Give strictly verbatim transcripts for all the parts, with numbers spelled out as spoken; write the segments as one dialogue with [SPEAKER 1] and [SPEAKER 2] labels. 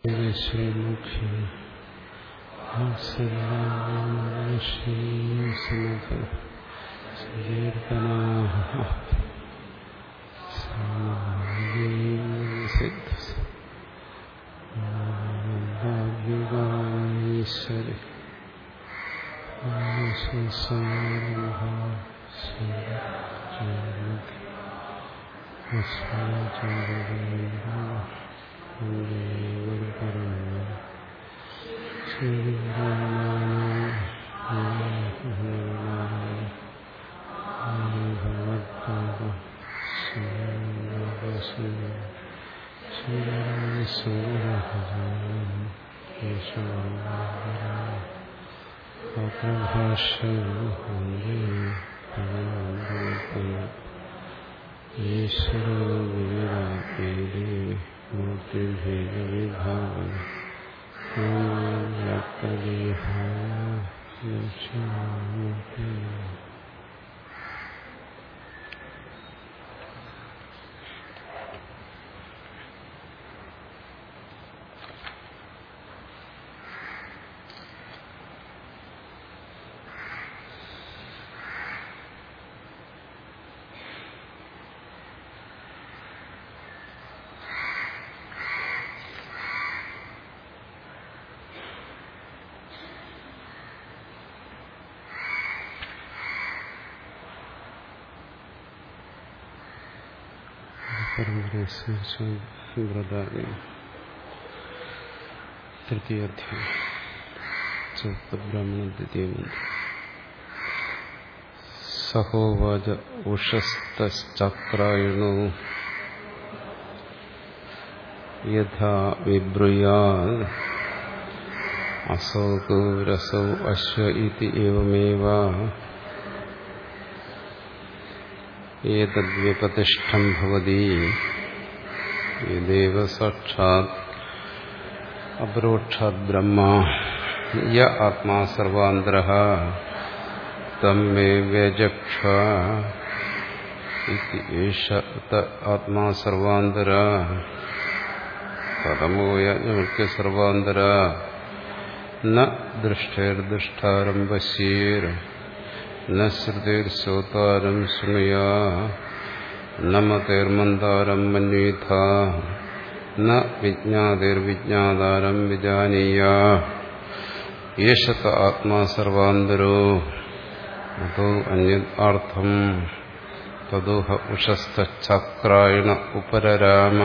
[SPEAKER 1] ശ്രീമുഖി ഈശ്വരി തൃതീയാധ്യായം ചതുർത്ഥബ്രാഹ്മണ ദ്വിതീയമന്ത്രം. സഹോവാച ഉഷസ്തശ്ചക്രായണോ യഥാ വിബ്രൂയാത് അസൗ തു രസൗ അശ്വ ഇതി ഏവമേവ ഏതദ്വ്യപതിഷ്ഠം ഭവതി യദേവ സാക്ഷാത് അപരോക്ഷാത് ബ്രഹ്മ യ ആത്മാ സർവാന്തരഃ തം മേ വ്യജക്ഷ ഇതി ഏഷ ത ആത്മാ സർവാന്തരഃ പരമോ യാജ്ഞവൽക്യ സർവാന്തരഃ ന ദൃഷ്ടൈർദൃഷ്ടാരം പശ്യേർ ന ശ്രുതിർശ്രോതാരം ശൃണുയാ ന മതൈർമന്ദാരം മന്വേഥ ന വിജ്ഞാതിർവിജ്ഞാതാരം വിജാനീയാ യേശത ആത്മാ സർവാന്തരോ അതോ അന്യത് ആർത്ഥം തദോഹ ഉഷസ്തചക്രായണ ഉപരരാമ.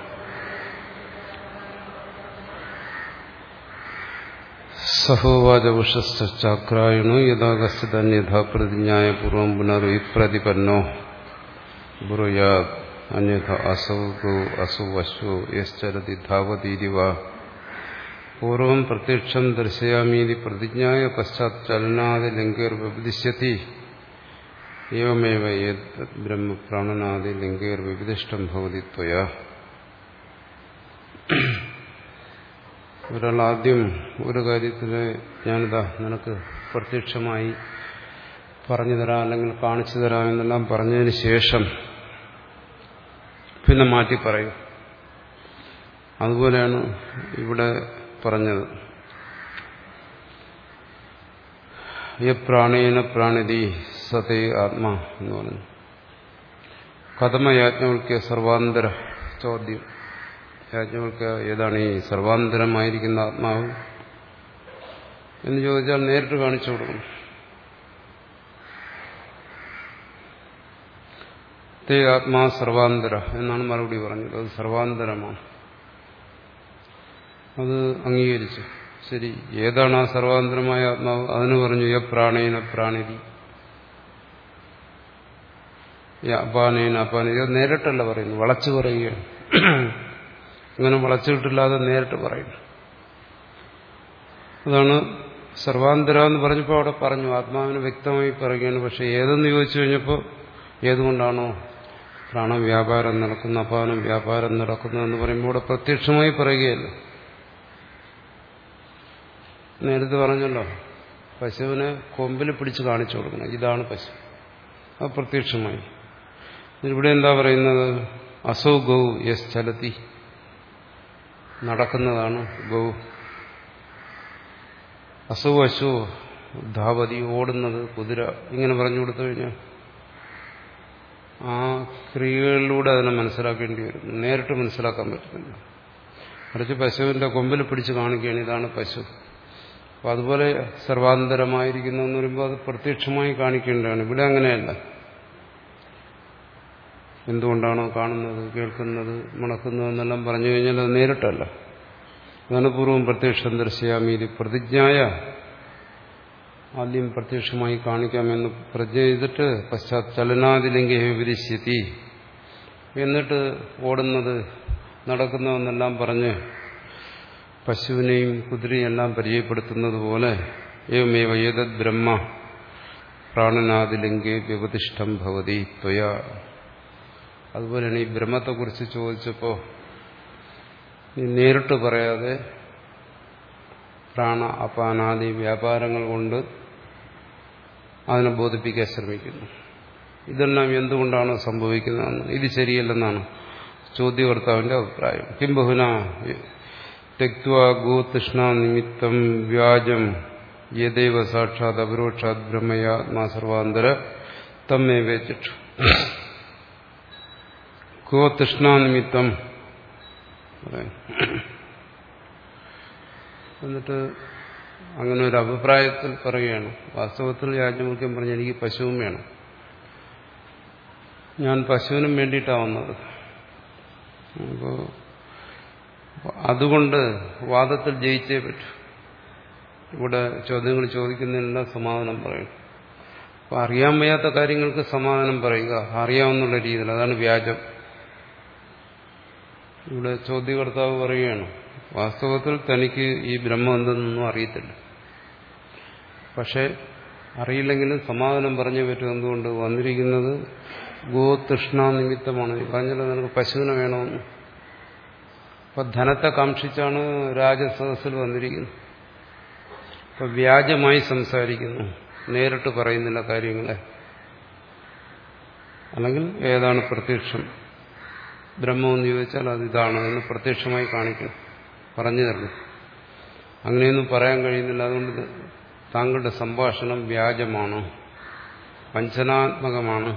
[SPEAKER 1] സഹോവാച ഉഷസ്തചക്രായണോ യഥാ കശ്ചിത് അന്യഥാ പ്രതിജ്ഞായ പൂർവം പുനർവിപ്രതിപന്നോ ബ്രൂയാത് അന്യഥ അസൗ തു അസൗ അശ്വോ യശ്ചരതി ധാവതീരിവ. പൂർവം പ്രത്യക്ഷം ദർശയാമീതി പ്രതിജ്ഞായ പശ്ചാത് ചലനാദി ലിംഗേർ വ്യപദിശ്യതി ഏവമേവ ഏതദ് ബ്രഹ്മ പ്രാണനാദി ലിംഗേർ വ്യപദിഷ്ടം ഭവതി ത്വയാ. ഒരാൾ ആദ്യം ഒരു കാര്യത്തിന് ഞാനിതാ നിനക്ക് പ്രത്യക്ഷമായി പറഞ്ഞു തരാം അല്ലെങ്കിൽ കാണിച്ചു തരാം എന്നെല്ലാം പറഞ്ഞതിന് ശേഷം പിന്നെ മാറ്റി പറയും. അതുപോലെയാണ് ഇവിടെ പറഞ്ഞത്. യ പ്രാണേന പ്രാണിതി സതേ ആത്മാ എന്ന് പറഞ്ഞു. കഥമ യാജ്ഞവൽക്യ സർവാന്തര ചോദ്യം. യാജ്ഞവൽക്യ ഏതാണ് ഈ സർവാന്തരമായിരിക്കുന്ന ആത്മാവ് എന്ന് ചോദിച്ചാൽ നേരിട്ട് കാണിച്ചു കൊടുക്കണം. തേ ആത്മാ സർവാന്തര എന്നാണ് മറുപടി പറഞ്ഞത്. അത് സർവാന്തരമാണ്. അത് അംഗീകരിച്ചു. ശരി, ഏതാണ് ആ സർവാന്തരമായ ആത്മാവ്? അതിന് പറഞ്ഞു യ പ്രാണേന പ്രാണിതി, അപാനേന അപാനിതി. അത് നേരിട്ടല്ല പറയുന്നു, വളച്ചു പറയുകയാണ്. അങ്ങനെ വളച്ചുകിട്ടില്ലാതെ നേരിട്ട് പറയുന്നു. അതാണ് സർവാന്തര എന്ന് പറഞ്ഞപ്പോൾ അവിടെ പറഞ്ഞു, ആത്മാവിന് വ്യക്തമായി പറയുകയാണ്. പക്ഷെ ഏതെന്ന് ചോദിച്ചു കഴിഞ്ഞപ്പോൾ ഏതുകൊണ്ടാണോ പ്രാണ വ്യാപാരം നടക്കുന്ന, അപാനം വ്യാപാരം നടക്കുന്നു എന്ന് പറയുമ്പോൾ ഇവിടെ പ്രത്യക്ഷമായി പറയുകയല്ല. നേരത്തെ പറഞ്ഞല്ലോ, പശുവിനെ കൊമ്പിൽ പിടിച്ച് കാണിച്ചു കൊടുക്കണം, ഇതാണ് പശു. അത് പ്രത്യക്ഷമായി. ഇവിടെ എന്താ പറയുന്നത്? അസൗ ഗൗ യസ് ചലതി, നടക്കുന്നതാണ് ഗൗ. അസു അശു ധാവതി ഓടുന്നത് കുതിര, ഇങ്ങനെ പറഞ്ഞു കൊടുത്തു കഴിഞ്ഞാൽ ആ ക്രിയകളിലൂടെ അതിനെ മനസ്സിലാക്കേണ്ടി വരും. നേരിട്ട് മനസ്സിലാക്കാൻ പറ്റുന്നില്ല. മറിച്ച് പശുവിന്റെ കൊമ്പിൽ പിടിച്ച് കാണിക്കുകയാണ് ഇതാണ് പശു. അപ്പം അതുപോലെ സർവാന്തരമായിരിക്കുന്നു എന്ന് പറയുമ്പോൾ അത് പ്രത്യക്ഷമായി കാണിക്കേണ്ടതാണ്. ഇവിടെ അങ്ങനെയല്ല. എന്തുകൊണ്ടാണോ കാണുന്നത്, കേൾക്കുന്നത്, മണക്കുന്നത് എന്നെല്ലാം പറഞ്ഞു കഴിഞ്ഞാൽ അത് നേരിട്ടല്ല. അതാണ് പൂർവ്വം പ്രത്യക്ഷം ദർശയാമീതി പ്രതിജ്ഞായ, ആദ്യം പ്രത്യക്ഷമായി കാണിക്കാമെന്ന് പ്രതിജ്ഞ ചെയ്തിട്ട് പശ്ചാത് ചലനാദിലിംഗ വിരിശ്യത്തി, എന്നിട്ട് ഓടുന്നത് നടക്കുന്നതെന്നെല്ലാം പറഞ്ഞ് പശുവിനെയും കുതിരയും എല്ലാം പരിചയപ്പെടുത്തുന്നത് പോലെ ഏവമേവ ഏതദ് ബ്രഹ്മ പ്രാണനാദിലിംഗേ വ്യവതിഷ്ഠം ഭവതി ത്വയ. അതുപോലെയാണ് ഈ ബ്രഹ്മത്തെക്കുറിച്ച് ചോദിച്ചപ്പോൾ ഈ നേരിട്ട് പറയാതെ പ്രാണ അപാനാദി വ്യാപാരങ്ങൾ കൊണ്ട് അതിനെ ബോധിപ്പിക്കാൻ ശ്രമിക്കുന്നു. ഇതെല്ലാം എന്തുകൊണ്ടാണ് സംഭവിക്കുന്നതെന്ന്, ഇത് ശരിയല്ലെന്നാണ് ചോദ്യകർത്താവിന്റെ അഭിപ്രായം. കിം ബഹുന തെക്വാ ഗോതൃഷ്ണ നിമിത്തം വ്യാജം യദേവ സാക്ഷാത് അപരോക്ഷാത് ബ്രഹ്മയാത്മാ സർവാന്തര തമ്മേവ ചക്ഷു. ഗോതൃഷ്ണാനിമിത്തം എന്നിട്ട് അങ്ങനെ ഒരു അഭിപ്രായത്തിൽ പറയുകയാണ്. വാസ്തവത്തിൽ യാജ്ഞവൽക്യം പറഞ്ഞ എനിക്ക് പശുവും വേണം, ഞാൻ പശുവിനും വേണ്ടിയിട്ടാണ് വന്നത്. അപ്പോൾ അതുകൊണ്ട് വാദത്തിൽ ജയിച്ചേ പറ്റൂ. ഇവിടെ ചോദ്യങ്ങൾ ചോദിക്കുന്നതിനെല്ലാം സമാധാനം പറയണം. അപ്പം അറിയാൻ വയ്യാത്ത കാര്യങ്ങൾക്ക് സമാധാനം പറയുക അറിയാവുന്നുള്ള രീതിയിൽ, അതാണ് വ്യാജം. ഇവിടെ ചോദ്യകർത്താവ് പറയുകയാണ് വാസ്തവത്തിൽ തനിക്ക് ഈ ബ്രഹ്മം എന്തെന്നൊന്നും അറിയത്തില്ല. പക്ഷെ അറിയില്ലെങ്കിലും സമാധാനം പറഞ്ഞേ പറ്റും. എന്തുകൊണ്ട്? വന്നിരിക്കുന്നത് ഗോതൃഷ്ണ നിമിത്തമാണ്. പറഞ്ഞല്ലോ നിനക്ക് പശുവിനെ വേണമെന്ന്. അപ്പൊ ധനത്തെ കാക്ഷിച്ചാണ് രാജസദസ്സിൽ വന്നിരിക്കുന്നത്. അപ്പൊ വ്യാജമായി സംസാരിക്കുന്നു, നേരിട്ട് പറയുന്നില്ല കാര്യങ്ങളെ. അല്ലെങ്കിൽ ഏതാണ് പ്രത്യക്ഷം ബ്രഹ്മമെന്ന് ചോദിച്ചാൽ അത് ഇതാണ് എന്ന് പ്രത്യക്ഷമായി കാണിക്കണം, പറഞ്ഞു തരണം. അങ്ങനെയൊന്നും പറയാൻ കഴിയുന്നില്ല. അതുകൊണ്ട് താങ്കളുടെ സംഭാഷണം വ്യാജമാണ്, വഞ്ചനാത്മകമാണ്.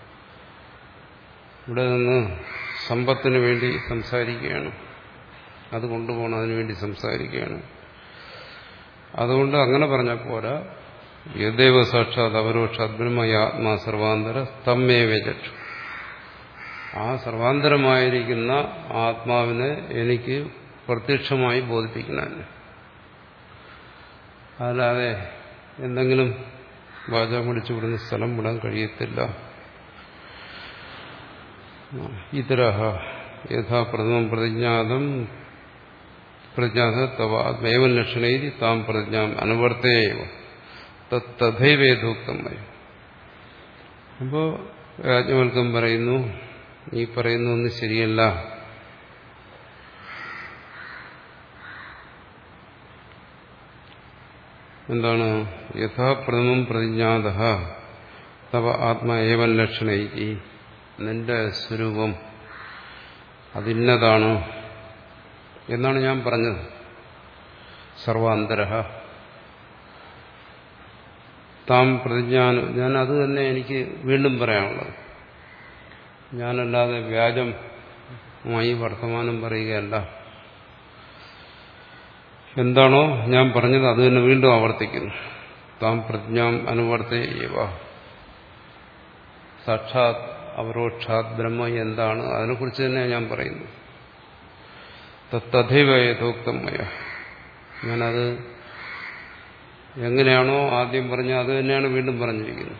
[SPEAKER 1] ഇവിടെ നിന്ന് സമ്പത്തിന് വേണ്ടി സംസാരിക്കുകയാണ്, അത് കൊണ്ടുപോകണം, അതിനുവേണ്ടി സംസാരിക്കുകയാണ്. അതുകൊണ്ട് അങ്ങനെ പറഞ്ഞാൽ പോരാ. യദേവ സാക്ഷാത് അപരോക്ഷാത് ബ്രഹ്മയാത്മാ സർവാന്തര തമ്മേവ ചക്ഷു. ആ സർവാന്തരമായിരിക്കുന്ന ആത്മാവിനെ എനിക്ക് പ്രത്യക്ഷമായി ബോധിപ്പിക്കണം. അല്ലാതെ എന്തെങ്കിലും വാചകം പിടിച്ചു വിടുന്ന സ്ഥലം വിടാൻ കഴിയത്തില്ല. ഇതരഹ യഥാ പ്രഥമം പ്രതിജ്ഞാതം പ്രജ്ഞാത തവ ആത്മേവ ലക്ഷണേരി താം പ്രജ്ഞാം അനുവർത്തേവ തഥൈവേദോക്തം. അപ്പോൾ യാജ്ഞവൽക്കം പറയുന്നു, ഈ പറയുന്ന ഒന്നും ശരിയല്ല. എന്താണ്? യഥാപ്രഥമം പ്രതിജ്ഞാത തവ ആത്മാ ഏവ ലക്ഷണൈതി, നിന്റെ സ്വരൂപം അതിന്നതാണ് എന്നാണ് ഞാൻ പറഞ്ഞത്. സർവാന്തര താം പ്രതിജ്ഞാനം, ഞാൻ അത് തന്നെ എനിക്ക് വീണ്ടും പറയാനുള്ളത്. ഞാനല്ലാതെ വ്യാജമായി വർത്തമാനം പറയുകയല്ല. എന്താണോ ഞാൻ പറഞ്ഞത് അത് തന്നെ വീണ്ടും ആവർത്തിക്കുന്നു. താം പ്രജ്ഞാം അനുവർത്തേവ, സാക്ഷാത് അപരോക്ഷാത് ബ്രഹ്മ എന്താണ് അതിനെക്കുറിച്ച് തന്നെ ഞാൻ പറയുന്നു. തഥൈവ യഥോക്തമയ, ഞാനത് എങ്ങനെയാണോ ആദ്യം പറഞ്ഞത് അത് തന്നെയാണ് വീണ്ടും പറഞ്ഞിരിക്കുന്നത്.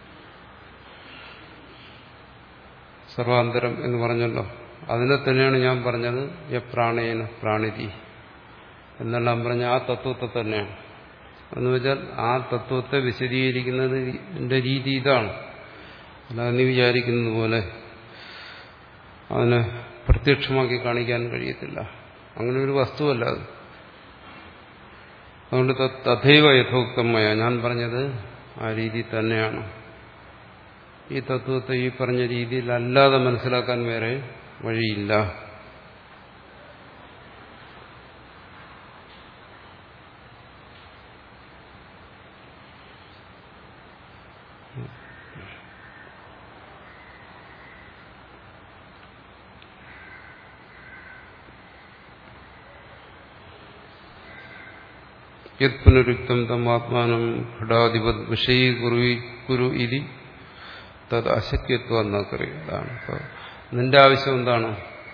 [SPEAKER 1] സർവാന്തരം എന്ന് പറഞ്ഞല്ലോ, അതിനെ തന്നെയാണ് ഞാൻ പറഞ്ഞത്. യ പ്രാണേന പ്രാണിതി എന്നെല്ലാം പറഞ്ഞ ആ തത്വത്തെ തന്നെയാണ്. എന്ന് വെച്ചാൽ ആ തത്വത്തെ വിശദീകരിക്കുന്നത് എന്റെ രീതി ഇതാണ്. അല്ലാതെ നീ വിചാരിക്കുന്നത് പോലെ അതിനെ പ്രത്യക്ഷമാക്കി കാണിക്കാൻ കഴിയത്തില്ല. അങ്ങനെ ഒരു വസ്തുവല്ല അത്. അതുകൊണ്ട് തഥൈവ യഥോക്തമായ, ഞാൻ പറഞ്ഞത് ആ രീതി തന്നെയാണ്. ഈ തത്വത്തെ ഈ പറഞ്ഞ രീതിയിൽ അല്ലാതെ മനസ്സിലാക്കാൻ വേറെ വഴിയില്ല. യത് പുനരുക്തം തം ആത്മാനം ഘടാധിപത് വിഷയീ കുരു ഇതി തത് അശക്യത്വം എന്നറിയാം. അപ്പോൾ നിന്റെ ആവശ്യം എന്താണ്?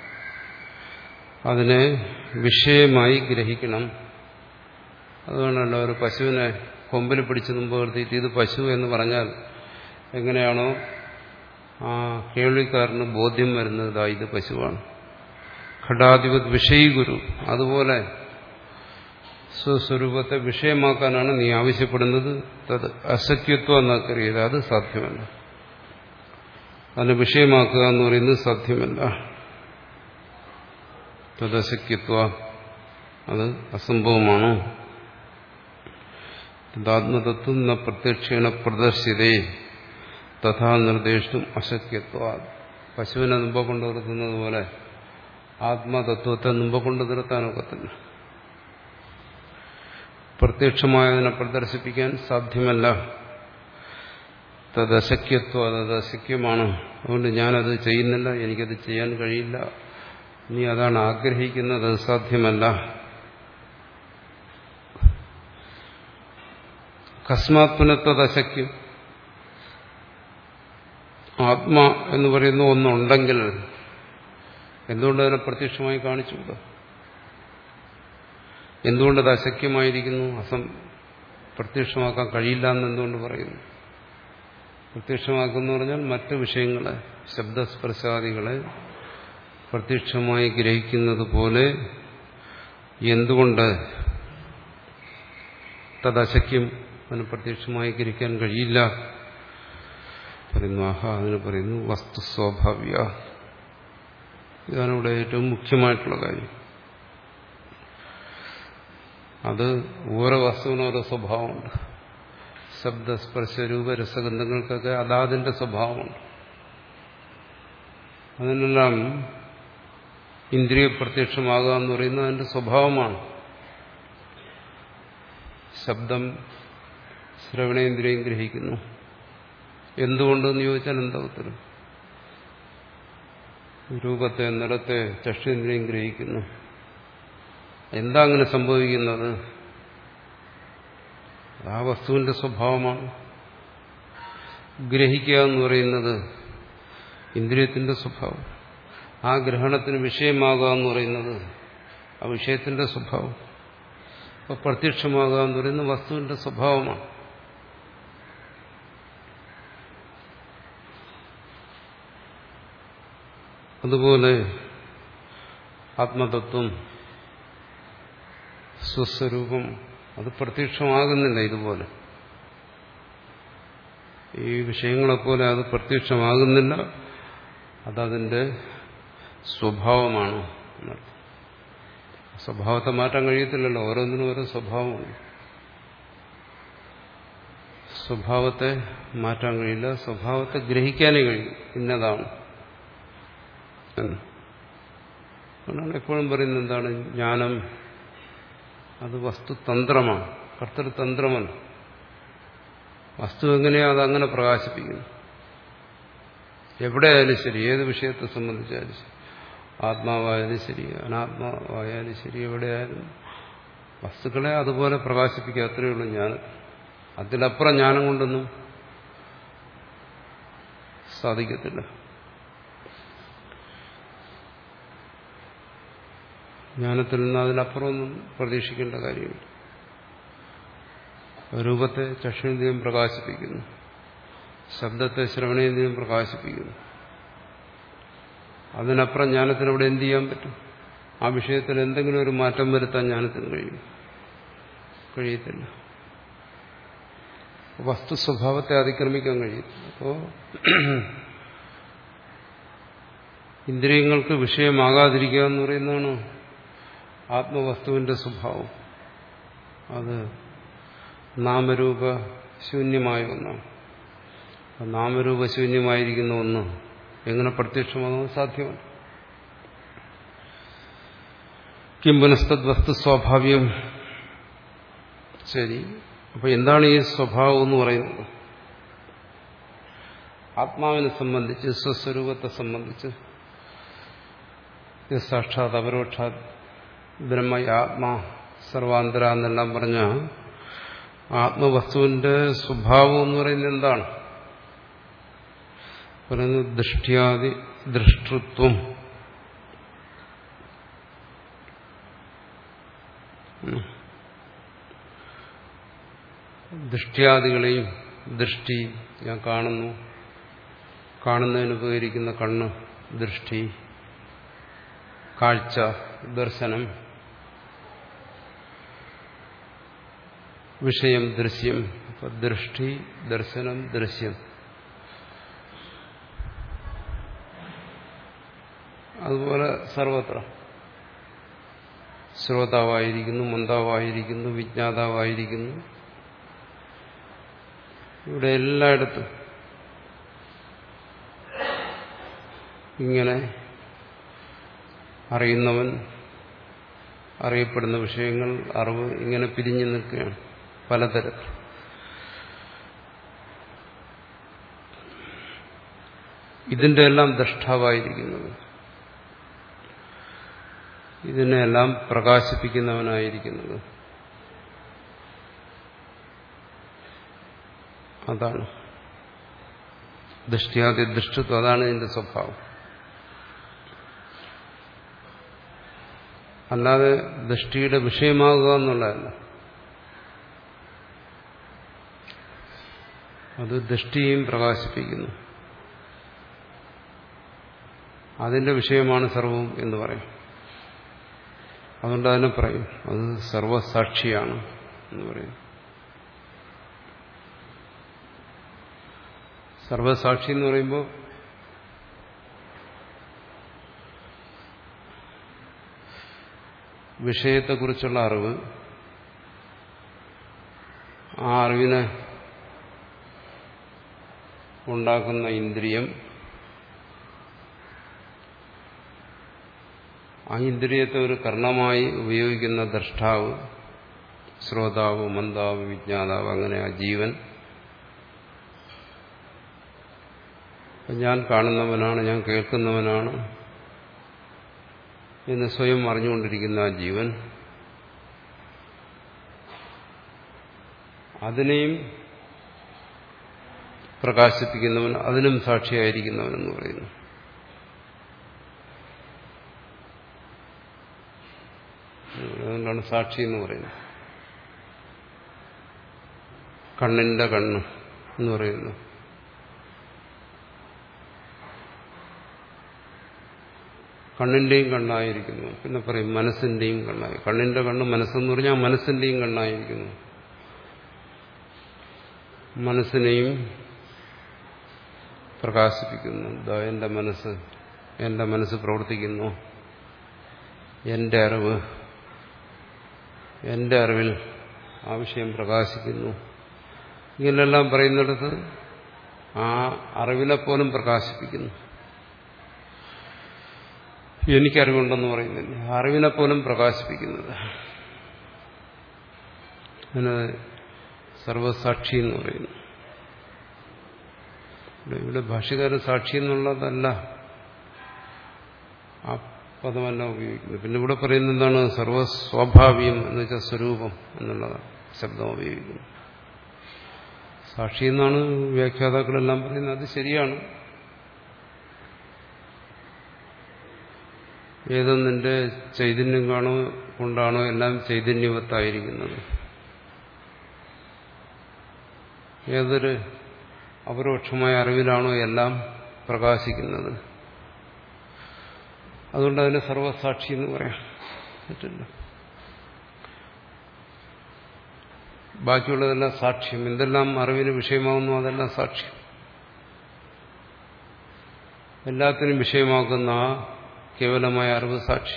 [SPEAKER 1] അതിനെ വിഷയമായി ഗ്രഹിക്കണം. അതുകൊണ്ടല്ലോ ഒരു പശുവിനെ കൊമ്പിൽ പിടിച്ച് മുമ്പ് നിർത്തിയിട്ട് ഇത് പശു എന്ന് പറഞ്ഞാൽ എങ്ങനെയാണോ ആ കേൾവിക്കാരന് ബോധ്യം വരുന്നത് ഇതാ ഇത് പശുവാണ്. ഘടാധിപത് വിഷയീ ഗുരു, അതുപോലെ സ്വസ്വരൂപത്തെ വിഷയമാക്കാനാണ് നീ ആവശ്യപ്പെടുന്നത്. തത് അസക്യത്വം എന്നറിയത് അത് സാധ്യമല്ല. അതിനെ വിഷയമാക്കുക എന്ന് പറയുന്നത് സാധ്യമല്ല. തദശക്യത്വ, അത് അസംഭവമാണ്. തദാത്മതത്വം ന പ്രത്യക്ഷേണ പ്രദർശിതേ തഥാ നിർദ്ദേശിച്ചും അശക്യത്വ. പശുവിനെ മുമ്പ് കൊണ്ടു നിർത്തുന്നത് പോലെ ആത്മതത്വത്തെ മുമ്പ് കൊണ്ടു നിർത്താനൊക്കത്തില്ല. പ്രത്യക്ഷമായതിനെ പ്രദർശിപ്പിക്കാൻ സാധ്യമല്ല. തദശക്യത്വം, അത് അശക്യമാണ്. അതുകൊണ്ട് ഞാനത് ചെയ്യുന്നില്ല, എനിക്കത് ചെയ്യാൻ കഴിയില്ല. നീ അതാണ് ആഗ്രഹിക്കുന്നത്, അത് സാധ്യമല്ല. കസ്മാത് പുനഃതദശക്യം, ആത്മാ എന്ന് പറയുന്ന ഒന്നുണ്ടെങ്കിൽ എന്തുകൊണ്ട് അതിനെ പ്രത്യക്ഷമായി കാണിച്ചുകൂടാ? എന്തുകൊണ്ടത് അശക്യമായിരിക്കുന്നു? അസം പ്രത്യക്ഷമാക്കാൻ കഴിയില്ല എന്ന് എന്തുകൊണ്ട് പറയുന്നു? പ്രത്യക്ഷമാക്കുന്ന പറഞ്ഞാൽ മറ്റു വിഷയങ്ങളെ, ശബ്ദസ്പർശാദികളെ പ്രത്യക്ഷമായി ഗ്രഹിക്കുന്നത് പോലെ എന്തുകൊണ്ട് തദശക്യം, അതിന് പ്രത്യക്ഷമായി ഗ്രഹിക്കാൻ കഴിയില്ല പറയുന്നു. ആഹ, അതിന് പറയുന്നു വസ്തു സ്വാഭാവിക. ഇതാണ് ഇവിടെ ഏറ്റവും മുഖ്യമായിട്ടുള്ള കാര്യം. അത് ഓരോ വസ്തുവിനും ഓരോ സ്വഭാവമുണ്ട്. ശബ്ദസ്പർശ രൂപ രസഗന്ധങ്ങൾക്കൊക്കെ അതാതിന്റെ സ്വഭാവമുണ്ട്. അതിനെല്ലാം ഇന്ദ്രിയ പ്രത്യക്ഷമാകുക എന്ന് പറയുന്നത് അതിന്റെ സ്വഭാവമാണ്. ശബ്ദം ശ്രവണേന്ദ്രിയം ഗ്രഹിക്കുന്നു. എന്തുകൊണ്ടെന്ന് ചോദിച്ചാൽ എന്താ ഉത്തരം? രൂപത്തെ, നിറത്തെ ചക്ഷുന്ദ്രിയം ഗ്രഹിക്കുന്നു. എന്താ അങ്ങനെ സംഭവിക്കുന്നത്? ആ വസ്തുവിന്റെ സ്വഭാവമാണ്. ഗ്രഹിക്കുക എന്ന് പറയുന്നത് ഇന്ദ്രിയത്തിന്റെ സ്വഭാവം. ആ ഗ്രഹണത്തിന് വിഷയമാകുക എന്ന് പറയുന്നത് ആ വിഷയത്തിന്റെ സ്വഭാവം. അപ്പോൾ പ്രത്യക്ഷമാകുക എന്ന് പറയുന്നത് വസ്തുവിന്റെ സ്വഭാവമാണ്. അതുപോലെ ആത്മതത്വം, സ്വസ്വരൂപം, അത് പ്രത്യക്ഷമാകുന്നില്ല. ഇതുപോലെ ഈ വിഷയങ്ങളെപ്പോലെ അത് പ്രത്യക്ഷമാകുന്നില്ല. അതതിന്റെ സ്വഭാവമാണ് എന്നർത്ഥം. സ്വഭാവത്തെ മാറ്റാൻ കഴിയത്തില്ലല്ലോ. ഓരോന്നിനും ഓരോ സ്വഭാവമുണ്ട്. സ്വഭാവത്തെ മാറ്റാൻ കഴിയില്ല. സ്വഭാവത്തെ ഗ്രഹിക്കാനേ കഴിയും. ഇന്നതാണ് എന്ന്. അതുകൊണ്ടാണ് എപ്പോഴും പറയുന്നത് എന്താണ്? ജ്ഞാനം അത് വസ്തുതന്ത്രമാണ്, കർത്തൃതന്ത്രമല്ല. വസ്തു എങ്ങനെയോ അതങ്ങനെ പ്രകാശിപ്പിക്കുന്നു. എവിടെയായാലും ശരി, ഏത് വിഷയത്തെ സംബന്ധിച്ചാലും ശരി, ആത്മാവായാലും ശരി, അനാത്മാവായാലും ശരി, എവിടെയായാലും വസ്തുക്കളെ അതുപോലെ പ്രകാശിപ്പിക്കുക. അത്രയേ ഉള്ളൂ ജ്ഞാനം. അതിലപ്പുറം ജ്ഞാനം കൊണ്ടൊന്നും സാധിക്കത്തില്ല. ജ്ഞാനത്തിൽ നിന്ന് അതിനപ്പുറമൊന്നും പ്രതീക്ഷിക്കേണ്ട കാര്യമില്ല. രൂപത്തെ ചക്ഷുന്ദ്രിയം പ്രകാശിപ്പിക്കുന്നു, ശബ്ദത്തെ ശ്രവണേന്ദ്രിയം പ്രകാശിപ്പിക്കുന്നു. അതിനപ്പുറം ജ്ഞാനത്തിനവിടെ എന്ത് ചെയ്യാൻ പറ്റും? ആ വിഷയത്തിൽ എന്തെങ്കിലും ഒരു മാറ്റം വരുത്താൻ ജ്ഞാനത്തിന് കഴിയും? കഴിയത്തില്ല. വസ്തു സ്വഭാവത്തെ അതിക്രമിക്കാൻ കഴിയും. അപ്പോൾ ഇന്ദ്രിയങ്ങൾക്ക് വിഷയമാകാതിരിക്കുക എന്ന് പറയുന്നതാണ് ആത്മവസ്തുവിന്റെ സ്വഭാവം. അത് നാമരൂപ ശൂന്യമായ ഒന്നാണ്. നാമരൂപശൂന്യമായിരിക്കുന്ന ഒന്ന് എങ്ങനെ പ്രത്യക്ഷമാകുന്നത് സാധ്യമല്ല. കിം പുനസ്തദ് വസ്തു സ്വാഭാവികം. ശരി, അപ്പൊ എന്താണ് ഈ സ്വഭാവം എന്ന് പറയുന്നത്? ആത്മാവിനെ സംബന്ധിച്ച്, സ്വസ്വരൂപത്തെ സംബന്ധിച്ച് സാക്ഷാത് അപരോക്ഷാത് ബ്രഹ്മ ആത്മാ സർവാന്തര എന്നെല്ലാം പറഞ്ഞ ആത്മവസ്തുവിന്റെ സ്വഭാവം എന്ന് പറയുന്നത് എന്താണ്? പറയുന്നത് ദൃഷ്ട്യാദി ദൃഷ്ടൃത്വം. ദൃഷ്ട്യാദികളെയും, ദൃഷ്ടി ഞാൻ കാണുന്നു, കാണുന്നതിന് ഉപകരിക്കുന്ന കണ്ണ് ദൃഷ്ടി, കാഴ്ച ദർശനം, വിഷയം ദൃശ്യം. അപ്പൊ ദൃഷ്ടി, ദർശനം, ദൃശ്യം. അതുപോലെ സർവത്ര ശ്രോതാവായിരിക്കുന്നു, മന്ദാവായിരിക്കുന്നു, വിജ്ഞാതാവായിരിക്കുന്നു. ഇവിടെ എല്ലായിടത്തും ഇങ്ങനെ അറിയുന്നവൻ, അറിയപ്പെടുന്ന വിഷയങ്ങൾ, അറിവ് ഇങ്ങനെ പിരിഞ്ഞു നിൽക്കുകയാണ് പലതരത്തിൽ. ഇതിന്റെ എല്ലാം ദ്രഷ്ടാവായിരിക്കുന്നത്, ഇതിനെല്ലാം പ്രകാശിപ്പിക്കുന്നവനായിരിക്കുന്നത് അതാണ് ദൃഷ്ട്യാദി ദൃഷ്ടത്വം. അതാണ് ഇതിന്റെ സ്വഭാവം. അല്ലാതെ ദൃഷ്ടിയുടെ വിഷയമാകുക എന്നുള്ളതല്ല. അത് ദൃഷ്ടിയും പ്രകാശിപ്പിക്കുന്നു. അതിന്റെ വിഷയമാണ് സർവം എന്ന് പറയും. അതുകൊണ്ട് അതിനെ പറയും അത് സർവസാക്ഷിയാണ് എന്ന് പറയും. സർവസാക്ഷി എന്ന് പറയുമ്പോൾ വിഷയത്തെക്കുറിച്ചുള്ള അറിവ്, ആ അറിവിനെ ഉണ്ടാക്കുന്ന ഇന്ദ്രിയം, ആ ഇന്ദ്രിയത്തെ ഒരു കർണമായി ഉപയോഗിക്കുന്ന ദ്രഷ്ടാവ്, ശ്രോതാവ്, മന്ദാവ്, വിജ്ഞാതാവ്, അങ്ങനെ ആ ജീവൻ. ഞാൻ കാണുന്നവനാണ്, ഞാൻ കേൾക്കുന്നവനാണ് എന്ന് സ്വയം അറിഞ്ഞുകൊണ്ടിരിക്കുന്ന ആ ജീവൻ, അതിനെയും പ്രകാശിപ്പിക്കുന്നവൻ, അതിനും സാക്ഷിയായിരിക്കുന്നവൻ എന്ന് പറയുന്നു. അതുകൊണ്ടാണ് സാക്ഷി എന്ന് പറയുന്നത്. കണ്ണിന്റെ കണ്ണ് എന്ന് പറയുന്നു. കണ്ണിന്റെയും കണ്ണായിരിക്കുന്നു. പിന്നെ പറയും മനസ്സിന്റെയും കണ്ണായി. കണ്ണിന്റെ കണ്ണ് മനസ്സെന്ന് പറഞ്ഞാൽ മനസ്സിന്റെയും കണ്ണായിരിക്കുന്നു. മനസ്സിനെയും പ്രകാശിപ്പിക്കുന്നു. ദാ എന്റെ മനസ്സ്, എന്റെ മനസ്സ് പ്രവർത്തിക്കുന്നു, എന്റെ അറിവ്, എന്റെ അറിവിൽ ആ വിഷയം പ്രകാശിക്കുന്നു. ഇങ്ങനെല്ലാം പറയുന്നിടത്ത് ആ അറിവിനെ പോലും പ്രകാശിപ്പിക്കുന്നു. എനിക്കറിവുണ്ടെന്ന് പറയുന്നില്ല, അറിവിനെ പോലും പ്രകാശിപ്പിക്കുന്നത്. അതിന് സർവസാക്ഷി എന്ന് പറയുന്നു. ഇവിടെ ഭാഷ്യകാരൻ സാക്ഷി എന്നുള്ളതല്ല ആ പദമല്ല ഉപയോഗിക്കുന്നത്. പിന്നെ ഇവിടെ പറയുന്നത് എന്താണ്? സർവസ്വാഭാവികം എന്ന് വെച്ചാൽ സ്വരൂപം എന്നുള്ള ശബ്ദം ഉപയോഗിക്കുന്നു. സാക്ഷി എന്നാണ് വ്യാഖ്യാതാക്കളെല്ലാം പറയുന്നത്. അത് ശരിയാണ്. ഏതൊന്നിന്റെ ചൈതന്യം കാണോ കൊണ്ടാണോ എല്ലാം ചൈതന്യവത്തായിരിക്കുന്നത്, ഏതൊരു അപരോക്ഷമായ അറിവിലാണോ എല്ലാം പ്രകാശിക്കുന്നത്, അതുകൊണ്ട് അതിനെ സർവസാക്ഷി എന്ന് പറയാം പറ്റില്ല. ബാക്കിയുള്ളതെല്ലാം സാക്ഷ്യം. എന്തെല്ലാം അറിവിന് വിഷയമാകുന്നു അതെല്ലാം സാക്ഷ്യം. എല്ലാത്തിനും വിഷയമാക്കുന്ന ആ കേവലമായ അറിവ് സാക്ഷി.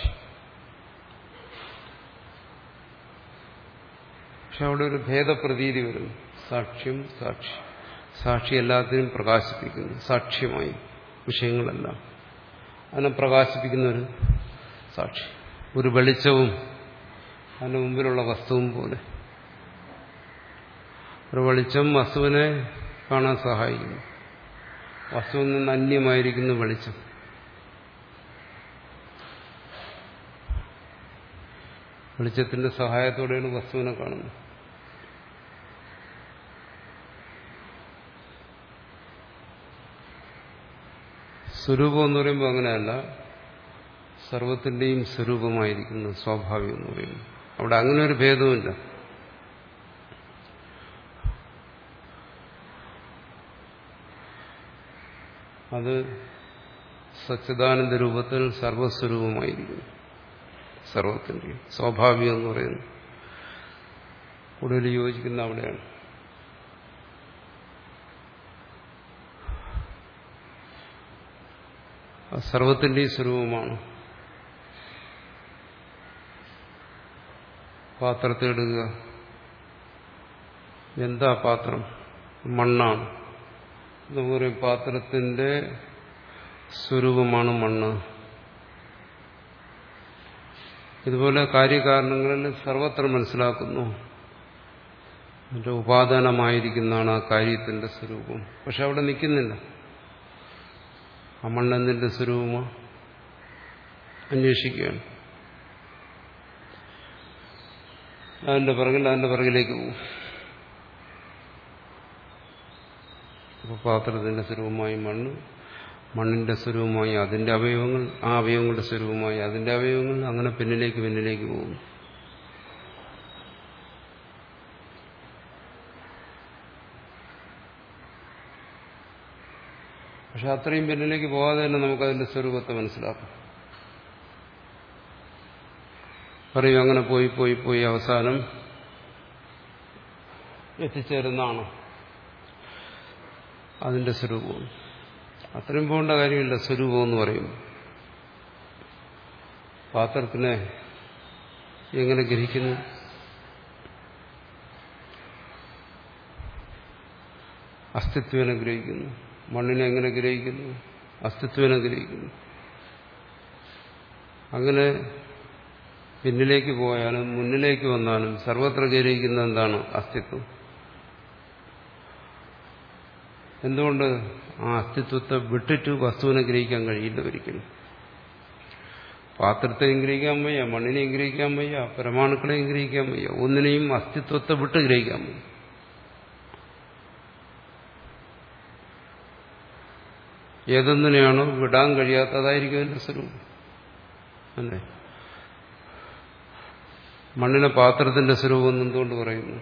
[SPEAKER 1] പക്ഷെ അവിടെ ഒരു ഭേദപ്രതീതി വരുന്നു. സാക്ഷ്യം സാക്ഷി. സാക്ഷി എല്ലാത്തിനും പ്രകാശിപ്പിക്കുന്നു, സാക്ഷ്യമായി വിഷയങ്ങളെല്ലാം. അതിനെ പ്രകാശിപ്പിക്കുന്ന ഒരു സാക്ഷി, ഒരു വെളിച്ചവും അതിന് മുമ്പിലുള്ള വസ്തുവും പോലെ. ഒരു വെളിച്ചം വസ്തുവിനെ കാണാൻ സഹായിക്കുന്നു. വസ്തുവിൽ നിന്ന് അന്യമായിരിക്കുന്ന വെളിച്ചം. വെളിച്ചത്തിന്റെ സഹായത്തോടെയാണ് വസ്തുവിനെ കാണുന്നത്. സ്വരൂപം എന്ന് പറയുമ്പോൾ അങ്ങനെയല്ല, സർവത്തിന്റെയും സ്വരൂപമായിരിക്കുന്നു സ്വാഭാവികം എന്ന് പറയുന്നു. അവിടെ അങ്ങനെ ഒരു ഭേദവുമില്ല. അത് സച്ചിദാനന്ദ രൂപത്തിൽ സർവസ്വരൂപമായിരിക്കുന്നു. സർവത്തിന്റെയും സ്വാഭാവികം എന്ന് പറയുന്നു. കൂടുതൽ യോജിക്കുന്ന അവിടെയാണ്. സർവത്തിന്റെയും സ്വരൂപമാണ്. പാത്രത്തെ എടുക്കുക. എന്താ പാത്രം? മണ്ണാണ്. എന്ന് പറയും പാത്രത്തിന്റെ സ്വരൂപമാണ് മണ്ണ്. ഇതുപോലെ കാര്യകാരണങ്ങളിൽ സർവത്ര മനസ്സിലാക്കുന്നു. അതിന്റെ ഉപാദാനമായിരിക്കുന്നതാണ് ആ കാര്യത്തിന്റെ സ്വരൂപം. പക്ഷെ അവിടെ നിൽക്കുന്നില്ല. ആ മണ്ണെന്തിന്റെ സ്വരൂപമാണ് അന്വേഷിക്കുകയാണ്. അതിന്റെ പിറകിൽ അതിന്റെ പിറകിലേക്ക് പോകും. അപ്പോൾ പാത്രത്തിന്റെ സ്വരൂപമായി മണ്ണ്, മണ്ണിന്റെ സ്വരൂപമായി അതിന്റെ അവയവങ്ങൾ, ആ അവയവങ്ങളുടെ സ്വരൂപമായി അതിന്റെ അവയവങ്ങൾ, അങ്ങനെ പിന്നിലേക്ക് പിന്നിലേക്ക് പോകും. പക്ഷെ അത്രയും പിന്നിലേക്ക് പോകാതെ തന്നെ നമുക്കതിന്റെ സ്വരൂപത്തെ മനസ്സിലാക്കാം. പറയും അങ്ങനെ പോയി പോയി പോയി അവസാനം എത്തിച്ചേരുന്നതാണ് അതിന്റെ സ്വരൂപം. അത്രയും പോകേണ്ട കാര്യമില്ല. സ്വരൂപം എന്ന് പറയും പാത്രത്തിനെ എങ്ങനെ ഗ്രഹിക്കുന്നു? അസ്തിത്വനെ ഗ്രഹിക്കുന്നു. മണ്ണിനെ എങ്ങനെ ഗ്രഹിക്കുന്നു? അസ്തിത്വനെ ഗ്രഹിക്കുന്നു. അങ്ങനെ പിന്നിലേക്ക് പോയാലും മുന്നിലേക്ക് വന്നാലും സർവത്ര ഗ്രഹിക്കുന്ന എന്താണ്? അസ്തിത്വം. എന്തുകൊണ്ട്? ആ അസ്തിത്വത്തെ വിട്ടിട്ട് വസ്തുവിനെ ഗ്രഹിക്കാൻ കഴിയില്ല ഒരിക്കലും. പാത്രത്തെയും ഗ്രഹിക്കാൻ വയ്യ, മണ്ണിനെയും ഗ്രഹിക്കാൻ വയ്യ, പരമാണുക്കളെയും ഗ്രഹിക്കാൻ വയ്യ. ഒന്നിനെയും അസ്തിത്വത്തെ വിട്ട് ഗ്രഹിക്കാൻ വയ്യ. ഏതൊന്നിനെയാണോ വിടാൻ കഴിയാത്തതായിരിക്കും അതിന്റെ സ്വരൂപം. അല്ലേ? മണ്ണിനെ പാത്രത്തിന്റെ സ്വരൂപം എന്തുകൊണ്ട് പറയുന്നു?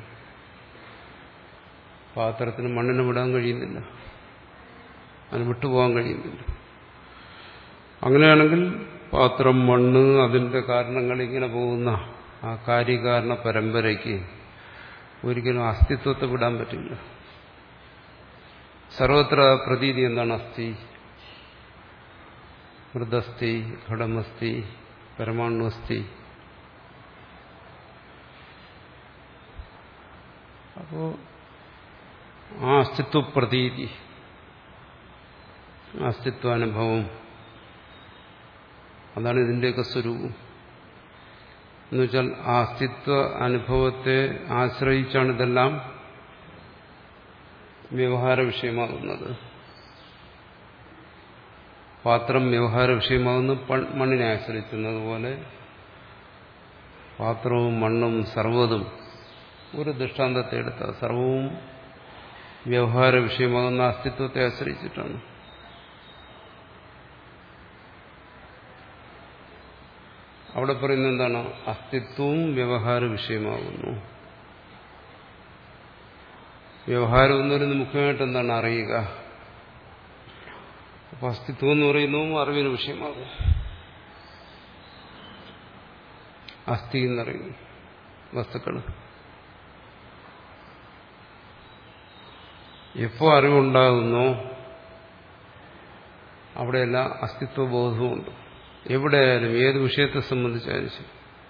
[SPEAKER 1] പാത്രത്തിന് മണ്ണിനെ വിടാൻ കഴിയുന്നില്ല, അതിന് വിട്ടുപോകാൻ കഴിയുന്നില്ല. അങ്ങനെയാണെങ്കിൽ പാത്രം, മണ്ണ്, അതിന്റെ കാരണങ്ങൾ ഇങ്ങനെ പോകുന്ന ആ കാര്യകാരണ പരമ്പരയ്ക്ക് ഒരിക്കലും അസ്തിത്വത്തെ വിടാൻ പറ്റില്ല. സർവത്ര പ്രതീതി എന്താണ്? അസ്ഥി, മൃദസ്ഥി, ഘടമസ്ഥി, പരമാണുസ്ഥി. അപ്പോ ആ അസ്തിത്വപ്രതീതി, അസ്തിത്വാനുഭവം, അതാണ് ഇതിന്റെയൊക്കെ സ്വരൂപം. എന്നുവെച്ചാൽ ആ അസ്തിത്വ അനുഭവത്തെ ആശ്രയിച്ചാണ് ഇതെല്ലാം വ്യവഹാര വിഷയമാകുന്നത്. പാത്രം വ്യവഹാര വിഷയമാകുന്ന മണ്ണിനെ ആശ്രയിക്കുന്നതുപോലെ പാത്രവും മണ്ണും സർവ്വതും, ഒരു ദൃഷ്ടാന്തത്തെ എടുത്ത സർവവും വ്യവഹാര വിഷയമാകുന്ന അസ്തിത്വത്തെ ആശ്രയിച്ചിട്ടാണ്. അവിടെ പറയുന്നത് എന്താണ്? അസ്തിത്വവും വ്യവഹാര വിഷയമാകുന്നു. വ്യവഹാരം എന്ന് പറയുന്നത് മുഖ്യമായിട്ട് എന്താണ്? അറിയുക. അപ്പൊ അസ്തിത്വം എന്ന് പറയുന്നതും അറിവിന് വിഷയമാകും. അസ്ഥി എന്നറിയുന്നു വസ്തുക്കൾ. എപ്പോ അറിവുണ്ടാകുന്നോ അവിടെയെല്ലാം അസ്തിത്വബോധവുമുണ്ട്. എവിടെയായാലും ഏത് വിഷയത്തെ സംബന്ധിച്ചാലും ശരി.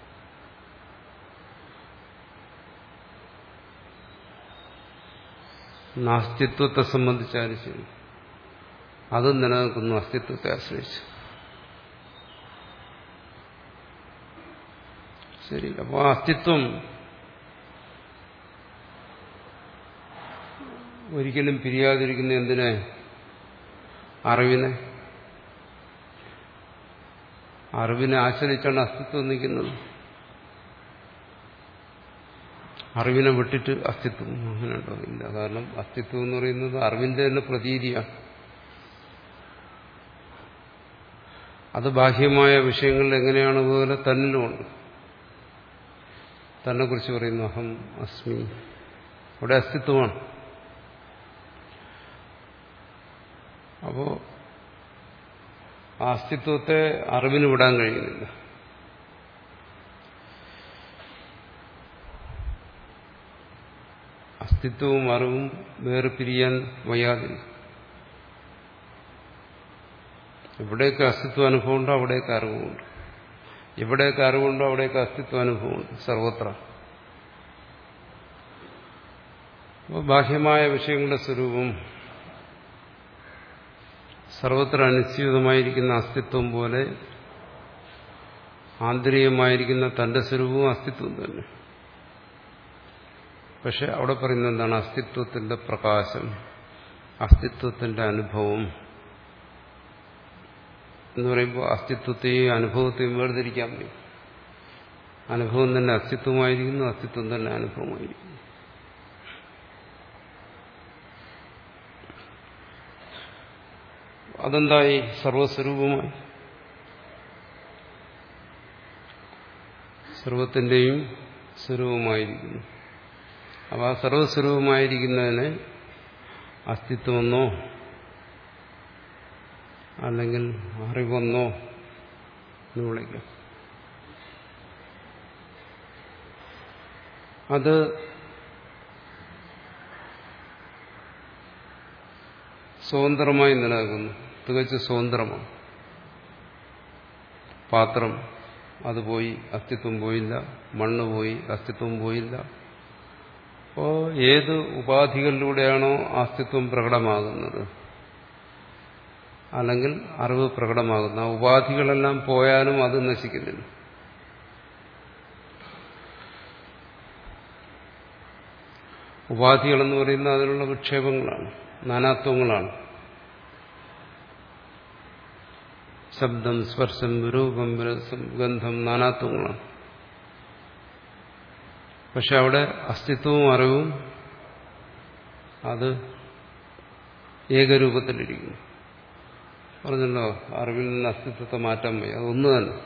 [SPEAKER 1] നാസ്തിത്വത്തെ സംബന്ധിച്ചാലും ശരി, അതും നിലനിൽക്കുന്നു അസ്തിത്വത്തെ ആശ്രയിച്ച്. ശരി, അപ്പോൾ ആ അസ്തിത്വം ഒരിക്കലും പിരിയാതിരിക്കുന്ന എന്തിനെ? അറിവിനെ. അറിവിനെ ആശ്രയിച്ചാണ് അസ്തിത്വം നിൽക്കുന്നത്. അറിവിനെ വിട്ടിട്ട് അസ്തിത്വം അങ്ങനെ ഉണ്ടോ? ഇല്ല. കാരണം അസ്തിത്വം എന്ന് പറയുന്നത് അറിവിന്റെ തന്നെ പ്രതീതിയാണ്. അത് ബാഹ്യമായ വിഷയങ്ങളിൽ എങ്ങനെയാണ് പോലെ തന്നിലുമുണ്ട്. തന്നെ കുറിച്ച് പറയുന്നു അഹം അസ്മി, അവിടെ അസ്തിത്വമാണ്. അപ്പോ ആ അസ്തിത്വത്തെ അറിവിന് വിടാൻ കഴിയുന്നില്ല. അസ്തിത്വവും അറിവും വേറെ പിരിയാൻ വയ്യാതില്ല. എവിടെയൊക്കെ അസ്തിത്വ അനുഭവമുണ്ടോ അവിടെയൊക്കെ അറിവുമുണ്ട്. എവിടെയൊക്കെ അറിവുണ്ടോ അവിടെയൊക്കെ അസ്തിത്വ അനുഭവമുണ്ട്. സർവത്ര. അപ്പോൾ ബാഹ്യമായ വിഷയങ്ങളുടെ സ്വരൂപം സർവത്ര അനുസ്യൂതമായിരിക്കുന്ന അസ്തിത്വം പോലെ ആന്തരികമായിരിക്കുന്ന തന്റെ സ്വരൂപവും അസ്തിത്വം തന്നെ. പക്ഷെ അവിടെ പറയുന്നത് എന്താണ്? അസ്തിത്വത്തിന്റെ പ്രകാശം, അസ്തിത്വത്തിന്റെ അനുഭവം എന്ന് പറയുമ്പോൾ അസ്തിത്വത്തെയും അനുഭവത്തെയും വേർതിരിക്കാൻ വയ്യ. അനുഭവം തന്നെ അസ്തിത്വമായിരിക്കുന്നു, അസ്തിത്വം തന്നെ അനുഭവമായിരിക്കുന്നു. അതെന്തായി? സർവസ്വരൂപമായി, സർവത്തിന്റെയും സ്വരൂപമായിരിക്കുന്നു. അപ്പോൾ ആ സർവസ്വരൂപമായിരിക്കുന്നതിനെ അസ്തിത്വമെന്നോ അല്ലെങ്കിൽ അറിവെന്നോ എന്ന് വിളിക്കാം. അത് സ്വതന്ത്രമായി നിലനിൽക്കുന്നു, തികച്ചും സ്വതന്ത്രമാണ്. പാത്രം അത് പോയി, അസ്തിത്വം പോയില്ല. മണ്ണ് പോയി, അസ്തിത്വം പോയില്ല. അപ്പോൾ ഏത് ഉപാധികളിലൂടെയാണോ അസ്തിത്വം പ്രകടമാകുന്നത് അല്ലെങ്കിൽ അറിവ് പ്രകടമാകുന്നത്, ആ ഉപാധികളെല്ലാം പോയാലും അത് നശിക്കുന്നില്ല. ഉപാധികളെന്ന് പറയുന്നത് അതിനുള്ള വിക്ഷേപങ്ങളാണ്, നാനാത്വങ്ങളാണ്. ശബ്ദം, സ്പർശം, രൂപം, രസം, ഗന്ധം, നാനാത്വങ്ങളാണ്. പക്ഷെ അവിടെ അസ്തിത്വവും അറിവും അത് ഏകരൂപത്തിലിരിക്കുന്നു. പറഞ്ഞല്ലോ, അറിവിൽ നിന്ന് അസ്തിത്വത്തെ മാറ്റാൻ വയ്യ, അതൊന്നു തന്നെ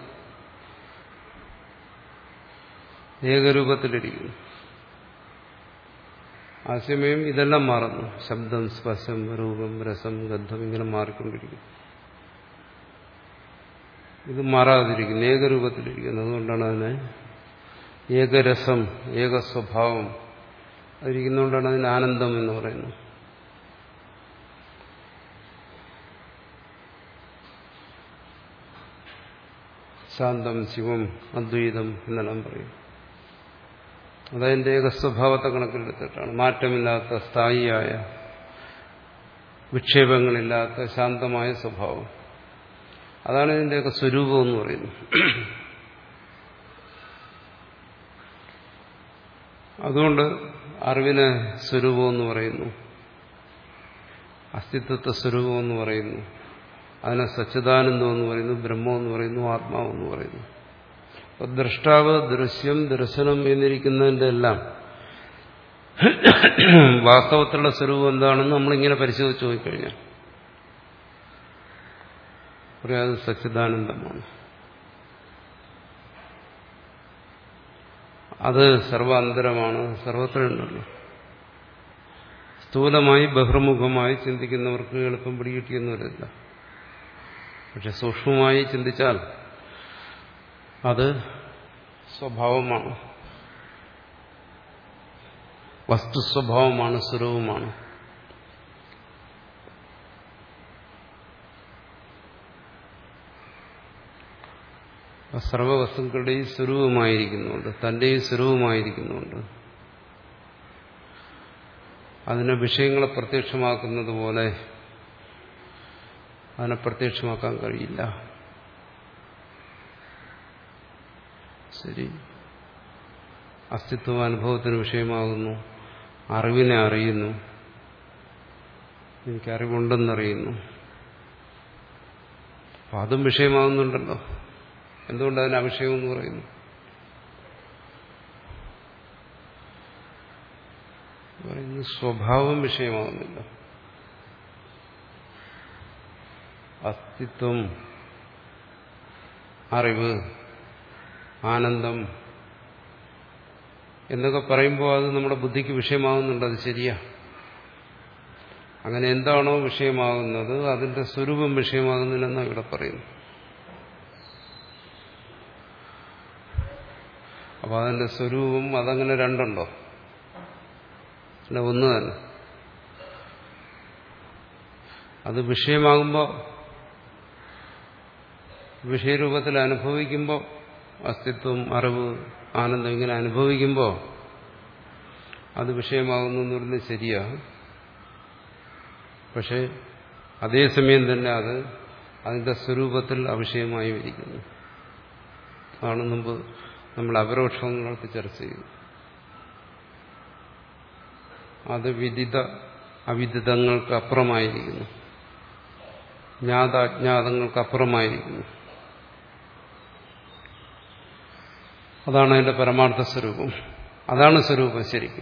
[SPEAKER 1] ഏകരൂപത്തിലിരിക്കുന്നു. ആശയമയം ഇതെല്ലാം മാറുന്നു. ശബ്ദം, സ്പർശം, രൂപം, രസം, ഗന്ധം ഇങ്ങനെ മാറിക്കൊണ്ടിരിക്കുന്നു. ഇത് മാറാതിരിക്കുന്നു, ഏകരൂപത്തിലിരിക്കുന്നു. അതുകൊണ്ടാണ് അതിനെ ഏകരസം, ഏകസ്വഭാവം അതിരിക്കുന്നതുകൊണ്ടാണ് അതിന് ആനന്ദം എന്ന് പറയുന്നത്. ശാന്തം, ശിവം, അദ്വൈതം എന്നെല്ലാം പറയും. അതതിൻ്റെ ഏകസ്വഭാവത്തെ കണക്കിലെടുത്തിട്ടാണ്. മാറ്റമില്ലാത്ത, സ്ഥായിയായ, വിക്ഷേപങ്ങളില്ലാത്ത ശാന്തമായ സ്വഭാവം. അതാണ് ഇതിൻ്റെയൊക്കെ സ്വരൂപം എന്ന് പറയുന്നത്. അതുകൊണ്ട് അറിവിനെ സ്വരൂപമെന്ന് പറയുന്നു, അസ്തിത്വത്തെ സ്വരൂപമെന്ന് പറയുന്നു, അതിനെ സച്ചിദാനന്ദം എന്ന് പറയുന്നു, ബ്രഹ്മമെന്ന് പറയുന്നു, ആത്മാവെന്ന് പറയുന്നു. അപ്പോൾ ദ്രഷ്ടാവ്, ദൃശ്യം, ദർശനം എന്നിരിക്കുന്നതിൻ്റെ എല്ലാം വാസ്തവത്തിലുള്ള സ്വരൂപം എന്താണെന്ന് നമ്മളിങ്ങനെ പരിശോധിച്ച് നോക്കിക്കഴിഞ്ഞാൽ പറയാതെ സച്ചിദാനന്ദമാണ്. അത് സർവാന്തരമാണ്, സർവത്രയുണ്ടല്ലോ. സ്ഥൂലമായി ബഹിർമുഖമായി ചിന്തിക്കുന്നവർക്ക് എളുപ്പം പിടികിട്ടിയെന്ന് വരില്ല. പക്ഷെ സൂക്ഷ്മമായി ചിന്തിച്ചാൽ അത് സ്വഭാവമാണ്, വസ്തുസ്വഭാവമാണ്, സ്വരൂപമാണ്. സർവവസ്തുക്കളുടെയും സ്വരൂപമായിരിക്കുന്നുണ്ട്, തന്റെയും സ്വരൂപമായിരിക്കുന്നുണ്ട്. അതിനെ വിഷയങ്ങളെ പ്രത്യക്ഷമാക്കുന്നത് പോലെ അതിനെ പ്രത്യക്ഷമാക്കാൻ കഴിയില്ല. ശരി, അസ്തിത്വ അനുഭവത്തിന് വിഷയമാകുന്നു, അറിവിനെ അറിയുന്നു, എനിക്കറിവുണ്ടെന്നറിയുന്നു. അപ്പം അതും വിഷയമാകുന്നുണ്ടല്ലോ. എന്തുകൊണ്ട് അതിന് അവിഷയം എന്ന് പറയുന്നു? പറയുന്നത് സ്വഭാവം വിഷയമാകുന്നില്ല. അസ്തിത്വം, അറിവ്, ആനന്ദം എന്നൊക്കെ പറയുമ്പോൾ അത് നമ്മുടെ ബുദ്ധിക്ക് വിഷയമാകുന്നുണ്ട്. അത് ശരിയാ. അങ്ങനെ എന്താണോ വിഷയമാകുന്നത് അതിന്റെ സ്വരൂപം വിഷയമാകുന്നില്ലെന്നാണ് ഇവിടെ പറയുന്നു. അപ്പൊ അതിന്റെ സ്വരൂപം അതങ്ങനെ രണ്ടുണ്ടോ? അല്ല, ഒന്ന് തന്നെ. അത് വിഷയമാകുമ്പോൾ, വിഷയരൂപത്തിൽ അനുഭവിക്കുമ്പോൾ, അസ്തിത്വം, അറിവ്, ആനന്ദം ഇങ്ങനെ അനുഭവിക്കുമ്പോൾ അത് വിഷയമാകുന്നു എന്ന് പറയുന്നത് ശരിയാ. പക്ഷെ അതേസമയം തന്നെ അത് അതിന്റെ സ്വരൂപത്തിൽ അവിഷയമായി ഇരിക്കുന്നു. അതാണ് മുമ്പ് നമ്മൾ അപരോക്ഷങ്ങൾക്ക് ചർച്ച ചെയ്തു. അത് വിദിത അവിദിതങ്ങൾക്ക് അപ്പുറമായിരിക്കുന്നു, ജ്ഞാത അജ്ഞാതങ്ങൾക്ക് അപ്പുറമായിരിക്കുന്നു. അതാണ് അതിന്റെ പരമാർത്ഥ സ്വരൂപം. അതാണ് സ്വരൂപം ശരിക്കും.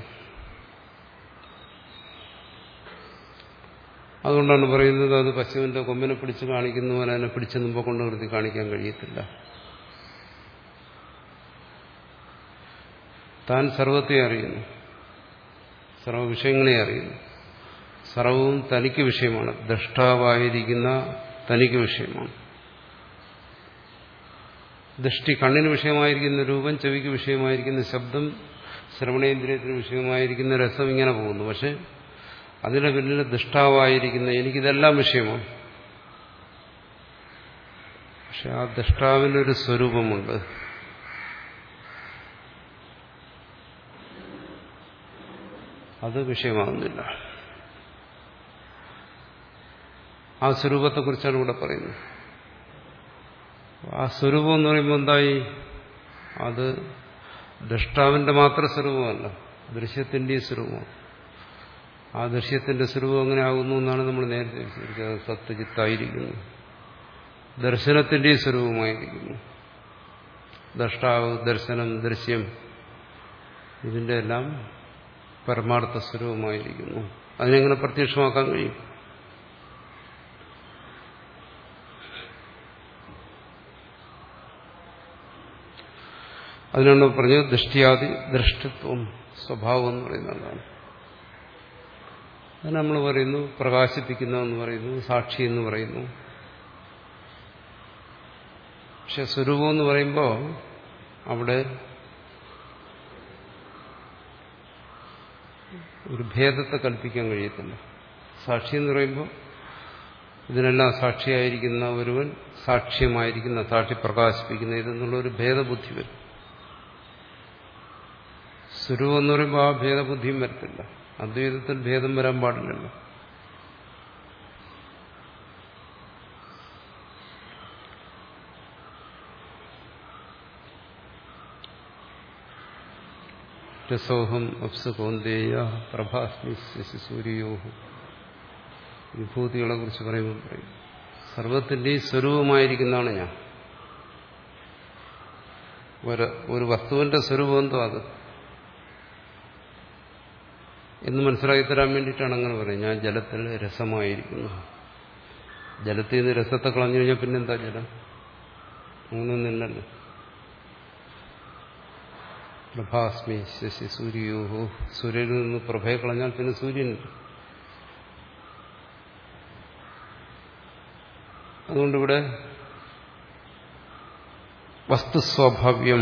[SPEAKER 1] അതുകൊണ്ടാണ് പറയുന്നത് അത് പശുവിന്റെ കൊമ്പിനെ പിടിച്ച് കാണിക്കുന്നവൻ അതിനെ പിടിച്ച് മുമ്പ് കൊണ്ട് നിർത്തി കാണിക്കാൻ കഴിയത്തില്ല. താൻ സർവത്തെ അറിയുന്നു, സർവ വിഷയങ്ങളെ അറിയുന്നു. സർവവും തനിക്ക് വിഷയമാണ്. ദ്രഷ്ടാവായിരിക്കുന്ന തനിക്ക് വിഷയമാണ്. ദൃഷ്ടി കണ്ണിന് വിഷയമായിരിക്കുന്ന രൂപം, ചെവിക്ക് വിഷയമായിരിക്കുന്ന ശബ്ദം, ശ്രവണേന്ദ്രിയത്തിന് വിഷയമായിരിക്കുന്ന രസം, ഇങ്ങനെ പോകുന്നു. പക്ഷെ അതിന്റെ പിന്നിൽ ദൃഷ്ടാവായിരിക്കുന്ന എനിക്കിതെല്ലാം വിഷയമാണ്. പക്ഷെ ആ ദൃഷ്ടാവിനൊരു സ്വരൂപമുണ്ട്. അത് വിഷയമാകുന്നില്ല. ആ സ്വരൂപത്തെക്കുറിച്ചാണ് ഇവിടെ പറയുന്നത്. ആ സ്വരൂപം എന്ന് പറയുമ്പോൾ എന്തായി? അത് ദൃഷ്ടാവിന്റെ മാത്രം സ്വരൂപമല്ല, ദൃശ്യത്തിന്റെയും സ്വരൂപമാണ്. ആ ദൃശ്യത്തിന്റെ സ്വരൂപം എങ്ങനെ ആകുന്നു എന്നാണ് നമ്മൾ നേരത്തെ വിശദീകരിച്ചത്. സത്യജിത്തായിരിക്കുന്നു, ദർശനത്തിന്റെയും സ്വരൂപമായിരിക്കുന്നു. ദൃഷ്ടാവ്, ദർശനം, ദൃശ്യം ഇതിന്റെ എല്ലാം പരമാർത്ഥ സ്വരൂപമായിരിക്കുന്നു. അതിനെങ്ങനെ പ്രത്യക്ഷമാക്കാൻ കഴിയും? അതിനാണ് പറഞ്ഞത് ദൃഷ്ടിയാദി ദൃഷ്ടിത്വം, സ്വഭാവം എന്ന് പറയുന്നതാണ്. അത് നമ്മൾ പറയുന്നു പ്രകാശിപ്പിക്കുന്ന എന്ന് പറയുന്നു, സാക്ഷി എന്ന് പറയുന്നു. പക്ഷെ സ്വരൂപം എന്ന് പറയുമ്പോൾ അവിടെ ഒരു ഭേദത്തെ കൽപ്പിക്കാൻ കഴിയത്തില്ല. സാക്ഷി എന്ന് പറയുമ്പോൾ ഇതിനെല്ലാം സാക്ഷിയായിരിക്കുന്ന ഒരുവൻ, സാക്ഷ്യമായിരിക്കുന്ന, സാക്ഷി പ്രകാശിപ്പിക്കുന്ന ഇതെന്നുള്ള ഒരു ഭേദബുദ്ധി വരും. സ്വരൂപം എന്ന് പറയുമ്പോൾ ആ ഭേദബുദ്ധിയും വരത്തില്ല. അദ്വൈതത്തിൽ ഭേദം വരാൻ പാടില്ലല്ലോ. രസോഹം അപ്സ കൗന്ദേയ പ്രഭാസ്മി സൂര്യോഹം. വിഭൂതികളെ കുറിച്ച് പറയുമ്പോൾ പറയും സർവത്തിന്റെയും സ്വരൂപമായിരിക്കുന്നതാണ് ഞാൻ. ഒരു ഒരു വസ്തുവിന്റെ സ്വരൂപം എന്തോ അത് എന്ന് മനസ്സിലാക്കി തരാൻ വേണ്ടിയിട്ടാണ് അങ്ങനെ പറയും. ഞാൻ ജലത്തിൽ രസമായിരിക്കുന്നു. ജലത്തിൽ നിന്ന് രസത്തെ കളഞ്ഞു കഴിഞ്ഞാൽ പിന്നെന്താ ജലം? അങ്ങനൊന്നില്ലല്ലോ. പ്രഭാസ്മി ശശി സൂര്യോഹോ, സൂര്യനിൽ നിന്ന് പ്രഭയെ കളഞ്ഞാൽ പിന്നെ സൂര്യനില്ല. അതുകൊണ്ടിവിടെ വസ്തുസ്വാഭാവ്യം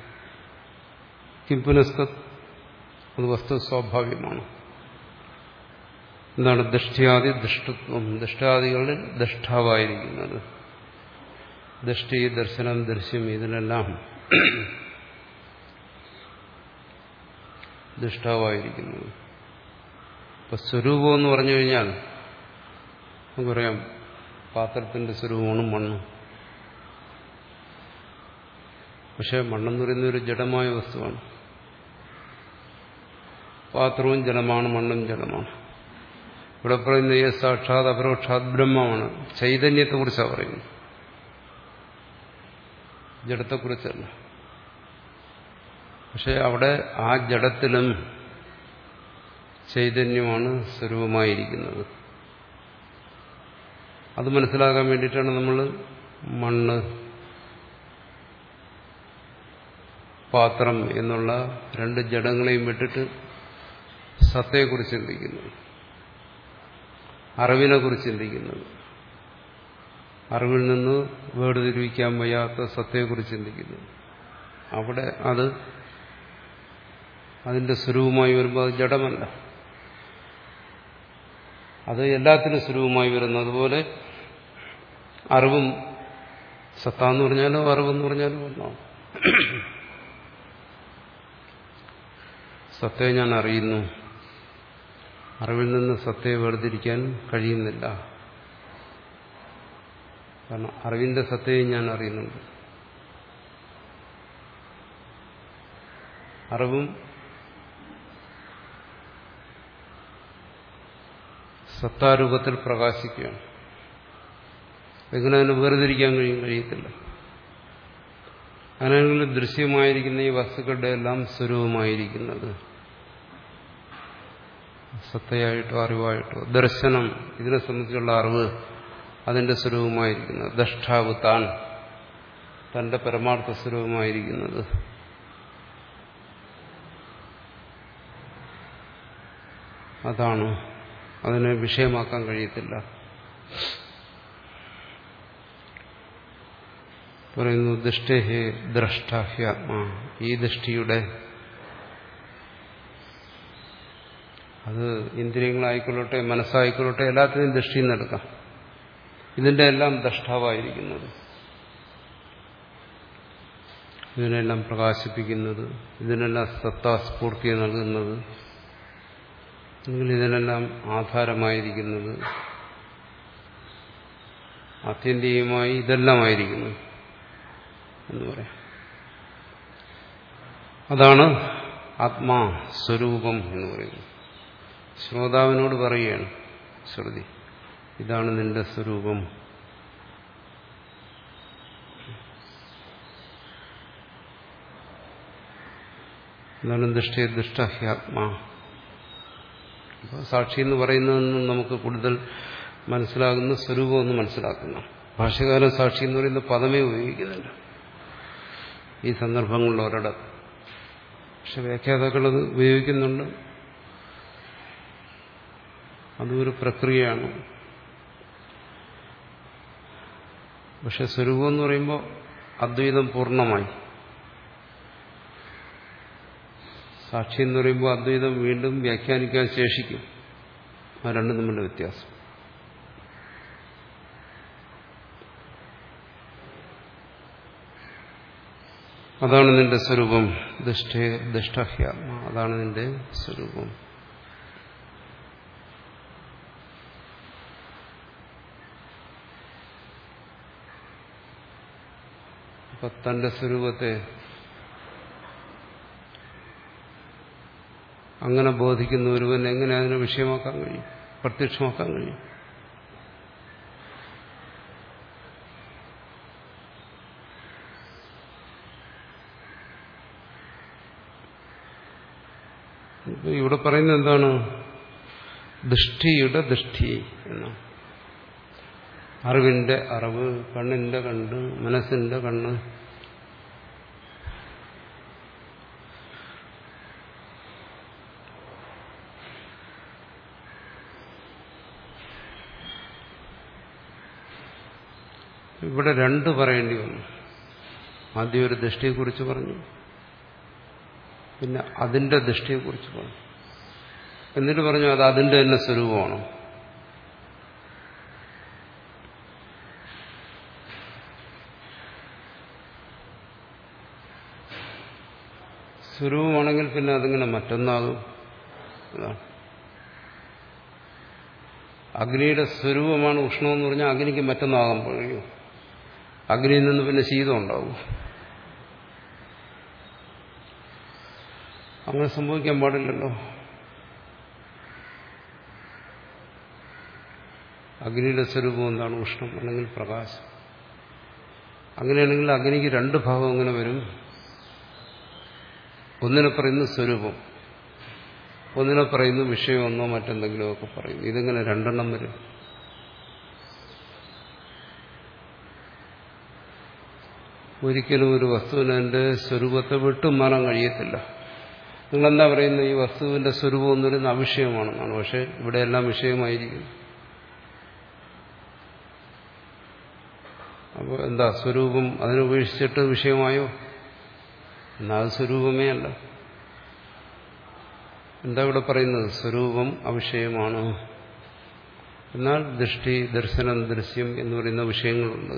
[SPEAKER 1] കിം പുനസ്തത്, അത് വസ്തുസ്വാഭാവ്യമാണ്. എന്താണ്? ദൃഷ്ടിയാദി ദൃഷ്ടത്വം, ദൃഷ്ടാദികളിൽ ദൃഷ്ടാവായിരിക്കുന്നത്. ദൃഷ്ടി, ദർശനം, ദൃശ്യം ഇതിനെല്ലാം ദൃഷ്ടാവായിരിക്കുന്നത്. ഇപ്പൊ സ്വരൂപം എന്ന് പറഞ്ഞു കഴിഞ്ഞാൽ നമുക്കറിയാം പാത്രത്തിന്റെ സ്വരൂപമാണ് മണ്ണ്. പക്ഷെ മണ്ണെന്ന് പറയുന്ന ഒരു ജഡമായ വസ്തുവാണ്. പാത്രവും ജലമാണ്, മണ്ണും ജലമാണ്. ഇവിടെ പറയുന്ന ഈ സാക്ഷാത് അപരോക്ഷാത് ബ്രഹ്മമാണ്. ചൈതന്യത്തെക്കുറിച്ചാണ് പറയുന്നത്, ജഡത്തെക്കുറിച്ചല്ല. പക്ഷെ അവിടെ ആ ജഡത്തിലും ചൈതന്യമാണ് സ്വരൂപമായിരിക്കുന്നത്. അത് മനസ്സിലാക്കാൻ വേണ്ടിയിട്ടാണ് നമ്മൾ മണ്ണ്, പാത്രം എന്നുള്ള രണ്ട് ജഡങ്ങളെയും വിട്ടിട്ട് സത്തയെക്കുറിച്ച് ചിന്തിക്കുന്നത്, അറിവിനെ കുറിച്ച് ചിന്തിക്കുന്നത്, അറിവിൽ നിന്ന് വേർതിരിക്കാൻ വയ്യാത്ത സത്തയെക്കുറിച്ച് ചിന്തിക്കുന്നത്. അവിടെ അത് അതിന്റെ സ്വരൂപമായി വരുമ്പോൾ അത് ജഡമല്ല, അത് എല്ലാത്തിനും സ്വരൂപമായി വരുന്നു. അതുപോലെ അറിവും, സത്ത എന്ന് പറഞ്ഞാലും അറിവെന്ന് പറഞ്ഞാലും ഒന്നാണ്. സത്തയെ ഞാൻ അറിയുന്നു, അറിവിൽ നിന്ന് സത്തയെ വേർതിരിക്കാൻ കഴിയുന്നില്ല. കാരണം അറിവിന്റെ സത്തയെ ഞാൻ അറിയുന്നുണ്ട്. അറിവും സത്താരൂപത്തിൽ പ്രകാശിക്കുകയാണ്. എങ്ങനെ അതിനെ വേർതിരിക്കാൻ കഴിയും? കഴിയത്തില്ല. അങ്ങനെയെങ്കിൽ ദൃശ്യമായിരിക്കുന്ന ഈ വസ്തുക്കളുടെ എല്ലാം സ്വരൂപമായിരിക്കുന്നത് സത്തയായിട്ടോ അറിവായിട്ടോ, ദർശനം ഇതിനെ സംബന്ധിച്ചുള്ള അറിവ് അതിന്റെ സ്വരൂപമായിരിക്കുന്നത്, ദ്രഷ്ടാവ് താൻ തന്റെ പരമാർത്ഥ സ്വരൂപമായിരിക്കുന്നത്, അതാണ്. അതിനെ വിഷയമാക്കാൻ കഴിയത്തില്ല. പറയുന്നു ദൃഷ്ടേഹേ ദ്രഷ്ടാഹ്യാത്മാ. ഈ ദൃഷ്ടിയുടെ, അത് ഇന്ദ്രിയങ്ങളായിക്കൊള്ളട്ടെ മനസ്സായിക്കൊള്ളട്ടെ എല്ലാത്തിനും ദൃഷ്ടിയിൽ നിന്നെടുക്കാം. ഇതിന്റെ എല്ലാം ദ്രഷ്ടാവായിരിക്കുന്നത്, ഇതിനെല്ലാം പ്രകാശിപ്പിക്കുന്നത്, ഇതിനെല്ലാം സത്താസ്ഫൂർത്തിയെ നൽകുന്നത്, അല്ലെങ്കിൽ ഇതിനെല്ലാം ആധാരമായിരിക്കുന്നത്, ആത്യന്തികമായി ഇതെല്ലാമായിരിക്കുന്നു എന്ന് പറയാം. അതാണ് ആത്മാ സ്വരൂപം എന്ന് പറയുന്നത്. ശ്രോതാവിനോട് പറയുകയാണ് ശ്രുതി, ഇതാണ് നിന്റെ സ്വരൂപം. എന്നാലും ദൃഷ്ടി ദൃഷ്ടഹ്യാത്മാ. സാക്ഷി എന്ന് പറയുന്നതൊന്നും നമുക്ക് കൂടുതൽ മനസ്സിലാകുന്ന സ്വരൂപമൊന്നും മനസ്സിലാക്കുന്ന. ഭാഷ്യകാരൻ സാക്ഷി എന്ന് പറയുന്ന പദമേ ഉപയോഗിക്കുന്നില്ല ഈ സന്ദർഭങ്ങളിൽ ഒരിടത്ത്. പക്ഷെ വ്യാഖ്യാതാക്കളത് ഉപയോഗിക്കുന്നുണ്ട്. അതൊരു പ്രക്രിയയാണ്. പക്ഷെ സ്വരൂപം എന്ന് പറയുമ്പോൾ അദ്വൈതം പൂർണ്ണമായി. സാക്ഷി എന്ന് പറയുമ്പോൾ അദ്വൈതം വീണ്ടും വ്യാഖ്യാനിക്കാൻ ശേഷിക്കും. ആ രണ്ടും തമ്മിലുള്ള വ്യത്യാസം. അതാണ് നിന്റെ സ്വരൂപം. ദൃഷ്ടേ ദൃഷ്ടഹ്യാത്മ, അതാണ് നിന്റെ സ്വരൂപം. അപ്പൊ തന്റെ സ്വരൂപത്തെ അങ്ങനെ ബോധിക്കുന്ന ഒരുവൻ എങ്ങനെ അതിനെ വിഷയമാക്കാൻ കഴിയും, പ്രത്യക്ഷമാക്കാൻ കഴിയും? ഇവിടെ പറയുന്നത് എന്താണ്? ദൃഷ്ടിയുടെ ദൃഷ്ടി എന്നാണ്. അറിവിന്റെ അറിവ്, കണ്ണിന്റെ കണ്ണ്, മനസ്സിന്റെ കണ്ണ്. ഇവിടെ രണ്ട് പറയേണ്ടി വന്നു. ആദ്യം ഒരു ദൃഷ്ടിയെക്കുറിച്ച് പറഞ്ഞു, പിന്നെ അതിന്റെ ദൃഷ്ടിയെക്കുറിച്ച് പറഞ്ഞു. എന്നിട്ട് പറഞ്ഞു അത് അതിന്റെ തന്നെ സ്വരൂപമാണ്. സ്വരൂപമാണെങ്കിൽ പിന്നെ അതിങ്ങനെ മറ്റൊന്നാകും. അതാണ് അഗ്നിയുടെ സ്വരൂപമാണ് ഉഷ്ണമെന്ന് പറഞ്ഞാൽ അഗ്നിക്ക് മറ്റൊന്നാകാൻ കഴിയും. അഗ്നിയിൽ നിന്ന് പിന്നെ ശീതം ഉണ്ടാവും. അങ്ങനെ സംഭവിക്കാൻ പാടില്ലല്ലോ. അഗ്നിയുടെ സ്വരൂപം എന്താണ്? ഉഷ്ണം അല്ലെങ്കിൽ പ്രകാശം. അങ്ങനെയാണെങ്കിൽ അഗ്നിക്ക് രണ്ട് ഭാഗം എങ്ങനെ വരും? ഒന്നിനെ പറയുന്നത് സ്വരൂപം, ഒന്നിനെ പറയുന്നു വിഷയമൊന്നോ മറ്റെന്തെങ്കിലുമൊക്കെ പറയുന്നു. ഇതിങ്ങനെ രണ്ടെണ്ണം വരും. ഒരിക്കലും ഒരു വസ്തുവിന് അതിന്റെ സ്വരൂപത്തെ വിട്ടും മാറാൻ കഴിയത്തില്ല. നിങ്ങളെന്താ പറയുന്നത്? ഈ വസ്തുവിന്റെ സ്വരൂപം എന്ന് പറയുന്നത് അവിഷയമാണെന്നാണ്. പക്ഷെ ഇവിടെ എല്ലാം വിഷയമായിരിക്കും. അപ്പോൾ എന്താ സ്വരൂപം അതിനുപേക്ഷിച്ചിട്ട് വിഷയമായോ? എന്നാൽ അത് സ്വരൂപമേ അല്ല. എന്താ ഇവിടെ പറയുന്നത്? സ്വരൂപം അവിഷയമാണ്. എന്നാൽ ദൃഷ്ടി, ദർശനം, ദൃശ്യം എന്ന് പറയുന്ന വിഷയങ്ങളുണ്ട്.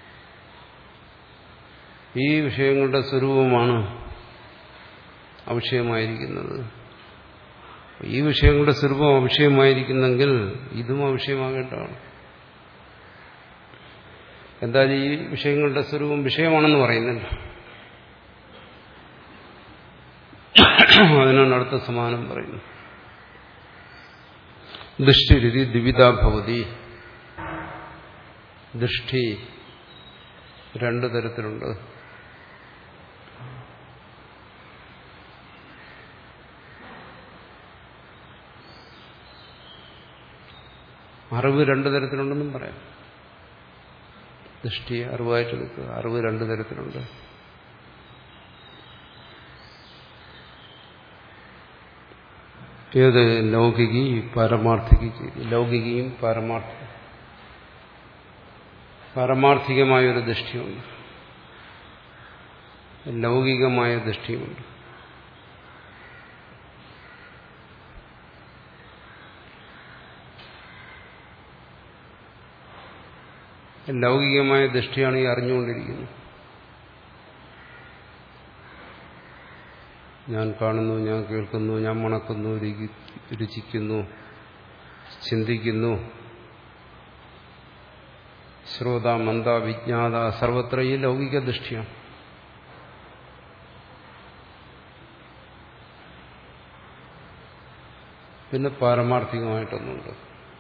[SPEAKER 1] ഈ വിഷയങ്ങളുടെ സ്വരൂപമാണ് അവിഷയമായിരിക്കുന്നത്. ഈ വിഷയങ്ങളുടെ സ്വരൂപം അവിഷയമായിരിക്കുന്നെങ്കിൽ ഇതും അവിഷയമാകേണ്ടതാണ്. എന്തായാലും ഈ വിഷയങ്ങളുടെ സ്വരൂപം വിഷയമാണെന്ന് പറയുന്നില്ല. അതിനാണ് അടുത്ത സമാനം പറയുന്നത്. ദൃഷ്ടിരിതി ദ്വിവിധാ ഭവതി. ദൃഷ്ടി രണ്ടു തരത്തിലുണ്ട്. അറിവ് രണ്ടു തരത്തിലുണ്ടെന്നും പറയാം. ദൃഷ്ടിയെ അറിവായിട്ട് എടുക്കുക. അറിവ് രണ്ടു തരത്തിലുണ്ട്. ഏത്? ലൗകികി പാരമാർത്ഥികി. ലൗകികയും പാരമാർത്ഥ പാരമാർത്ഥികമായൊരു ദൃഷ്ടിയുണ്ട്, ലൗകികമായ ദൃഷ്ടിയുണ്ട്. ലൗകികമായ ദൃഷ്ടിയാണ് ഈ അറിഞ്ഞുകൊണ്ടിരിക്കുന്നത്. ഞാൻ കാണുന്നു, ഞാൻ കേൾക്കുന്നു, ഞാൻ മണക്കുന്നു, രുചിക്കുന്നു, ചിന്തിക്കുന്നു. ശ്രോത, മന്ദ, വിജ്ഞാത സർവത്ര ഈ ലൗകിക ദൃഷ്ടിയാണ്. പിന്നെ പാരമാർത്ഥികമായിട്ടൊന്നുണ്ട്.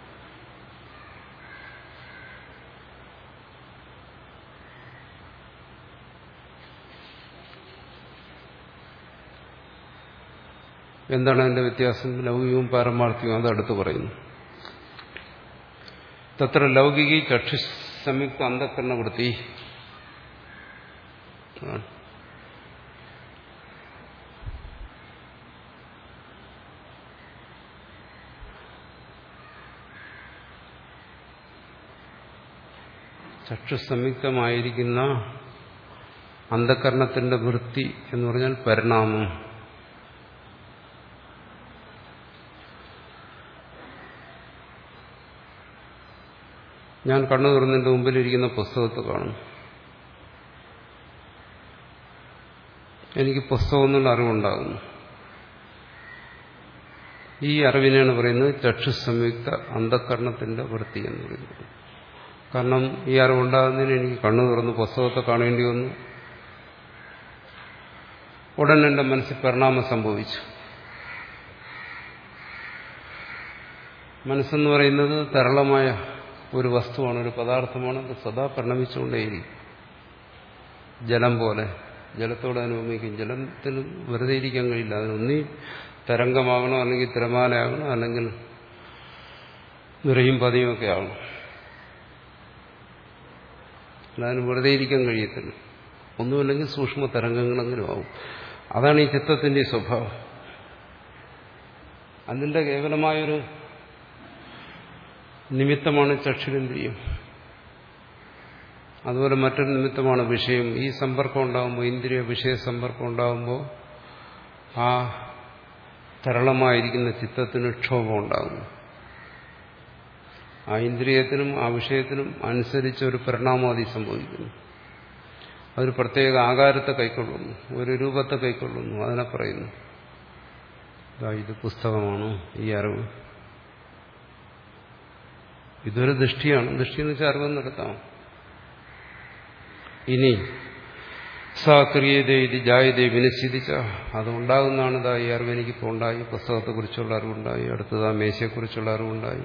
[SPEAKER 1] എന്താണ് അതിന്റെ വ്യത്യാസം? ലൗകികവും പാരമാർത്ഥികവും അതടുത്ത് പറയുന്നു. തത്ര ലൗകികി ചക്ഷു സംയുക്ത അന്ധകരണവൃത്തി. ചക്ഷു സംയുക്തമായിരിക്കുന്ന അന്ധകരണത്തിന്റെ വൃത്തി എന്ന് പറഞ്ഞാൽ പരിണാമം. ഞാൻ കണ്ണു തുറന്നതിന്റെ മുമ്പിലിരിക്കുന്ന പുസ്തകത്തെ കാണും. എനിക്ക് പുസ്തകം എന്നുള്ള അറിവുണ്ടാകുന്നു. ഈ അറിവിനെയാണ് പറയുന്നത് ചക്ഷു സംയുക്ത അന്ധകരണത്തിന്റെ വൃത്തി എന്ന് പറയുന്നത്. കാരണം ഈ അറിവുണ്ടാകുന്നതിന് എനിക്ക് കണ്ണു തുറന്ന് പുസ്തകത്തെ കാണേണ്ടി വന്നു. ഉടൻ എന്റെ മനസ്സിൽ പരിണാമം സംഭവിച്ചു. മനസ്സെന്ന് പറയുന്നത് തരളമായ ഒരു വസ്തുവാണ്, ഒരു പദാർത്ഥമാണ്. അത് സദാ പരിണമിച്ചുകൊണ്ടേയിരിക്കും. ജലം പോലെ, ജലത്തോട് അനുഭവിക്കും. ജലത്തിന് വെറുതെ ഇരിക്കാൻ കഴിയില്ല. അതിനൊന്നീ തരംഗമാകണം, അല്ലെങ്കിൽ തിരമാലയാകണം, അല്ലെങ്കിൽ നിറയും പതിയും ഒക്കെ ആകണം. അതിന് വെറുതെ ഇരിക്കാൻ കഴിയത്തില്ല. ഒന്നുമില്ലെങ്കിൽ സൂക്ഷ്മ തരംഗങ്ങളെങ്കിലും ആവും. അതാണ് ഈ ചിത്തത്തിന്റെ സ്വഭാവം. അതിന്റെ കേവലമായൊരു നിമിത്തമാണ് ചക്ഷുരേന്ദ്രിയം. അതുപോലെ മറ്റൊരു നിമിത്തമാണ് വിഷയം. ഈ സമ്പർക്കം ഉണ്ടാകുമ്പോൾ, ഇന്ദ്രിയ വിഷയ സമ്പർക്കം ഉണ്ടാകുമ്പോൾ ആ തരളമായിരിക്കുന്ന ചിത്തത്തിന് ക്ഷോഭം ഉണ്ടാകുന്നു. ആ ഇന്ദ്രിയത്തിനും ആ വിഷയത്തിനും അനുസരിച്ച് ഒരു പരിണാമാദി സംഭവിക്കുന്നു. അതൊരു പ്രത്യേക ആകാരത്തെ കൈക്കൊള്ളുന്നു, ഒരു രൂപത്തെ കൈക്കൊള്ളുന്നു. അതിനെ പറയുന്നു ഇത് പുസ്തകമാണ്, ഈ അറിവ്. ഇതൊരു ദൃഷ്ടിയാണ്. ദൃഷ്ടി എന്ന് വെച്ചാൽ അറിവെന്നെടുത്താം. ഇനി സാ ക്രിയതേ ഇത് ജായതേ വിനശ്ചിതിച്ച, അതുണ്ടാകുന്നതാണ്. ഇതാ ഈ അറിവ് എനിക്കിപ്പോൾ ഉണ്ടായി. പുസ്തകത്തെക്കുറിച്ചുള്ള അറിവുണ്ടായി, അടുത്തത് ആ മേശയെക്കുറിച്ചുള്ള അറിവുണ്ടായി.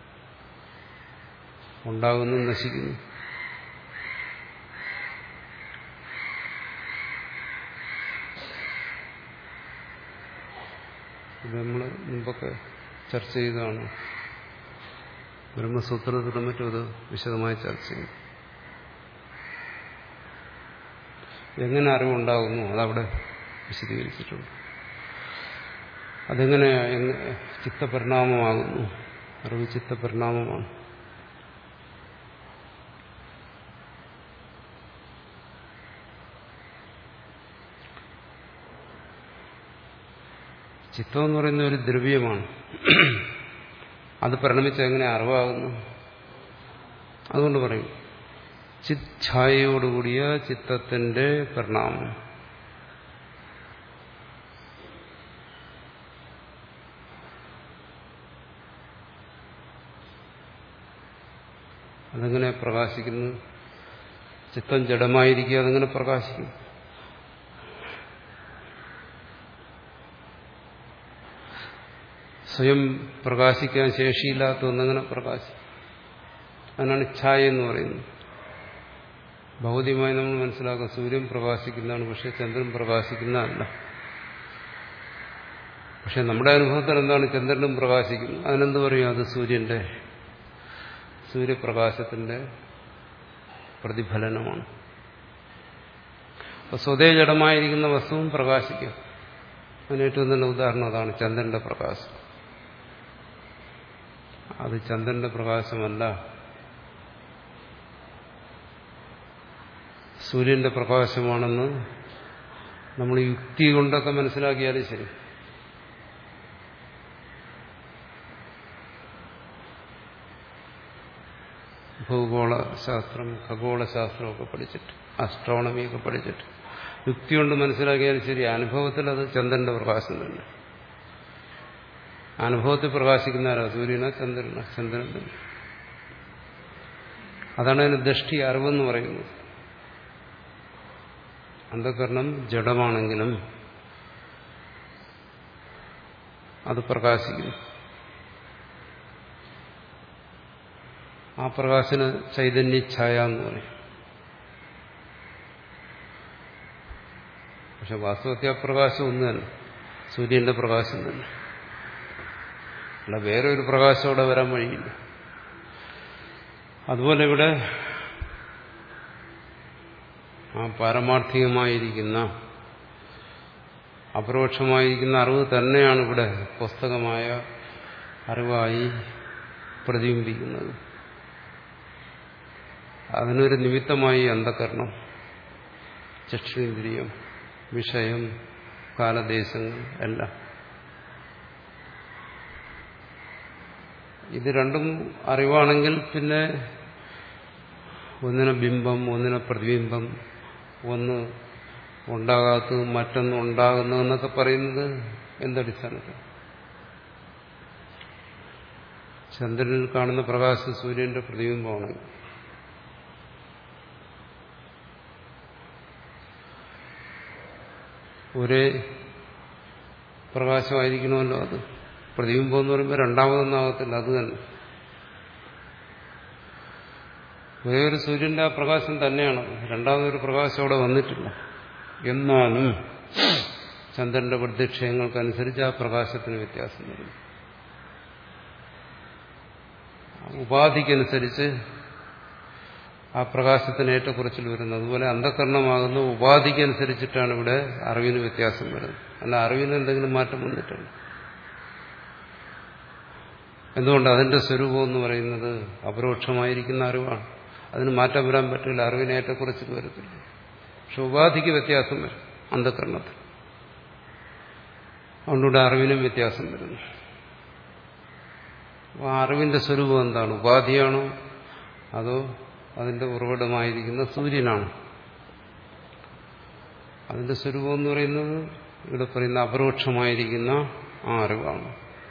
[SPEAKER 1] ഉണ്ടാകുന്നു, നശിക്കുന്നു. ഇത് നമ്മൾ മുമ്പൊക്കെ ചർച്ച ചെയ്തതാണ്. ബ്രഹ്മസൂത്രത്തിലും മറ്റും അത് വിശദമായി ചർച്ച ചെയ്തു. എങ്ങനെ അറിവുണ്ടാകുന്നു അതവിടെ വിശദീകരിച്ചിട്ടുണ്ട്. അതെങ്ങനെ ചിത്തപരിണാമമാകുന്നു? അറിവ് ചിത്തപരിണാമമാണ്. ചിത്തം എന്ന് പറയുന്ന ഒരു ദ്രവ്യമാണ്. അത് പരിണമിച്ച് എങ്ങനെ അറിവാകുന്നു? അതുകൊണ്ട് പറയും ചിത് ഛായയോടുകൂടിയ ചിത്തത്തിന്റെ പരിണാമം. അതെങ്ങനെ പ്രകാശിക്കുന്നു? ചിത്തം ജഡമായിരിക്കുക, അതെങ്ങനെ പ്രകാശിക്കും? സ്വയം പ്രകാശിക്കാൻ ശേഷിയില്ലാത്ത ഒന്നെങ്ങനെ പ്രകാശിക്കും? അതിനാണ് ഛായ എന്ന് പറയുന്നത്. ഭൗതികമായി നമ്മൾ മനസ്സിലാക്കുക സൂര്യൻ പ്രകാശിക്കുന്നതാണ്, പക്ഷെ ചന്ദ്രൻ പ്രകാശിക്കുന്നതല്ല. പക്ഷെ നമ്മുടെ അനുഭവത്തിൽ എന്താണ്? ചന്ദ്രനും പ്രകാശിക്കുന്നു. അതിനെന്ത് പറയും? അത് സൂര്യന്റെ സൂര്യപ്രകാശത്തിന്റെ പ്രതിഫലനമാണ്. അപ്പൊ സ്വതേ ജഡമായിരിക്കുന്ന വസ്തുവും പ്രകാശിക്കും. അതിന് ഏറ്റവും നല്ല ഉദാഹരണം അതാണ് ചന്ദ്രന്റെ പ്രകാശം. അത് ചന്ദ്രന്റെ പ്രകാശമല്ല, സൂര്യന്റെ പ്രകാശമാണെന്ന് നമ്മൾ യുക്തി കൊണ്ടൊക്കെ മനസ്സിലാക്കിയാലും ശരി. ഭൂഗോള ശാസ്ത്രം, ഖഗോളശാസ്ത്രമൊക്കെ പഠിച്ചിട്ട്, ആസ്ട്രോണമിയൊക്കെ പഠിച്ചിട്ട് യുക്തി കൊണ്ട് മനസ്സിലാക്കിയാലും ശരി, അനുഭവത്തിൽ അത് ചന്ദ്രന്റെ പ്രകാശം തന്നെ. അനുഭവത്തിൽ പ്രകാശിക്കുന്ന ആരാ? സൂര്യനോ ചന്ദ്രനോ? ചന്ദ്രൻ തന്നെ. അതാണ് അതിന് ദൃഷ്ടി, അറിവെന്ന് പറയുന്നത്. അന്ധകരണം ജഡമാണെങ്കിലും അത് പ്രകാശിക്കുന്നു. ആ പ്രകാശന ചൈതന്യഛായ എന്ന് പറയും. പക്ഷെ വാസ്തവത്തിൽ ആ പ്രകാശം ഒന്ന് തന്നെ, സൂര്യന്റെ പ്രകാശം തന്നെ. അല്ല വേറെ ഒരു പ്രകാശം അവിടെ വരാൻ വഴിയില്ല. അതുപോലെ ഇവിടെ ആ പാരമാർത്ഥികമായിരിക്കുന്ന അപരോക്ഷമായിരിക്കുന്ന അറിവ് തന്നെയാണ് ഇവിടെ പുസ്തകമായ അറിവായി പ്രതിബിംബിക്കുന്നത്. അതിനൊരു നിമിത്തമായി അന്ധകരണം, ചക്ഷുരേന്ദ്രിയം, വിഷയം, കാലദേശങ്ങൾ എല്ലാം. ഇത് രണ്ടും അറിവാണെങ്കിൽ പിന്നെ ഒന്നിനെ ബിംബം, ഒന്നിനെ പ്രതിബിംബം, ഒന്ന് ഉണ്ടാകാത്തതും മറ്റൊന്നും ഉണ്ടാകുന്നതെന്നൊക്കെ പറയുന്നത് എന്തടിസ്ഥാനത്തിൽ? ചന്ദ്രനിൽ കാണുന്ന പ്രകാശം സൂര്യന്റെ പ്രതിബിംബമാണ്. ഒരേ പ്രകാശമായിരിക്കണമല്ലോ അത്. പ്രതിബിംബം എന്ന് പറയുമ്പോൾ രണ്ടാമതൊന്നാകത്തില്ല, അത് തന്നെ ഒരേ ഒരു സൂര്യന്റെ ആ പ്രകാശം തന്നെയാണ്. രണ്ടാമതൊരു പ്രകാശം അവിടെ വന്നിട്ടില്ല. എന്നാലും ചന്ദ്രന്റെ പ്രത്യക്ഷയങ്ങൾക്കനുസരിച്ച് ആ പ്രകാശത്തിന് വ്യത്യാസം വരും. ഉപാധിക്കനുസരിച്ച് ആ പ്രകാശത്തിന് ഏറ്റക്കുറച്ചിൽ വരുന്നത്. അതുപോലെ അന്ധകരണമാകുന്ന ഉപാധിക്കനുസരിച്ചിട്ടാണ് ഇവിടെ അറിവിന് വ്യത്യാസം വരുന്നത്. അല്ല അറിവിന് എന്തെങ്കിലും മാറ്റം വന്നിട്ടുണ്ട്. എന്തുകൊണ്ട്? അതിന്റെ സ്വരൂപം എന്ന് പറയുന്നത് അപരോക്ഷമായിരിക്കുന്ന അറിവാണ്. അതിന് മാറ്റം വരാൻ പറ്റില്ല, അറിവിന് ഏറ്റക്കുറച്ചിൽ വരത്തില്ല. പക്ഷെ ഉപാധിക്ക് വ്യത്യാസം വരും അന്ധകരണത്തിൽ. അതുകൊണ്ടിവിടെ അറിവിനും വ്യത്യാസം വരുന്നു. അപ്പോൾ ആ അറിവിന്റെ സ്വരൂപം എന്താണ്? ഉപാധിയാണോ അതോ അതിന്റെ ഉറവിടമായിരിക്കുന്ന സൂര്യനാണ്? അതിന്റെ സ്വരൂപം എന്ന് പറയുന്നത് ഇവിടെ പറയുന്ന അപരോക്ഷമായിരിക്കുന്ന ആ അറിവാണ്.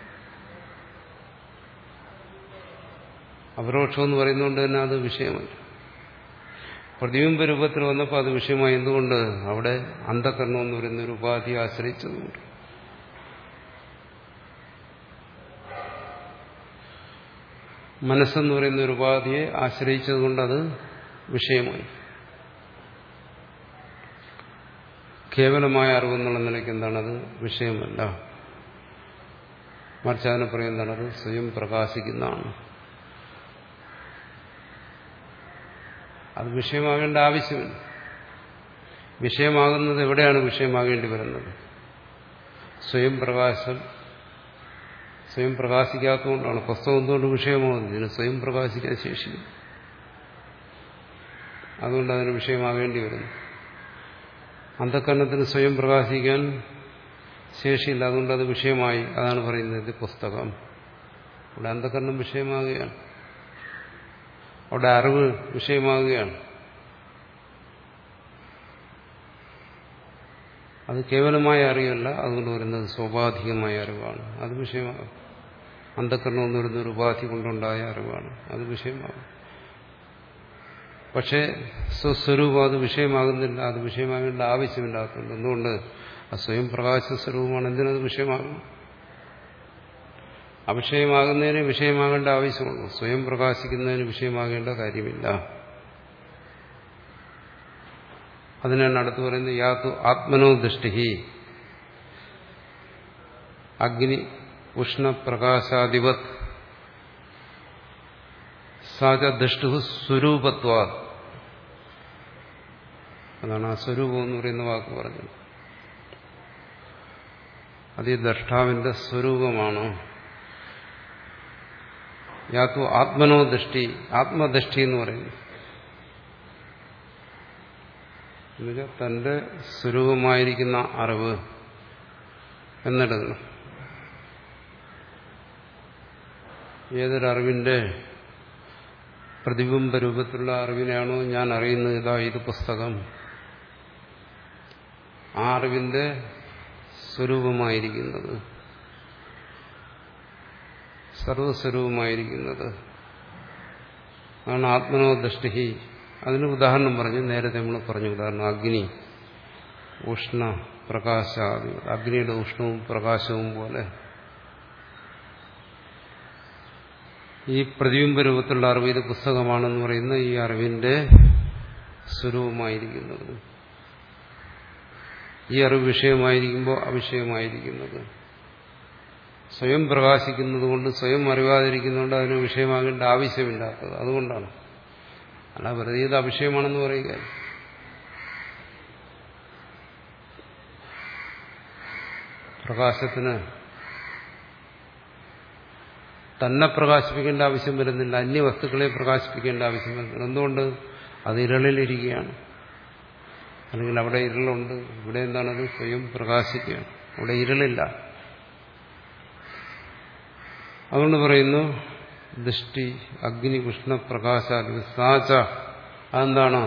[SPEAKER 1] അപരോക്ഷം എന്ന് പറയുന്നതുകൊണ്ട് തന്നെ അത് വിഷയമല്ല. പ്രതിബിംബ രൂപത്തിൽ വന്നപ്പോൾ അത് വിഷയമായി. എന്തുകൊണ്ട്? അവിടെ അന്ധകരണം എന്ന് പറയുന്ന ഒരു ഉപാധിയെ ആശ്രയിച്ചതുകൊണ്ട്. മനസ്സെന്ന് പറയുന്ന ഒരു ഉപാധിയെ ആശ്രയിച്ചതുകൊണ്ട് അത് വിഷയമായി. കേവലമായ അറിവെന്നുള്ള നിലയ്ക്ക് എന്താണ്? അത് വിഷയമല്ല. മറിച്ച് അതിനെ പറയുന്നതാണ് അത് സ്വയം പ്രകാശിക്കുന്നതാണ്. അത് വിഷയമാകേണ്ട ആവശ്യമില്ല. വിഷയമാകുന്നത് എവിടെയാണ് വിഷയമാകേണ്ടി വരുന്നത്? സ്വയം പ്രകാശം സ്വയം പ്രകാശിക്കാത്തതുകൊണ്ടാണ്. പുസ്തകം എന്തുകൊണ്ട് വിഷയമാകുന്നത്? ഇതിന് സ്വയം പ്രകാശിക്കാൻ ശേഷിയില്ല. അതുകൊണ്ട് അതിന് വിഷയമാകേണ്ടി വരുന്നു. അന്ധക്കരണത്തിന് സ്വയം പ്രകാശിക്കാൻ ശേഷിയില്ല, അതുകൊണ്ട് അത് വിഷയമായി. അതാണ് പറയുന്നത് ഇത് പുസ്തകം. അവിടെ അന്ധക്കരണം വിഷയമാകുകയാണ്, അവിടെ അറിവ് വിഷയമാകുകയാണ്. അത് കേവലമായ അറിവല്ല, അതുകൊണ്ട് വരുന്നത് സ്വാഭാവികമായ അറിവാണ്. അത് വിഷയമാകും. അന്ധക്കരണം എന്ന് പറയുന്ന ഒരു ഉപാധി കൊണ്ടുണ്ടായ അറിവാണ്, അത് വിഷയമാകും. പക്ഷേ സ്വസ്വരൂപം അത് വിഷയമാകുന്നില്ല, അത് വിഷയമാകേണ്ട ആവശ്യമില്ലാത്തതുകൊണ്ട്. എന്തുകൊണ്ട്? അത് സ്വയം പ്രകാശ സ്വരൂപമാണ്. എന്തിനത് വിഷയമാകും? അവിഷയമാകുന്നതിന് വിഷയമാകേണ്ട ആവശ്യമുള്ളൂ, സ്വയം പ്രകാശിക്കുന്നതിന് വിഷയമാകേണ്ട കാര്യമില്ല. അതിനാണ് അടുത്ത് പറയുന്നത് യാതു ആത്മനോ ദൃഷ്ടി അഗ്നി ഉഷ്ണപ്രകാശാധിപത് സാച ദൃഷ്ടു സ്വരൂപത്വാ. അതാണ് ആ സ്വരൂപം എന്ന് പറയുന്ന വാക്ക് പറഞ്ഞത്. അത് ഈ ദ്രഷ്ടാവിന്റെ സ്വരൂപമാണ്. യാതു ആത്മനോ ദൃഷ്ടി, ആത്മദൃഷ്ടി എന്ന് പറയുന്നു. എന്നുവെച്ചാൽ തന്റെ സ്വരൂപമായിരിക്കുന്ന അറിവ് എന്നെടുക്കണം. ഏതൊരറിവിന്റെ പ്രതിബിംബ രൂപത്തിലുള്ള അറിവിനെയാണോ ഞാൻ അറിയുന്നത്, ഇതാ ഇത് പുസ്തകം, ആ അറിവിന്റെ സ്വരൂപമായിരിക്കുന്നത്, സർവസ്വരൂപമായിരിക്കുന്നത് ആണ് ആത്മനോ ദൃഷ്ടി. അതിന് ഉദാഹരണം പറഞ്ഞു, നേരത്തെ നമ്മൾ പറഞ്ഞു ഉദാഹരണം അഗ്നി ഉഷ്ണ പ്രകാശ, അഗ്നിയുടെ ഉഷ്ണവും പ്രകാശവും പോലെ ഈ പ്രതിബിംബ രൂപത്തിലുള്ള അറിവ് ഇത് പുസ്തകമാണെന്ന് പറയുന്ന ഈ അറിവിന്റെ സ്വരൂപമായിരിക്കുന്നത്, ഈ അറിവ് വിഷയമായിരിക്കുമ്പോൾ അവിഷയമായിരിക്കുന്നത്, സ്വയം പ്രകാശിക്കുന്നത് കൊണ്ട് സ്വയം അറിവാതിരിക്കുന്നതുകൊണ്ട് അതിന് വിഷയമാകേണ്ട ആവശ്യമില്ലാത്തത്. അതുകൊണ്ടാണ്. അല്ല വെറുതെ ഇത് അവിഷയമാണെന്ന് പറയുക. പ്രകാശത്തിന് തന്നെ പ്രകാശിപ്പിക്കേണ്ട ആവശ്യം വരുന്നില്ല, അന്യവസ്തുക്കളെ പ്രകാശിപ്പിക്കേണ്ട ആവശ്യം വരുന്നില്ല. എന്തുകൊണ്ട്? അത് ഇരളിലിരിക്കുകയാണ്. അല്ലെങ്കിൽ അവിടെ ഇരുളുണ്ട്, ഇവിടെ എന്താണത്? സ്വയം പ്രകാശിക്കുകയാണ്, അവിടെ ഇരുളില്ല. അതുകൊണ്ട് പറയുന്നു ദൃഷ്ടി അഗ്നി ഉഷ്ണ പ്രകാശ സാച. അതെന്താണ്?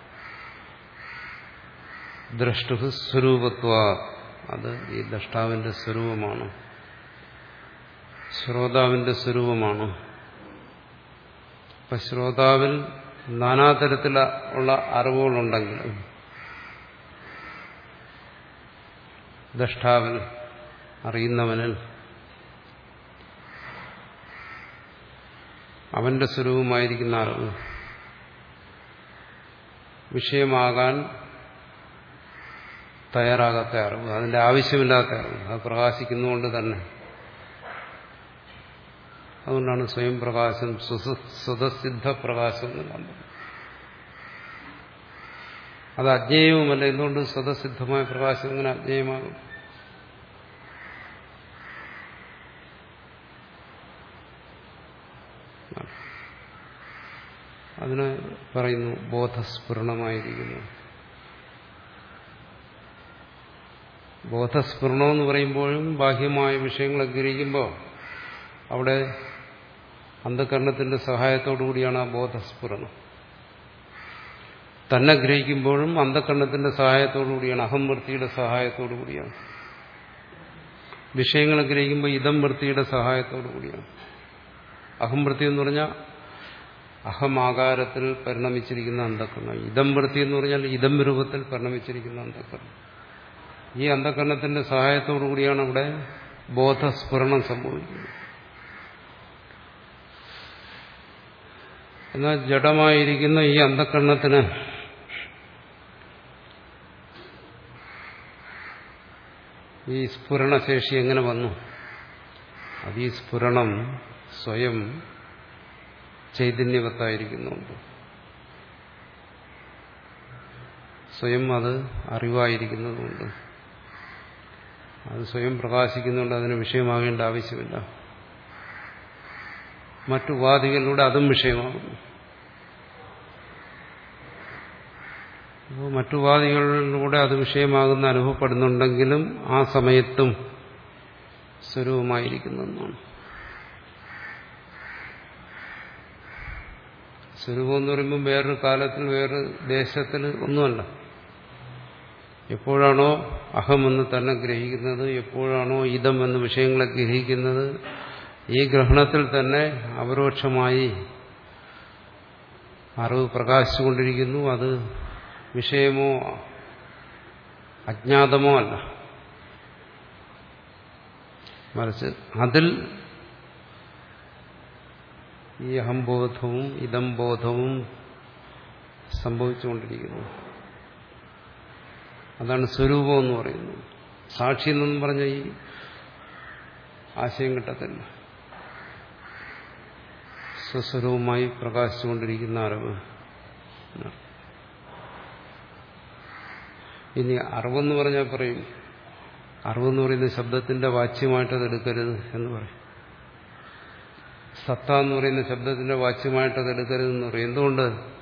[SPEAKER 1] ദ്രഷ്ടു സ്വരൂപത്വ, അത് ഈ ദ്രഷ്ടാവിന്റെ സ്വരൂപമാണ്, ശ്രോതാവിന്റെ സ്വരൂപമാണ്. ഇപ്പൊ ശ്രോതാവിൽ നാനാതരത്തിലുള്ള അറിവുകളുണ്ടെങ്കിലും ദ്രഷ്ടാവിൽ അറിയുന്നവനിൽ അവന്റെ സ്വരൂപമായിരിക്കുന്ന അറിവ് വിഷയമാകാൻ തയ്യാറാകാത്ത അറിവ്, അതിന്റെ ആവശ്യമില്ലാത്ത അറിവ്, അത് പ്രകാശിക്കുന്നതുകൊണ്ട് തന്നെ. അതുകൊണ്ടാണ് സ്വയം പ്രകാശം സ്വതസിദ്ധ പ്രകാശം എന്ന് പറയുന്നത്. അത് അജ്ഞേയവുമല്ല. എന്തുകൊണ്ട് സ്വതസിദ്ധമായ പ്രകാശം ഇങ്ങനെ അജ്ഞേയമാകും? അതിന് പറയുന്നു ബോധസ്ഫുരണമായിരിക്കുന്നു. ബോധസ്ഫുരണമെന്ന് പറയുമ്പോഴും ബാഹ്യമായ വിഷയങ്ങളെ ഗ്രഹിക്കുമ്പോൾ അവിടെ അന്ധകരണത്തിന്റെ സഹായത്തോടുകൂടിയാണ് ആ ബോധസ്ഫുരണം. തന്നെ ഗ്രഹിക്കുമ്പോഴും അന്ധകരണത്തിന്റെ സഹായത്തോടുകൂടിയാണ്, അഹംവൃത്തിയുടെ സഹായത്തോടുകൂടിയാണ്. വിഷയങ്ങളെ ഗ്രഹിക്കുമ്പോൾ ഇതം വൃത്തിയുടെ സഹായത്തോടുകൂടിയാണ്. അഹംവൃത്തി എന്ന് പറഞ്ഞാൽ അഹമാകാരത്തിൽ പരിണമിച്ചിരിക്കുന്ന അന്ധകരണം. ഇതം വൃത്തി എന്ന് പറഞ്ഞാൽ ഇതം രൂപത്തിൽ പരിണമിച്ചിരിക്കുന്ന അന്ധകരണം. ഈ അന്ധകരണത്തിന്റെ സഹായത്തോടുകൂടിയാണ് അവിടെ ബോധസ്ഫുരണം സംഭവിക്കുന്നത്. എന്നാൽ ജഡമായിരിക്കുന്ന ഈ അന്ധകരണത്തിന് ഈ സ്ഫുരണശേഷി എങ്ങനെ വന്നു? അത് ഈ സ്ഫുരണം സ്വയം ചൈതന്യവത്തായിരിക്കുന്നുണ്ട്. സ്വയം അത് അറിവായിരിക്കുന്നതുകൊണ്ട്, അത് സ്വയം പ്രകാശിക്കുന്നുണ്ട്. അതിന് വിഷയമാകേണ്ട ആവശ്യമില്ല. മറ്റുപാധികളിലൂടെ അതും വിഷയമാകുന്നു. അപ്പോൾ മറ്റുപാധികളിലൂടെ അത് വിഷയമാകുന്ന അനുഭവപ്പെടുന്നുണ്ടെങ്കിലും ആ സമയത്തും സ്വരൂപമായിരിക്കുന്നതാണ്. സ്വരൂപം എന്ന് പറയുമ്പോൾ വേറൊരു കാലത്തിൽ വേറൊരു ദേശത്തിൽ ഒന്നുമല്ല. എപ്പോഴാണോ അഹമെന്ന് തന്നെ ഗ്രഹിക്കുന്നത്, എപ്പോഴാണോ ഇതം എന്ന് വിഷയങ്ങളെ ഗ്രഹിക്കുന്നത്, ഈ ഗ്രഹണത്തിൽ തന്നെ അപരോക്ഷമായി അറിവ് പ്രകാശിച്ചുകൊണ്ടിരിക്കുന്നു. അത് വിഷയമോ അജ്ഞാതമോ അല്ല, മറിച്ച് അതിൽ ഈ അഹംബോധവും ഇതം ബോധവും സംഭവിച്ചുകൊണ്ടിരിക്കുന്നു. അതാണ് സ്വരൂപം എന്ന് പറയുന്നത്. സാക്ഷി എന്നും പറഞ്ഞ ഈ ആശയം കിട്ടത്തില്ല. സ്വസ്വരൂപമായി പ്രകാശിച്ചുകൊണ്ടിരിക്കുന്ന അറിവ്. ഇനി അറിവെന്ന് പറഞ്ഞാൽ പറയും, അറിവെന്ന് പറയുന്ന ശബ്ദത്തിന്റെ വാച്യമായിട്ട് അത് എടുക്കരുത് എന്ന് പറയും. സത്ത എന്ന് പറയുന്ന ശബ്ദത്തിന്റെ വാച്യമായിട്ട് അത് എടുക്കരുതെന്ന് പറയും. എന്തുകൊണ്ട്?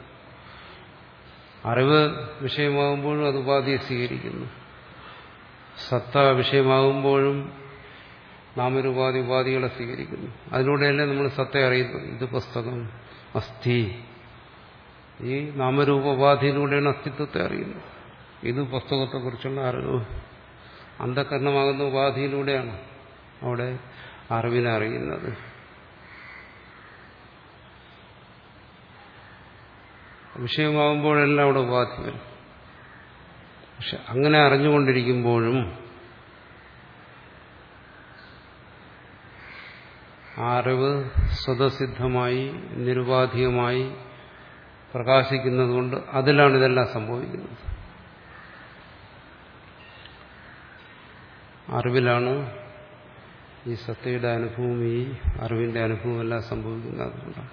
[SPEAKER 1] അറിവ് വിഷയമാകുമ്പോഴും അത് ഉപാധിയെ സ്വീകരിക്കുന്നു. സത്ത വിഷയമാകുമ്പോഴും നാമരൂപാധി ഉപാധികളെ സ്വീകരിക്കുന്നു. അതിലൂടെയല്ലേ നമ്മൾ സത്തയെ അറിയുന്നു. ഇത് പുസ്തകം, അസ്ഥി, ഈ നാമരൂപോപാധിയിലൂടെയാണ് അസ്തിത്വത്തെ അറിയുന്നത്. ഇത് പുസ്തകത്തെക്കുറിച്ചുള്ള അറിവ് അന്ധകരണമാകുന്ന ഉപാധിയിലൂടെയാണ് അവിടെ അറിവിനെ അറിയുന്നത്. വിഷയമാകുമ്പോഴെല്ലാം അവിടെ ഉപാധി വരും. പക്ഷെ അങ്ങനെ അറിഞ്ഞുകൊണ്ടിരിക്കുമ്പോഴും ആ അറിവ് സ്വതസിദ്ധമായി നിരുപാധികമായി പ്രകാശിക്കുന്നതുകൊണ്ട് അതിലാണ് ഇതെല്ലാം സംഭവിക്കുന്നത്. അറിവിലാണ് ഈ സത്തയുടെ അനുഭവം, ഈ അറിവിന്റെ അനുഭവം എല്ലാം സംഭവിക്കുന്നത്. അതുകൊണ്ടാണ്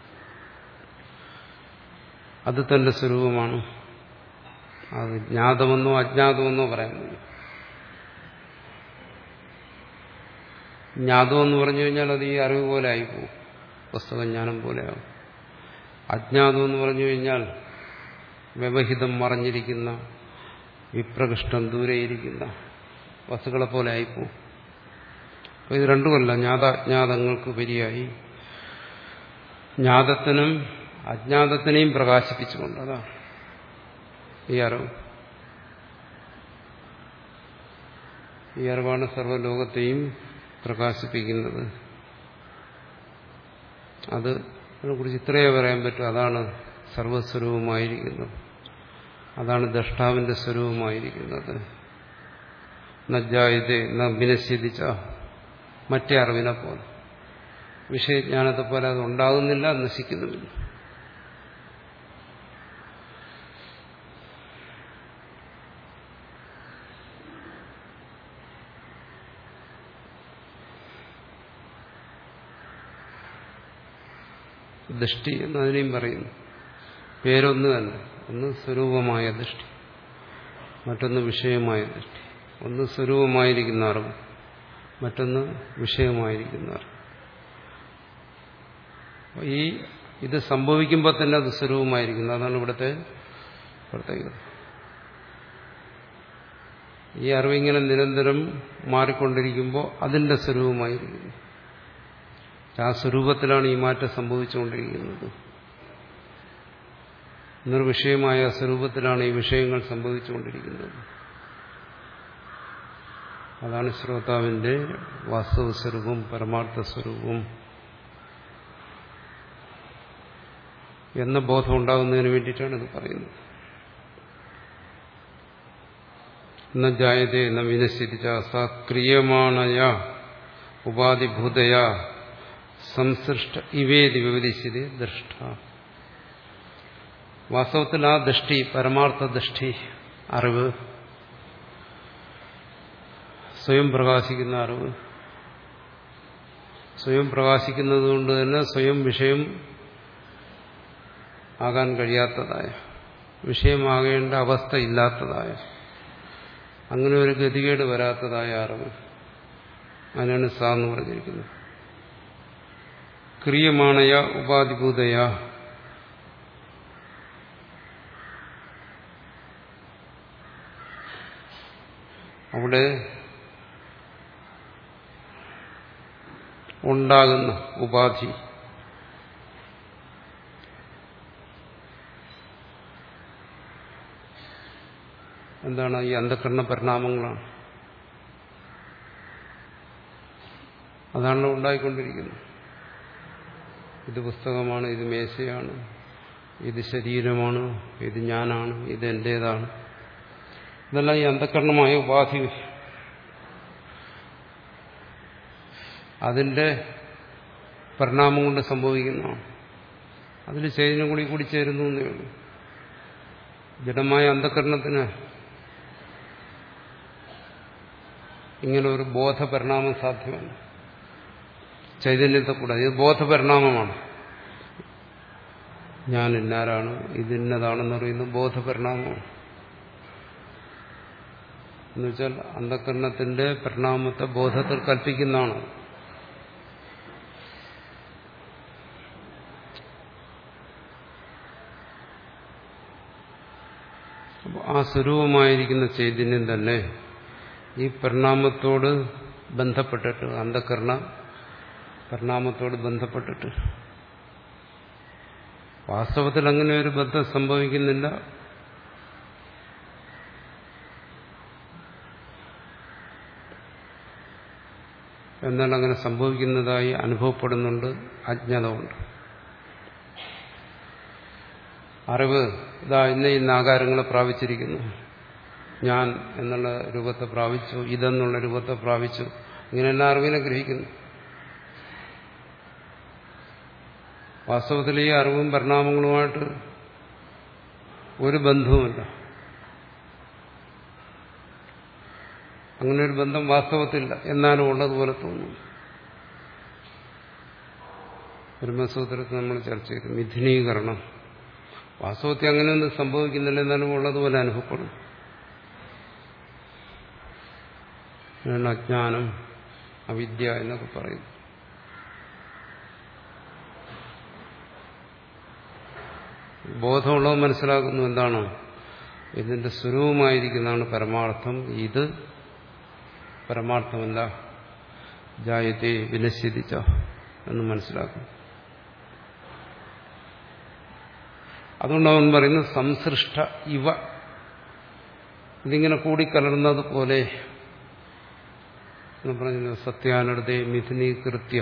[SPEAKER 1] അത് തന്റെ സ്വരൂപമാണ്. അത് ജ്ഞാതമെന്നോ അജ്ഞാതമെന്നോ പറയാൻ കഴിയും. ജ്ഞാതമെന്ന് പറഞ്ഞു കഴിഞ്ഞാൽ അത് ഈ അറിവ് പോലെ ആയിപ്പോവും, പുസ്തകജ്ഞാനം പോലെയാവും. അജ്ഞാതമെന്ന് പറഞ്ഞു കഴിഞ്ഞാൽ വ്യവഹിതം മറഞ്ഞിരിക്കുന്ന, വിപ്രകൃഷ്ടം ദൂരെയിരിക്കുന്ന വസ്തുക്കളെ പോലെ ആയിപ്പോവും. അപ്പോൾ ഇത് രണ്ടുമല്ല, ജ്ഞാതാജ്ഞാതങ്ങൾക്ക് ഉപരിയായി ജ്ഞാതത്തിനും അജ്ഞാതത്തിനെയും പ്രകാശിപ്പിച്ചുകൊണ്ട്, അതാണ് ഈ അറിവ്. ഈ അറിവാണ് സർവ്വലോകത്തെയും പ്രകാശിപ്പിക്കുന്നത്. അത് അതിനെക്കുറിച്ച് ഇത്രയേ പറയാൻ പറ്റും. അതാണ് സർവസ്വരൂപമായിരിക്കുന്നത്, അതാണ് ദ്രഷ്ടാവിന്റെ സ്വരൂപമായിരിക്കുന്നത്. നജ്ജായതേ ന വിനശ്യതിച്ച, മറ്റേ അറിവിനെ പോലെ, വിഷയജ്ഞാനത്തെ പോലെ അത് ഉണ്ടാകുന്നില്ല, നശിക്കുന്നുമില്ല. ദൃഷ്ടി എന്നതിനെയും പറയുന്നു. പേരൊന്നു തന്നെ. ഒന്ന് സ്വരൂപമായ ദൃഷ്ടി, മറ്റൊന്ന് വിഷയമായ ദൃഷ്ടി. ഒന്ന് സ്വരൂപമായിരിക്കുന്ന അറിവ്, മറ്റൊന്ന് വിഷയമായിരിക്കുന്ന അറിവ്. ഈ ഇത് സംഭവിക്കുമ്പോൾ തന്നെ അത് സ്വരൂപമായിരിക്കുന്നു. അതാണ് ഇവിടുത്തെ പ്രത്യേകത. ഈ അറിവിങ്ങനെ നിരന്തരം മാറിക്കൊണ്ടിരിക്കുമ്പോൾ അതിന്റെ സ്വരൂപമായിരിക്കുന്നു. ആ സ്വരൂപത്തിലാണ് ഈ മാറ്റം സംഭവിച്ചുകൊണ്ടിരിക്കുന്നത്. നിർവിഷയമായ സ്വരൂപത്തിലാണ് ഈ വിഷയങ്ങൾ സംഭവിച്ചുകൊണ്ടിരിക്കുന്നത്. അതാണ് ശ്രോതാവിന്റെ വാസ്തവ സ്വരൂപം, പരമാർത്ഥ സ്വരൂപം എന്ന ബോധം ഉണ്ടാകുന്നതിന് വേണ്ടിയിട്ടാണ് ഇത് പറയുന്നത്. ന ജായതേ ന വിനശ്യതിച്ച സക്രിയമാണയ ഉപാധിഭൂതയാ സംസൃഷ്ട ഇവേദി വിവരിച്ചത് ദൃഷ്ട. വാസ്തവത്തിൽ ആ ദൃഷ്ടി, പരമാർത്ഥ ദൃഷ്ടി, അറിവ്, സ്വയം പ്രകാശിക്കുന്ന അറിവ്, സ്വയം പ്രകാശിക്കുന്നത് കൊണ്ട് തന്നെ സ്വയം വിഷയം ആകാൻ കഴിയാത്തതായ, വിഷയമാകേണ്ട അവസ്ഥ ഇല്ലാത്തതായ, അങ്ങനെ ഒരു ഗതികേട് വരാത്തതായ അറിവ്, അതിനാണ് സ എന്ന് പറഞ്ഞിരിക്കുന്നത്. ക്രിയമാണയ ഉപാധിഭൂതയ, അവിടെ ഉണ്ടാകുന്ന ഉപാധി എന്താണ്? ഈ അന്ധകരണ പരിണാമങ്ങളാണ്. അതാണല്ലോ ഉണ്ടായിക്കൊണ്ടിരിക്കുന്നത്. ഇത് പുസ്തകമാണ്, ഇത് മേശയാണ്, ഇത് ശരീരമാണ്, ഇത് ഞാനാണ്, ഇത് എന്റേതാണ്. ഇതെല്ലാം ഈ അന്ധകരണമായ ഉപാധി അതിന്റെ പരിണാമം കൊണ്ട് സംഭവിക്കുന്നതാണ്. അതിൽ ചൈതന്യം കൂടി കൂടി ചേരുന്നു എന്നേ ഉള്ളൂ. ജഡമായ അന്ധകരണത്തിന് ഇങ്ങനെ ഒരു ബോധപരിണാമം സാധ്യമല്ല. ചൈതന്യത്തെ കൂടാതെ ഇത് ബോധപരിണാമമാണ്. ഞാൻ ഇന്നാരാണ്, ഇതിന്നതാണെന്ന് പറയുന്നത് ബോധപരിണാമമാണ്. എന്നുവെച്ചാൽ അന്ധകരണത്തിന്റെ പരിണാമത്തെ ബോധത്തിൽ കൽപ്പിക്കുന്നതാണ്. ആ സ്വരൂപമായിരിക്കുന്ന ചൈതന്യം തന്നെ ഈ പരിണാമത്തോട് ബന്ധപ്പെട്ടിട്ട്, അന്ധകരണ പരിണാമത്തോട് ബന്ധപ്പെട്ടിട്ട്, വാസ്തവത്തിൽ അങ്ങനെ ഒരു ബന്ധം സംഭവിക്കുന്നില്ല. എന്നാൽ അങ്ങനെ സംഭവിക്കുന്നതായി അനുഭവപ്പെടുന്നുണ്ട്, അജ്ഞത കൊണ്ട്. അറിവ് ഇതാ ഇന്ന ഇന്ന ആകാരങ്ങളെ പ്രാപിച്ചിരിക്കുന്നു, ഞാൻ എന്നുള്ള രൂപത്തെ പ്രാപിച്ചു, ഇതെന്നുള്ള രൂപത്തെ പ്രാപിച്ചു, ഇങ്ങനെയെല്ലാം അറിവിനെ ഗ്രഹിക്കുന്നു. വാസ്തവത്തിൽ ഈ അറിവും പരിണാമങ്ങളുമായിട്ട് ഒരു ബന്ധവുമില്ല. അങ്ങനെ ഒരു ബന്ധം വാസ്തവത്തില്ല, എന്നാലും ഉള്ളതുപോലെ തോന്നുന്നു. ബ്രഹ്മസൂത്രത്തിൽ നമ്മൾ ചർച്ച ചെയ്തു മിഥുനീകരണം. വാസ്തവത്തിൽ അങ്ങനെയൊന്നും സംഭവിക്കുന്നില്ല, എന്നാലും ഉള്ളതുപോലെ അനുഭവപ്പെടും. അജ്ഞാനം, അവിദ്യ എന്നൊക്കെ പറയുന്നു. ബോധമുള്ളവർ മനസ്സിലാക്കുന്നു എന്താണ്? ഇതിന്റെ സ്വരൂപമായിരിക്കുന്നതാണ് പരമാർത്ഥം. ഇത് പരമാർത്ഥമല്ല, ജായത്തെ വിനശ്യതിച്ച എന്ന് മനസ്സിലാക്കും. അതുകൊണ്ട് അവൻ പറയുന്നു സംസൃഷ്ട ഇവ, ഇതിങ്ങനെ കൂടിക്കലർന്നതുപോലെ എന്ന് പറഞ്ഞു. സത്യാനർദ്ദേ മിഥുനീകൃത്യ,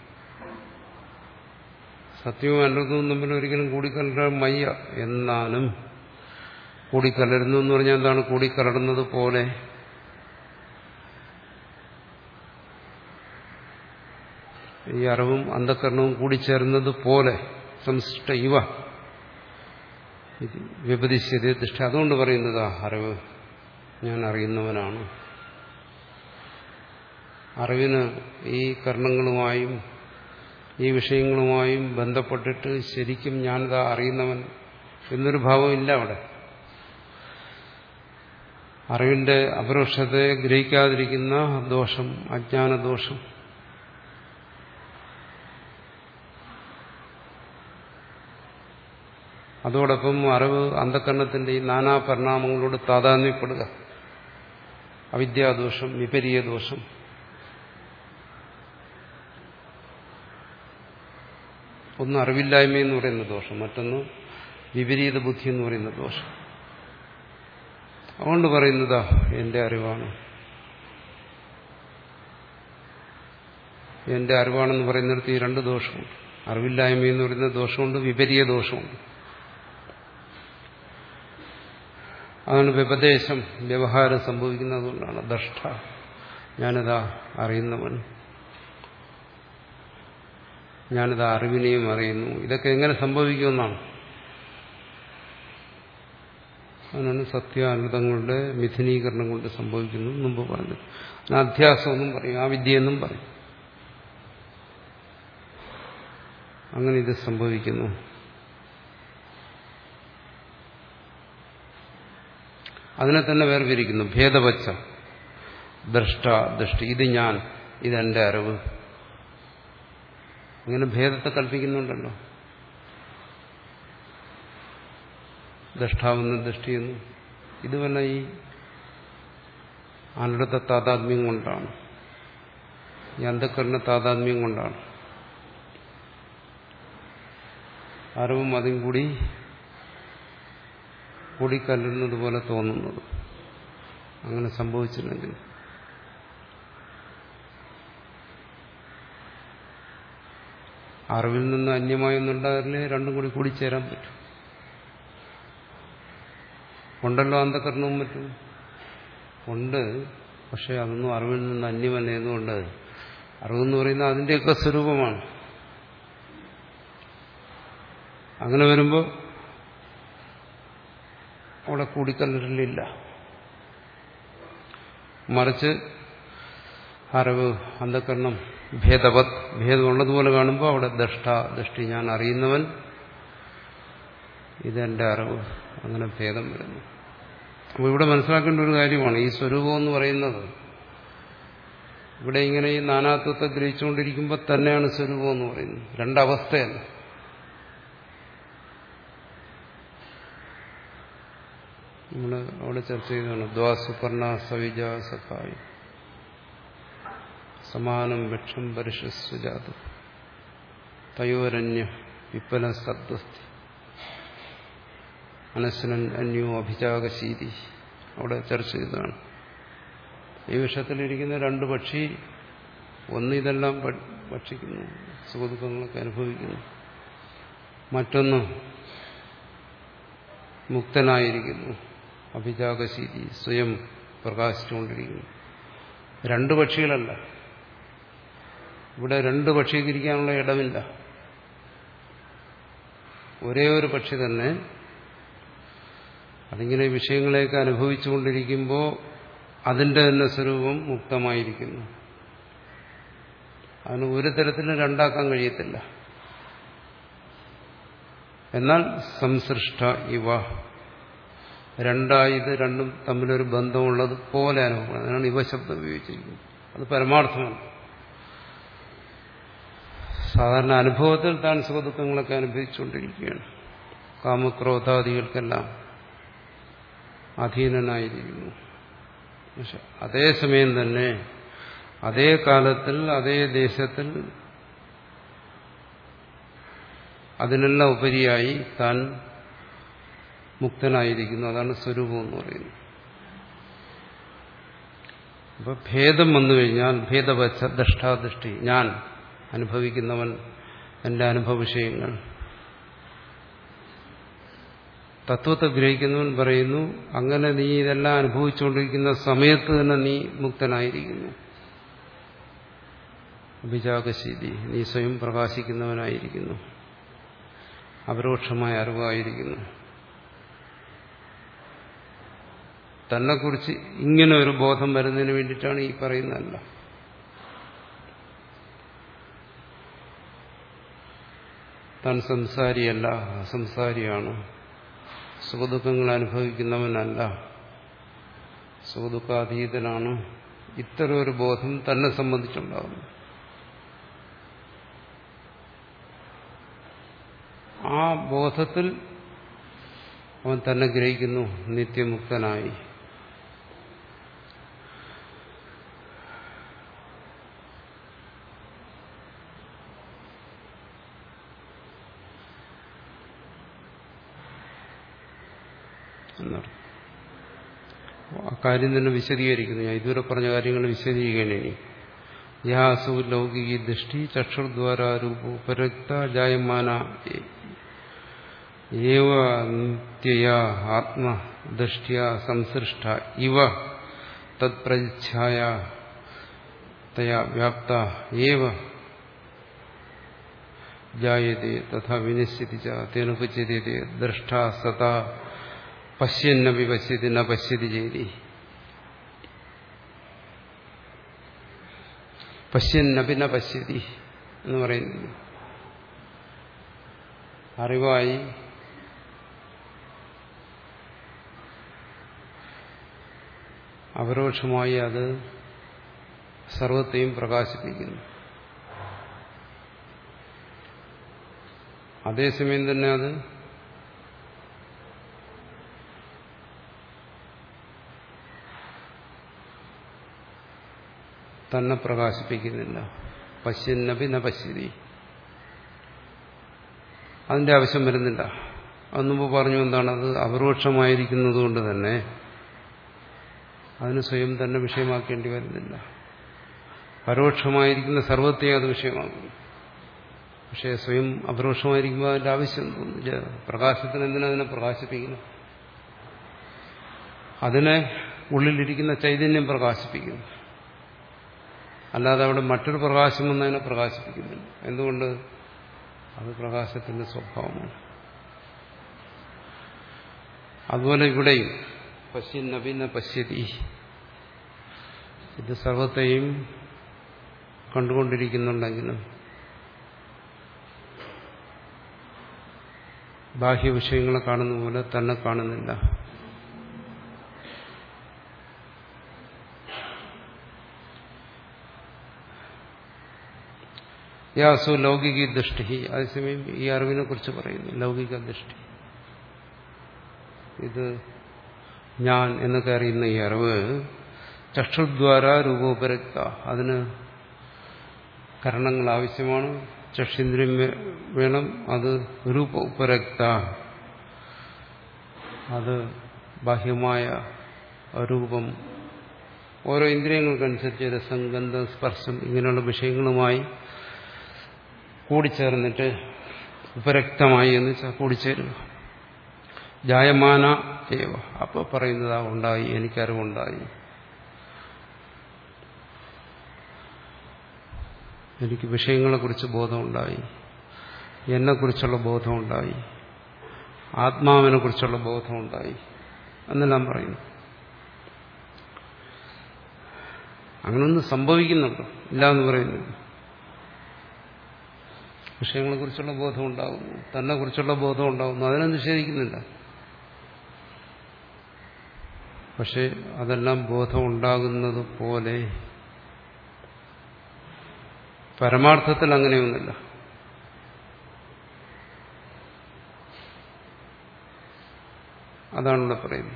[SPEAKER 1] സത്യവും അനർത്ഥവും തമ്മിൽ ഒരിക്കലും കൂടിക്കലരാൻ വയ്യ, എന്നാലും കൂടിക്കലരുന്നു എന്ന് പറഞ്ഞാൽ എന്താണ്? കൂടിക്കലർന്നത് പോലെ. ഈ അറിവും അന്ധകരണവും കൂടിച്ചേർന്നത് പോലെ സംസൃഷ്ട ഇവ വ്യപതിശ്യത ദൃഷ്ട. അതുകൊണ്ട് പറയുന്നതാ അറിവ്, ഞാൻ അറിയുന്നവനാണ്. അറിവിന് ഈ കർണങ്ങളുമായും ഈ വിഷയങ്ങളുമായും ബന്ധപ്പെട്ടിട്ട് ശരിക്കും ഞാനിതാ അറിയുന്നവൻ എന്നൊരു ഭാവമില്ല അവിടെ. അറിവിന്റെ അപരോക്ഷത്തെ ഗ്രഹിക്കാതിരിക്കുന്ന ദോഷം, അജ്ഞാനദോഷം. അതോടൊപ്പം അറിവ് അന്ധകരണത്തിന്റെ ഈ നാനാ പരിണാമങ്ങളോട് താതാത്മ്യപ്പെടുക, അവിദ്യാദോഷം, വിപരീയ ദോഷം. ഒന്ന് അറിവില്ലായ്മ എന്ന് പറയുന്ന ദോഷം, മറ്റൊന്ന് വിപരീത ബുദ്ധി എന്ന് പറയുന്ന ദോഷം. അതുകൊണ്ട് പറയുന്നതാ എന്റെ അറിവാണ്, എന്റെ അറിവാണെന്ന് പറയുന്നിടത്ത് ഈ രണ്ട് ദോഷമുണ്ട്. അറിവില്ലായ്മ എന്ന് പറയുന്ന ദോഷമുണ്ട്, വിപരീയ ദോഷമുണ്ട്. അതാണ് വ്യപദേശം, വ്യവഹാരം സംഭവിക്കുന്നതുകൊണ്ടാണ്. ദഷ്ട, ഞാനിതാ അറിയുന്നവൻ, ഞാനിതാ അറിവിനെയും അറിയുന്നു. ഇതൊക്കെ എങ്ങനെ സംഭവിക്കുമെന്നാണ്. അതിനാണ് സത്യാനൃതങ്ങളുടെ മിഥുനീകരണം കൊണ്ട് സംഭവിക്കുന്നു മുമ്പ് പറഞ്ഞത്. അധ്യാസമെന്നും പറയും, ആ വിദ്യയെന്നും പറയും. അങ്ങനെ ഇത് സംഭവിക്കുന്നു. അതിനെ തന്നെ വേർതിരിക്കുന്നു. ഭേദവച്ച ദ്രഷ്ട ദൃഷ്ടി, ഇത് ഞാൻ, ഇതെന്റെ അറിവ്. അങ്ങനെ ഭേദത്തെ കൽപ്പിക്കുന്നുണ്ടല്ലോ. ദ്രഷ്ടാവെന്ന് ദൃഷ്ടിയെന്ന്. ഇതുവല്ല ഈ അനടുത്ത താതാത്മ്യം കൊണ്ടാണ്, ഈ അന്ധക്കരണ താതാത്മ്യം കൊണ്ടാണ് അറിവും അതും കൂടി കൂടിക്കല്ലുന്നത് പോലെ തോന്നുന്നത്. അങ്ങനെ സംഭവിച്ചില്ലെങ്കിൽ അറിവിൽ നിന്ന് അന്യമായൊന്നുണ്ടാകില്ലേ രണ്ടും കൂടി കൂടിച്ചേരാൻ പറ്റും. ഉണ്ടല്ലോ അന്ധക്കരണവും മറ്റും ഉണ്ട്. പക്ഷെ അതൊന്നും അറിവിൽ നിന്ന് അന്യമല്ല. എന്നുകൊണ്ട് അറിവെന്ന് പറയുന്നത് അതിൻ്റെയൊക്കെ സ്വരൂപമാണ്. അങ്ങനെ വരുമ്പോൾ അവിടെ കൂടിക്കല്ലില്ല. മറിച്ച് അറിവ് അന്ധക്കരണം ഭേദവത്, ഭേദമുള്ളതുപോലെ കാണുമ്പോൾ അവിടെ ദ്രഷ്ട ദൃഷ്ടി, ഞാൻ അറിയുന്നവൻ, ഇതെന്റെ അറിവ്, അങ്ങനെ ഭേദം വരുന്നു. അപ്പോൾ ഇവിടെ മനസ്സിലാക്കേണ്ട ഒരു കാര്യമാണ്, ഈ സ്വരൂപം എന്ന് പറയുന്നത് ഇവിടെ ഇങ്ങനെ ഈ നാനാത്വത്തെ ഗ്രഹിച്ചുകൊണ്ടിരിക്കുമ്പോൾ തന്നെയാണ് സ്വരൂപം എന്ന് പറയുന്നത്. രണ്ടവസ്ഥയല്ല. നമ്മൾ അവിടെ ചർച്ച ചെയ്തതാണ്. ദ്വാസുപർണ സവിജ സഖായി സമാനം വൃക്ഷം പരിഷസ്വജാതു തയോരന്യ വിപ്പല സദ്വസ്തി അനശ്വനൻ അന്യോ അഭിജാകശീതി അവിടെ ചർച്ച ചെയ്തതാണ്. ഈ വിഷയത്തിലിരിക്കുന്ന രണ്ട് പക്ഷി, ഒന്ന് ഇതെല്ലാം ഭക്ഷിക്കുന്നു, സുഖദുഃഖങ്ങളൊക്കെ അനുഭവിക്കുന്നു. മറ്റൊന്ന് മുക്തനായിരിക്കുന്നു, അഭിജാകശീതി, സ്വയം പ്രകാശിച്ചുകൊണ്ടിരിക്കുന്നു. രണ്ട് പക്ഷികളല്ല. ഇവിടെ രണ്ട് പക്ഷിക്കിരിക്കാനുള്ള ഇടമില്ല. ഒരേ ഒരു പക്ഷി തന്നെ അതിങ്ങനെ വിഷയങ്ങളെയൊക്കെ അനുഭവിച്ചുകൊണ്ടിരിക്കുമ്പോൾ അതിന്റെ തന്നെ സ്വരൂപം മുക്തമായിരിക്കുന്നു. അതിന് ഒരു തരത്തിലും രണ്ടാക്കാൻ കഴിയത്തില്ല. എന്നാൽ സംസൃഷ്ട ഇവ രണ്ടായത് രണ്ടും തമ്മിലൊരു ബന്ധമുള്ളത് പോലെ അനുഭവപ്പെടും. അതിനാണ് ഇവ ശബ്ദം ഉപയോഗിച്ചിരിക്കുന്നത്. അത് പരമാർത്ഥമാണ്. സാധാരണ അനുഭവത്തിൽ താൻ സുഖദുഃഖങ്ങളൊക്കെ അനുഭവിച്ചുകൊണ്ടിരിക്കുകയാണ്. കാമക്രോധാദികൾക്കെല്ലാം അധീനനായിരിക്കുന്നു. പക്ഷെ അതേസമയം തന്നെ അതേ കാലത്തിൽ അതേ ദേശത്തിൽ അതിനെല്ലാം ഉപരിയായി താൻ മുക്തനായിരിക്കുന്നു. അതാണ് സ്വരൂപം എന്ന് പറയുന്നത്. അപ്പൊ ഭേദം വന്നു കഴിഞ്ഞാൽ ഭേദവച്ച ദ്രഷ്ടാദൃഷ്ടി, ഞാൻ അനുഭവിക്കുന്നവൻ, എന്റെ അനുഭവ വിഷയങ്ങൾ. തത്വത്തെ ഗ്രഹിക്കുന്നവൻ പറയുന്നു, അങ്ങനെ നീ ഇതെല്ലാം അനുഭവിച്ചുകൊണ്ടിരിക്കുന്ന സമയത്ത് തന്നെ നീ മുക്തനായിരിക്കുന്നു. അഭിജാകശീതി, നീ സ്വയം പ്രകാശിക്കുന്നവനായിരിക്കുന്നു, അപരോക്ഷമായ അറിവായിരിക്കുന്നു. തന്നെക്കുറിച്ച് ഇങ്ങനെ ഒരു ബോധം വരുന്നതിന് വേണ്ടിയിട്ടാണ് ഈ പറയുന്നതല്ല. താൻ സംസാരിയല്ല, അസംസാരിയാണ്, സുഖദുഃഖങ്ങൾ അനുഭവിക്കുന്നവനല്ല, സുഖദുഃഖാതീതനാണ്. ഇത്തരം ഒരു ബോധം തന്നെ സംബന്ധിച്ചുണ്ടാകുന്നു. ആ ബോധത്തിൽ അവൻ തന്നെ ഗ്രഹിക്കുന്നു നിത്യമുക്തനായി. ആ കാര്യം തന്നെ വിശദീകരിക്കുന്നു. ഞാൻ ഇതുവരെ പറഞ്ഞ കാര്യങ്ങൾ വിശദീകരിക്കണം. ഇനി യാസു ലൗകിക ദൃഷ്ടി ചക്ഷുർദ്വാരൂപോ പരക്ത ജായമാന ഏവ നിത്യയാ ആത്മദൃഷ്ട്യാ സംസൃഷ്ട ഇവ തത്പ്രച്ഛായ തയാ വ്യാപ്ത ഏവ ജായതേ തഥാ വിനശ്യതി ച തേനുപച്യതേ ദ്രഷ്ടാ സദാ പശ്യന്നപി പശ്യതി ന പശ്യതി ചേരി. പശ്യന്നപി ന പശ്യതി എന്ന് പറയുന്നു. അറിവായി അപരോക്ഷമായി അത് സർവത്തെയും പ്രകാശിപ്പിക്കുന്നു. അതേസമയം തന്നെ അത് തന്നെ പ്രകാശിപ്പിക്കുന്നില്ല. പശ്യന്നപി ന പശ്യതി, അതിന്റെ ആവശ്യം വരുന്നില്ല. അത് മുമ്പ് പറഞ്ഞു എന്താണ്, അത് അപരോക്ഷമായിരിക്കുന്നത് കൊണ്ട് തന്നെ അതിന് സ്വയം തന്നെ വിഷയമാക്കേണ്ടി വരുന്നില്ല. പരോക്ഷമായിരിക്കുന്ന സർവത്തെയും അത് വിഷയമാക്കുന്നു. പക്ഷേ സ്വയം അപരോക്ഷമായിരിക്കുമ്പോൾ അതിന്റെ ആവശ്യം തോന്നുന്നില്ല. പ്രകാശത്തിന് എന്തിനാ അതിനെ പ്രകാശിപ്പിക്കുന്നു? അതിനെ ഉള്ളിലിരിക്കുന്ന ചൈതന്യം പ്രകാശിപ്പിക്കുന്നു. അല്ലാതെ അവിടെ മറ്റൊരു പ്രകാശം വന്നതിനെ പ്രകാശിപ്പിക്കുന്നില്ല. എന്തുകൊണ്ട്? അത് പ്രകാശത്തിന്റെ സ്വഭാവമാണ്. അതുപോലെ ഇവിടെയും പശ്യന്നപിന്ന പശ്യതി, ഇത് സർവത്തെയും കണ്ടുകൊണ്ടിരിക്കുന്നുണ്ടെങ്കിലും ബാഹ്യവിഷയങ്ങളെ കാണുന്ന പോലെ തന്നെ കാണുന്നില്ല. യാസു ലൗകിക ദൃഷ്ടി, അതേസമയം ഈ അറിവിനെ കുറിച്ച് പറയുന്നു. ലൗകിക ദൃഷ്ടി, ഇത് ഞാൻ എന്നൊക്കെ അറിയുന്ന ഈ അറിവ് ചക്ഷുദ്വാര രൂപോപരക്ത, അതിന് കരണങ്ങൾ ആവശ്യമാണ്, ചക്ഷുന്ദ്രിയം വേണം, അത് രൂപോപരക്ത, അത് ബാഹ്യമായ രൂപം, ഓരോ ഇന്ദ്രിയങ്ങൾക്കനുസരിച്ച് രസം, ഗന്ധം, സ്പർശം ഇങ്ങനെയുള്ള വിഷയങ്ങളുമായി കൂടിച്ചേർന്നിട്ട് ഉപരക്തമായി എന്ന് വെച്ചാൽ കൂടിച്ചേരുക. ജായമാന ഏവ, അപ്പോൾ പറയുന്നതാ ഉണ്ടായി, എനിക്കറിവുണ്ടായി, എനിക്ക് വിഷയങ്ങളെക്കുറിച്ച് ബോധമുണ്ടായി, എന്നെക്കുറിച്ചുള്ള ബോധമുണ്ടായി, ആത്മാവിനെ കുറിച്ചുള്ള ബോധമുണ്ടായി എന്നെല്ലാം പറയുന്നു. അങ്ങനൊന്നും സംഭവിക്കുന്നുണ്ടോ? ഇല്ല എന്ന് പറയുന്നു. വിഷയങ്ങളെക്കുറിച്ചുള്ള ബോധം ഉണ്ടാകുന്നു, തന്നെ കുറിച്ചുള്ള ബോധം ഉണ്ടാകുന്നു, അതിനെ നിഷേധിക്കുന്നില്ല. പക്ഷെ അതെല്ലാം ബോധം ഉണ്ടാകുന്നത് പോലെ പരമാർത്ഥത്തിൽ അങ്ങനെയൊന്നുമില്ല. അതാണിവിടെ പറയുന്നത്.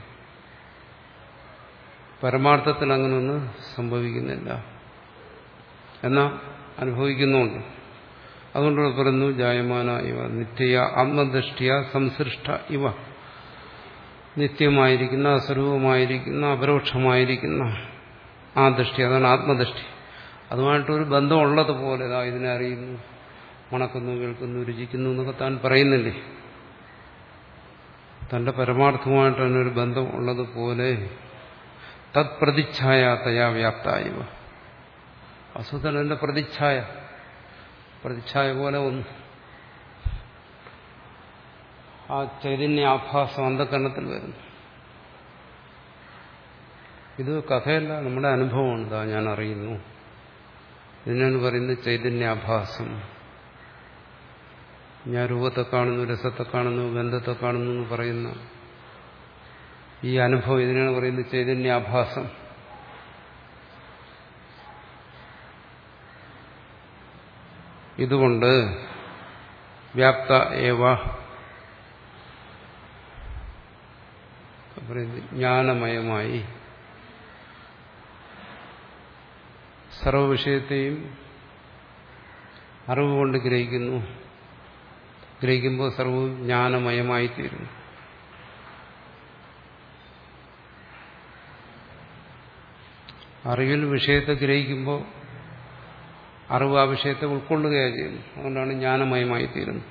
[SPEAKER 1] പരമാർത്ഥത്തിൽ അങ്ങനെയൊന്നും സംഭവിക്കുന്നില്ല, എന്നാൽ അനുഭവിക്കുന്നുണ്ട്. അതുകൊണ്ടിവിടെ പറയുന്നു ജായമാന ഇവ നിത്യ ആത്മദൃഷ്ടിയ സംസൃഷ്ട ഇവ, നിത്യമായിരിക്കുന്ന അസ്വരൂപമായിരിക്കുന്ന അപരോക്ഷമായിരിക്കുന്ന ആ ദൃഷ്ടി, അതാണ് ആത്മദൃഷ്ടി. അതുമായിട്ടൊരു ബന്ധമുള്ളതുപോലെ ഇതാ ഇതിനെ അറിയുന്നു, മണക്കുന്നു, കേൾക്കുന്നു, രുചിക്കുന്നു എന്നൊക്കെ താൻ പറയുന്നില്ലേ. തന്റെ പരമാർത്ഥമായിട്ട് അതിനൊരു ബന്ധം ഉള്ളതുപോലെ തത് പ്രതിച്ഛായ തയാ വ്യാപ്തായവ, വസ്തുതൻ എന്റെ പ്രതിച്ഛായ, പ്രതിച്ഛായ പോലെ ഒന്ന് ആ ചൈതന്യാഭാസം അന്ധകരണത്തിൽ വരുന്നു. ഇത് കഥയല്ല, നമ്മുടെ അനുഭവമാണ്. ഇതാ ഞാൻ അറിയുന്നു, ഇതിനാണ് പറയുന്നത് ചൈതന്യാഭാസം. ഞാൻ രൂപത്തെ കാണുന്നു, രസത്തെ കാണുന്നു, ഗന്ധത്തെ കാണുന്നു എന്ന് പറയുന്ന ഈ അനുഭവം, ഇതിനാണ് പറയുന്നത് ചൈതന്യാഭാസം. ഇതുകൊണ്ട് വ്യാപ്ത ഏവ, ജ്ഞാനമയമായി സർവവിഷയത്തെയും അറിവുകൊണ്ട് ഗ്രഹിക്കുന്നു. ഗ്രഹിക്കുമ്പോൾ സർവവും ജ്ഞാനമയമായി തീരുന്നു. അറിവിൽ വിഷയത്തെ ഗ്രഹിക്കുമ്പോൾ അറിവ് ആ വിഷയത്തെ ഉൾക്കൊള്ളുകയാണ് ചെയ്യുന്നത്. അതുകൊണ്ടാണ് ജ്ഞാനമയമായി തീരുന്നത്.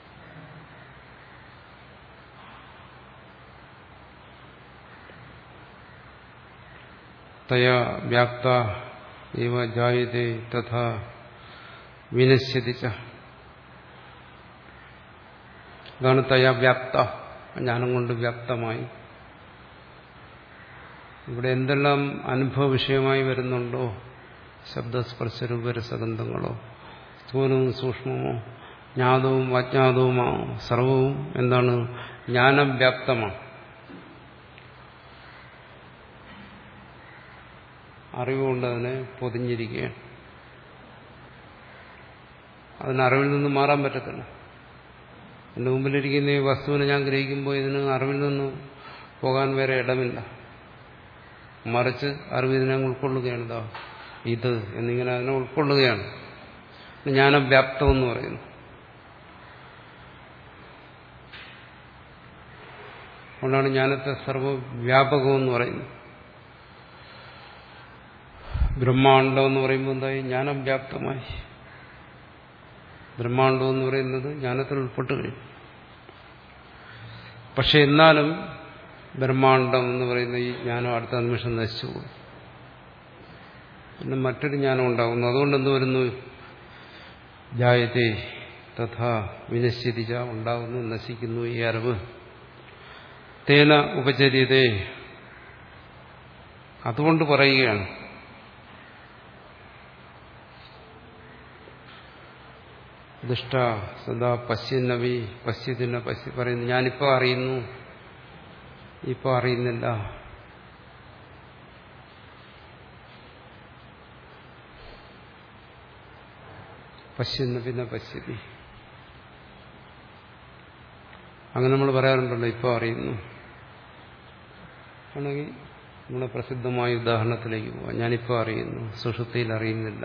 [SPEAKER 1] തയാ വ്യാപ്ത ഇവ ജായതേ തഥാ വിനശ്യതി ച, അതാണ് തയാ വ്യാപ്ത, ജ്ഞാനം കൊണ്ട് വ്യാപ്തമായി. ഇവിടെ എന്തെല്ലാം അനുഭവ വിഷയമായി വരുന്നുണ്ടോ, ശബ്ദസ്പർശ രൂപരസഗന്ധങ്ങളോ, സ്ഥൂലവും സൂക്ഷ്മമോ ജ്ഞാതവും അജ്ഞാതവുമാവും സർവവും എന്താണ്? ജ്ഞാനവ്യാപ്തമാണ്. അറിവുകൊണ്ട് അതിനെ പൊതിഞ്ഞിരിക്കുകയാണ്. അതിന് അറിവിൽ നിന്ന് മാറാൻ പറ്റത്തില്ല. എൻ്റെ മുമ്പിലിരിക്കുന്ന ഈ വസ്തുവിനെ ഞാൻ ഗ്രഹിക്കുമ്പോൾ ഇതിന് അറിവിൽ നിന്ന് പോകാൻ വേറെ ഇടമില്ല. മറിച്ച് അറിവ് ഇതിനെ ഉൾക്കൊള്ളുകയാണ്. ഇതാ ഇത് എന്നിങ്ങനെ അതിനെ ഉൾക്കൊള്ളുകയാണ്. ജ്ഞാനവ്യാപ്തം എന്ന് പറയുന്നു. അതുകൊണ്ടാണ് ജ്ഞാനത്തെ സർവ്വവ്യാപകം എന്ന് പറയുന്നത്. ബ്രഹ്മാണ്ടം എന്ന് പറയുമ്പോൾ എന്തായി? ജ്ഞാനം വ്യാപ്തമായി. ബ്രഹ്മാണ്ടം എന്ന് പറയുന്നത് ജ്ഞാനത്തിൽ ഉൾപ്പെട്ടു കഴിഞ്ഞു. പക്ഷെ എന്നാലും ബ്രഹ്മാണ്ടം എന്ന് പറയുന്ന ഈ ജ്ഞാനം അടുത്ത നിമിഷം നശിച്ചു പോകും. പിന്നെ മറ്റൊരു ജ്ഞാനം ഉണ്ടാകുന്നു. അതുകൊണ്ട് എന്ത് വരുന്നു? ജായത്തെ തഥാ വിനശ്യതിച്ച ഉണ്ടാകുന്നു, നശിക്കുന്നു ഈ അറിവ്. തേന ഉപചര്യതേ, അതുകൊണ്ട് പറയുകയാണ്. ദുഷ്ട സദാ പശ്യന്നവി പശ്യതിന പശ്യ പറയുന്നു. ഞാനിപ്പോൾ അറിയുന്നു, ഇപ്പോൾ അറിയുന്നില്ല. പശ്യന്ന പിന്നെ പശ്യതി. അങ്ങനെ നമ്മൾ പറയാറുണ്ടല്ലോ, ഇപ്പോൾ അറിയുന്നു. ആണെങ്കിൽ നമ്മുടെ പ്രസിദ്ധമായ ഉദാഹരണത്തിലേക്ക് പോവാം. ഞാനിപ്പോൾ അറിയുന്നു, സുഷുപ്തിയിൽ അറിയുന്നില്ല.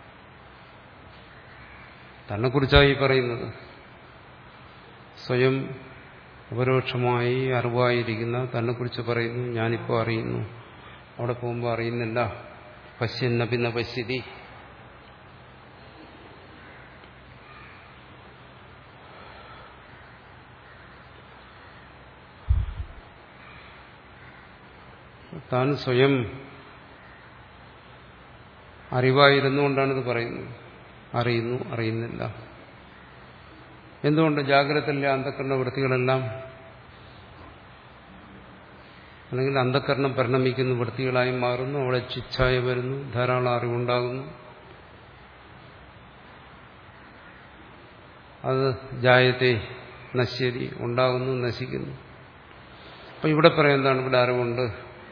[SPEAKER 1] തന്നെക്കുറിച്ചായി പറയുന്നത്. സ്വയം അപരോക്ഷമായി അറിവായിരിക്കുന്ന തന്നെക്കുറിച്ച് പറയുന്നു. ഞാനിപ്പോൾ അറിയുന്നു, അവിടെ പോകുമ്പോൾ അറിയുന്നില്ല. പശ്യന്ന പിന്നെ പശ്യതി. താൻ സ്വയം അറിവായിരുന്നുകൊണ്ടാണിത് പറയുന്നത്. അറിയുന്നു, അറിയുന്നില്ല. എന്തുകൊണ്ട്? ജാഗ്രതയിലെ അന്ധകരണ വൃത്തികളെല്ലാം, അല്ലെങ്കിൽ അന്ധകരണം പരിണമിക്കുന്ന വൃത്തികളായി മാറുന്നു. അവിടെ ചിച്ഛായ വരുന്നു, ധാരാളം അറിവുണ്ടാകുന്നു. അത് ജായത്തെ നശ്യതി, ഉണ്ടാകുന്നു, നശിക്കുന്നു. അപ്പം ഇവിടെ പറയാം എന്താണ്? ഇവിടെ അറിവുണ്ട്,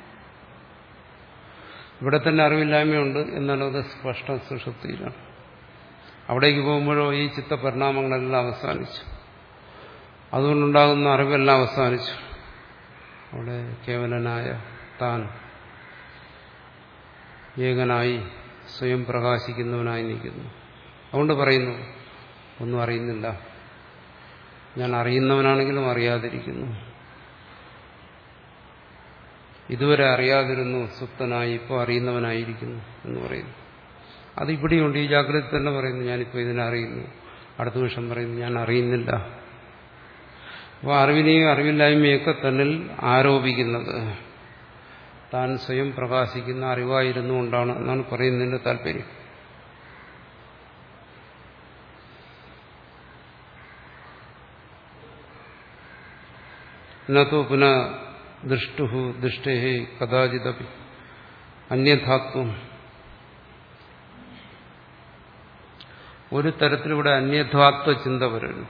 [SPEAKER 1] ഇവിടെ തന്നെ അറിവില്ലായ്മയുണ്ട്. എന്നാലും അത് സ്പഷ്ട സുഷുപ്തിയിലാണ്. അവിടേക്ക് പോകുമ്പോഴോ ഈ ചിത്തപരിണാമങ്ങളെല്ലാം അവസാനിച്ചു. അതുകൊണ്ടുണ്ടാകുന്ന അറിവെല്ലാം അവസാനിച്ചു. അവിടെ കേവലനായ താൻ ഏകനായി സ്വയം പ്രകാശിക്കുന്നവനായി നിൽക്കുന്നു. അതുകൊണ്ട് പറയുന്നു, ഒന്നും അറിയുന്നില്ല. ഞാൻ അറിയുന്നവനാണെങ്കിലും അറിയാതിരിക്കുന്നു. ഇതുവരെ അറിയാതിരുന്നു, സുപ്തനായി, ഇപ്പോൾ അറിയുന്നവനായിരിക്കുന്നു എന്ന് പറയുന്നു. അതിവിടെയുണ്ട്. ഈ ജാഗ്രത തന്നെ പറയുന്നു, ഞാനിപ്പോൾ ഇതിനെ അറിയുന്നു. അടുത്ത നിമിഷം പറയുന്നു, ഞാൻ അറിയുന്നില്ല. അപ്പോൾ അറിവിനെയും അറിവില്ലായ്മയൊക്കെ തന്നിൽ ആരോപിക്കുന്നത് താൻ സ്വയം പ്രകാശിക്കുന്ന അറിവായിരുന്നു കൊണ്ടാണ് എന്നാണ് പറയുന്നതിന്റെ താല്പര്യം. എന്നതോ പുനഃ ദൃഷ്ടു ദൃഷ്ടേ കഥാചിതപി അന്യഥാത്വം. ഒരു തരത്തിലൂടെ അന്യഥാത്വ ചിന്ത വരുന്നു.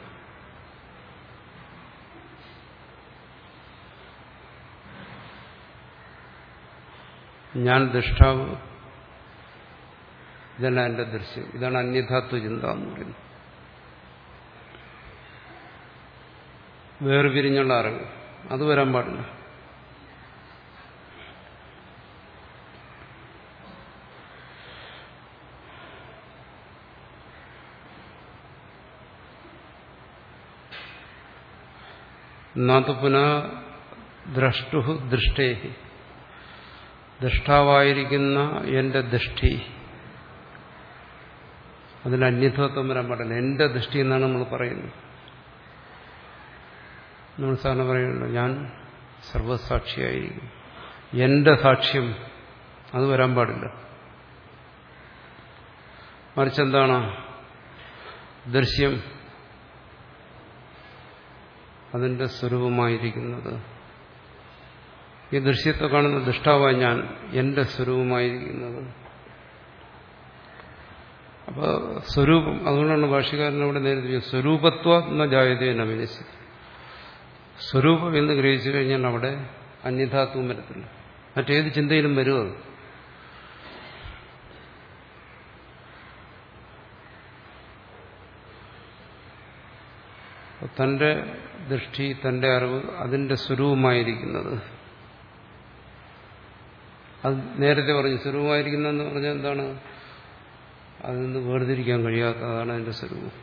[SPEAKER 1] ഞാൻ ദൃഷ്ടാവ്, ഇതല്ല എന്റെ ദൃശ്യം. ഇതാണ് അന്യഥാത്വ ചിന്ത എന്ന് പറയുന്നത്. വേർപിരിഞ്ഞുള്ള അറിവ് അത് വരാൻ പാടില്ല. നാത്തു പുനഃ ദ്രഷ്ടു ദൃഷ്ടേ, ദൃഷ്ടാവായിരിക്കുന്ന എന്റെ ദൃഷ്ടി, അതിൽ അന്യത്വം വരാൻ പാടില്ല. എന്റെ ദൃഷ്ടി എന്നാണ് നമ്മൾ പറയുന്നത്. നമ്മൾ സാറിന് പറയുന്നുണ്ട്, ഞാൻ സർവസാക്ഷിയായിരിക്കും. എന്റെ സാക്ഷ്യം അത് വരാൻ പാടില്ല. മറിച്ചെന്താണ്? ദൃശ്യം അതിന്റെ സ്വരൂപമായിരിക്കുന്നത്. ഈ ദൃശ്യത്തെ കാണുന്ന ദൃഷ്ടാവായി ഞാൻ, എന്റെ സ്വരൂപമായിരിക്കുന്നത്. അപ്പൊ സ്വരൂപം, അതുകൊണ്ടാണ് ഭാഷ്യക്കാരനോട് നേരത്തെ സ്വരൂപത്വ എന്ന ജായതേ നവിനസി. സ്വരൂപം എന്ന് ഗ്രഹിച്ചു കഴിഞ്ഞാൽ അവിടെ അന്യഥാത്വം വരത്തില്ല. മറ്റേത് ചിന്തയിലും വരും അത്. തന്റെ ദൃഷ്ടി, തന്റെ അറിവ് അതിന്റെ സ്വരൂപമായിരിക്കുന്നത്, അത് നേരത്തെ പറഞ്ഞു സ്വരൂപമായിരിക്കുന്നതെന്ന് പറഞ്ഞാൽ എന്താണ്? അതിൽ നിന്ന് വേർതിരിക്കാൻ കഴിയാത്തതാണ് അതിന്റെ സ്വരൂപം.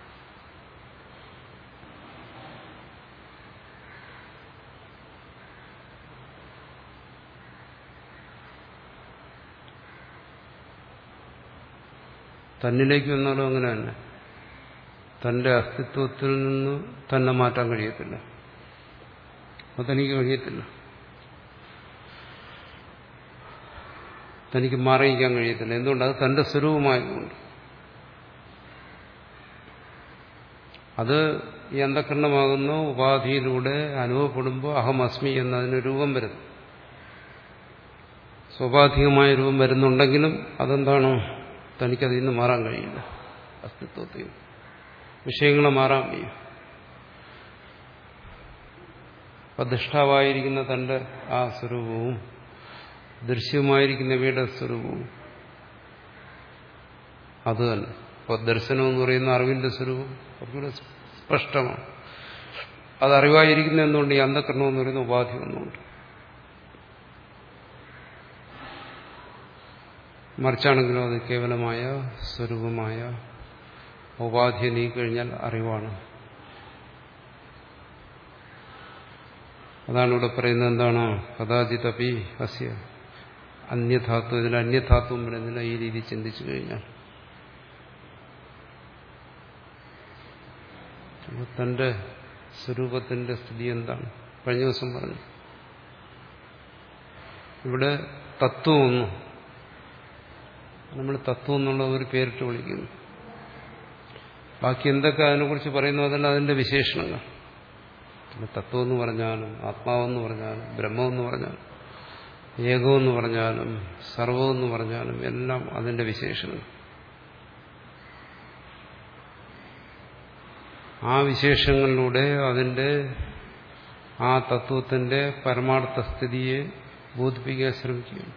[SPEAKER 1] തന്നിലേക്ക് വന്നാലും അങ്ങനെ തന്നെ. തന്റെ അസ്തിത്വത്തിൽ നിന്ന് തന്നെ മാറ്റാൻ കഴിയത്തില്ല. അത് തനിക്ക് കഴിയത്തില്ല. തനിക്ക് മാറിയിക്കാൻ കഴിയത്തില്ല. എന്തുകൊണ്ട്? അത് തന്റെ സ്വരൂപമായതുകൊണ്ട്. അത് ഈ അന്ധകരണമാകുന്ന ഉപാധിയിലൂടെ അനുഭവപ്പെടുമ്പോൾ അഹമസ്മി എന്നതിന് രൂപം വരുന്നു. സ്വാഭാവികമായ രൂപം വരുന്നുണ്ടെങ്കിലും അതെന്താണ്? തനിക്കതിൽ നിന്ന് മാറാൻ കഴിയില്ല. അസ്തിത്വത്തിൽ വിഷയങ്ങളെ മാറാൻ കഴിയും. പ്രതിഷ്ഠാവായിരിക്കുന്ന തന്റെ ആ സ്വരൂപവും ദൃശ്യമായിരിക്കുന്നവയുടെ സ്വരൂപവും അത് തന്നെ. അപ്പോൾ ദർശനം എന്ന് പറയുന്ന അറിവിന്റെ സ്വരൂപം കുറച്ചുകൂടെ സ്പഷ്ടമാണ്. അത് അറിവായിരിക്കുന്ന എന്തുകൊണ്ട്? ഈ അന്ധകരണം എന്ന് പറയുന്ന ഉപാധി ഒന്നുകൊണ്ട്. മറിച്ചാണെങ്കിലും അത് കേവലമായ സ്വരൂപമായ ഉപാധിയെ നീക്കിക്കഴിഞ്ഞാൽ അറിവാണ്. അതാണ് ഇവിടെ പറയുന്നത്. എന്താണ്? കഥാചിതപി അസ്യ അന്യധാത്വം. ഇതിൽ അന്യധാത്വം വരുന്നില്ല ഈ രീതി ചിന്തിച്ചു കഴിഞ്ഞാൽ. തന്റെ സ്വരൂപത്തിന്റെ സ്ഥിതി എന്താണ്? കഴിഞ്ഞ ദിവസം പറഞ്ഞു. ഇവിടെ തത്വമൊന്നും നമ്മൾ തത്വം എന്നുള്ള ഒരു പേരിട്ട് വിളിക്കുന്നു. ബാക്കി എന്തൊക്കെ അതിനെക്കുറിച്ച് പറയുന്നു അതല്ല അതിന്റെ വിശേഷണങ്ങൾ. തത്വം എന്ന് പറഞ്ഞാലും ആത്മാവെന്ന് പറഞ്ഞാലും ബ്രഹ്മമെന്ന് പറഞ്ഞാലും ഏകമെന്ന് പറഞ്ഞാലും സർവമെന്ന് പറഞ്ഞാലും എല്ലാം അതിന്റെ വിശേഷണങ്ങൾ. ആ വിശേഷങ്ങളിലൂടെ അതിന്റെ ആ തത്വത്തിന്റെ പരമാർത്ഥ സ്ഥിതിയെ ബോധിപ്പിക്കാൻ ശ്രമിക്കുകയാണ്.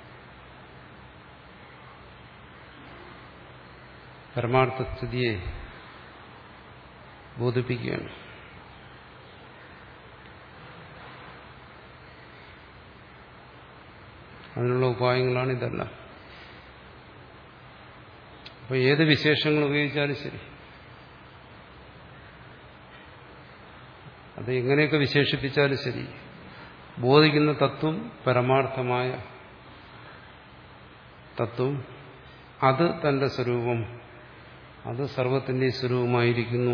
[SPEAKER 1] പരമാർത്ഥ സ്ഥിതിയെ ബോധിപ്പിക്കുകയാണ്. അതിനുള്ള ഉപായങ്ങളാണ് ഇതെല്ലാം. അപ്പോൾ ഏത് വിശേഷങ്ങൾ ഉപയോഗിച്ചാലും ശരി, അത് എങ്ങനെയൊക്കെ വിശേഷിപ്പിച്ചാലും ശരി, ബോധിക്കുന്ന തത്വം പരമാർത്ഥമായ തത്വം, അത് തന്റെ സ്വരൂപം, അത് സർവത്തിന്റെ സ്വരൂപമായിരിക്കുന്നു.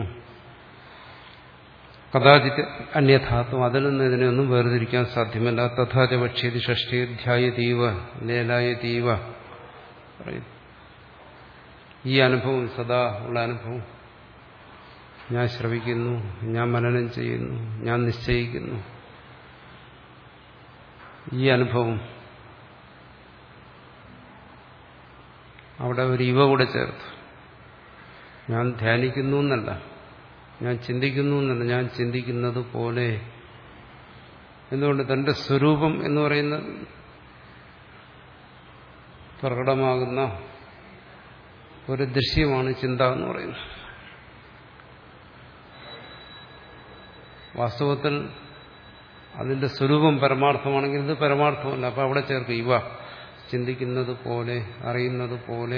[SPEAKER 1] കഥാചിത് അന്യഥാത്വം, അതിൽ നിന്ന് ഇതിനെയൊന്നും വേർതിരിക്കാൻ സാധ്യമല്ല. തഥാച പക്ഷേതി ഷഷ്ടി ധ്യായതീവ ലേലായതീവ പറയും. ഈ അനുഭവം സദാ ഉള്ള അനുഭവം, ഞാൻ ശ്രവിക്കുന്നു, ഞാൻ മനനം ചെയ്യുന്നു, ഞാൻ നിശ്ചയിക്കുന്നു, ഈ അനുഭവം അവിടെ ഒരു ഇവ കൂടെ ചേർത്തു. ഞാൻ ധ്യാനിക്കുന്നു എന്നല്ല, ഞാൻ ചിന്തിക്കുന്നു എന്നല്ല, ഞാൻ ചിന്തിക്കുന്നത് പോലെ. എന്തുകൊണ്ട്? തന്റെ സ്വരൂപം എന്ന് പറയുന്ന പ്രകടമാകുന്ന ഒരു ദൃശ്യമാണ് ചിന്ത എന്ന് പറയുന്നത്. വാസ്തവത്തിൽ അതിന്റെ സ്വരൂപം പരമാർത്ഥമാണെങ്കിൽ ഇത് പരമാർത്ഥമല്ല. അപ്പൊ അവിടെ ചേർക്കും ഇവ, ചിന്തിക്കുന്നത് പോലെ, അറിയുന്നത് പോലെ.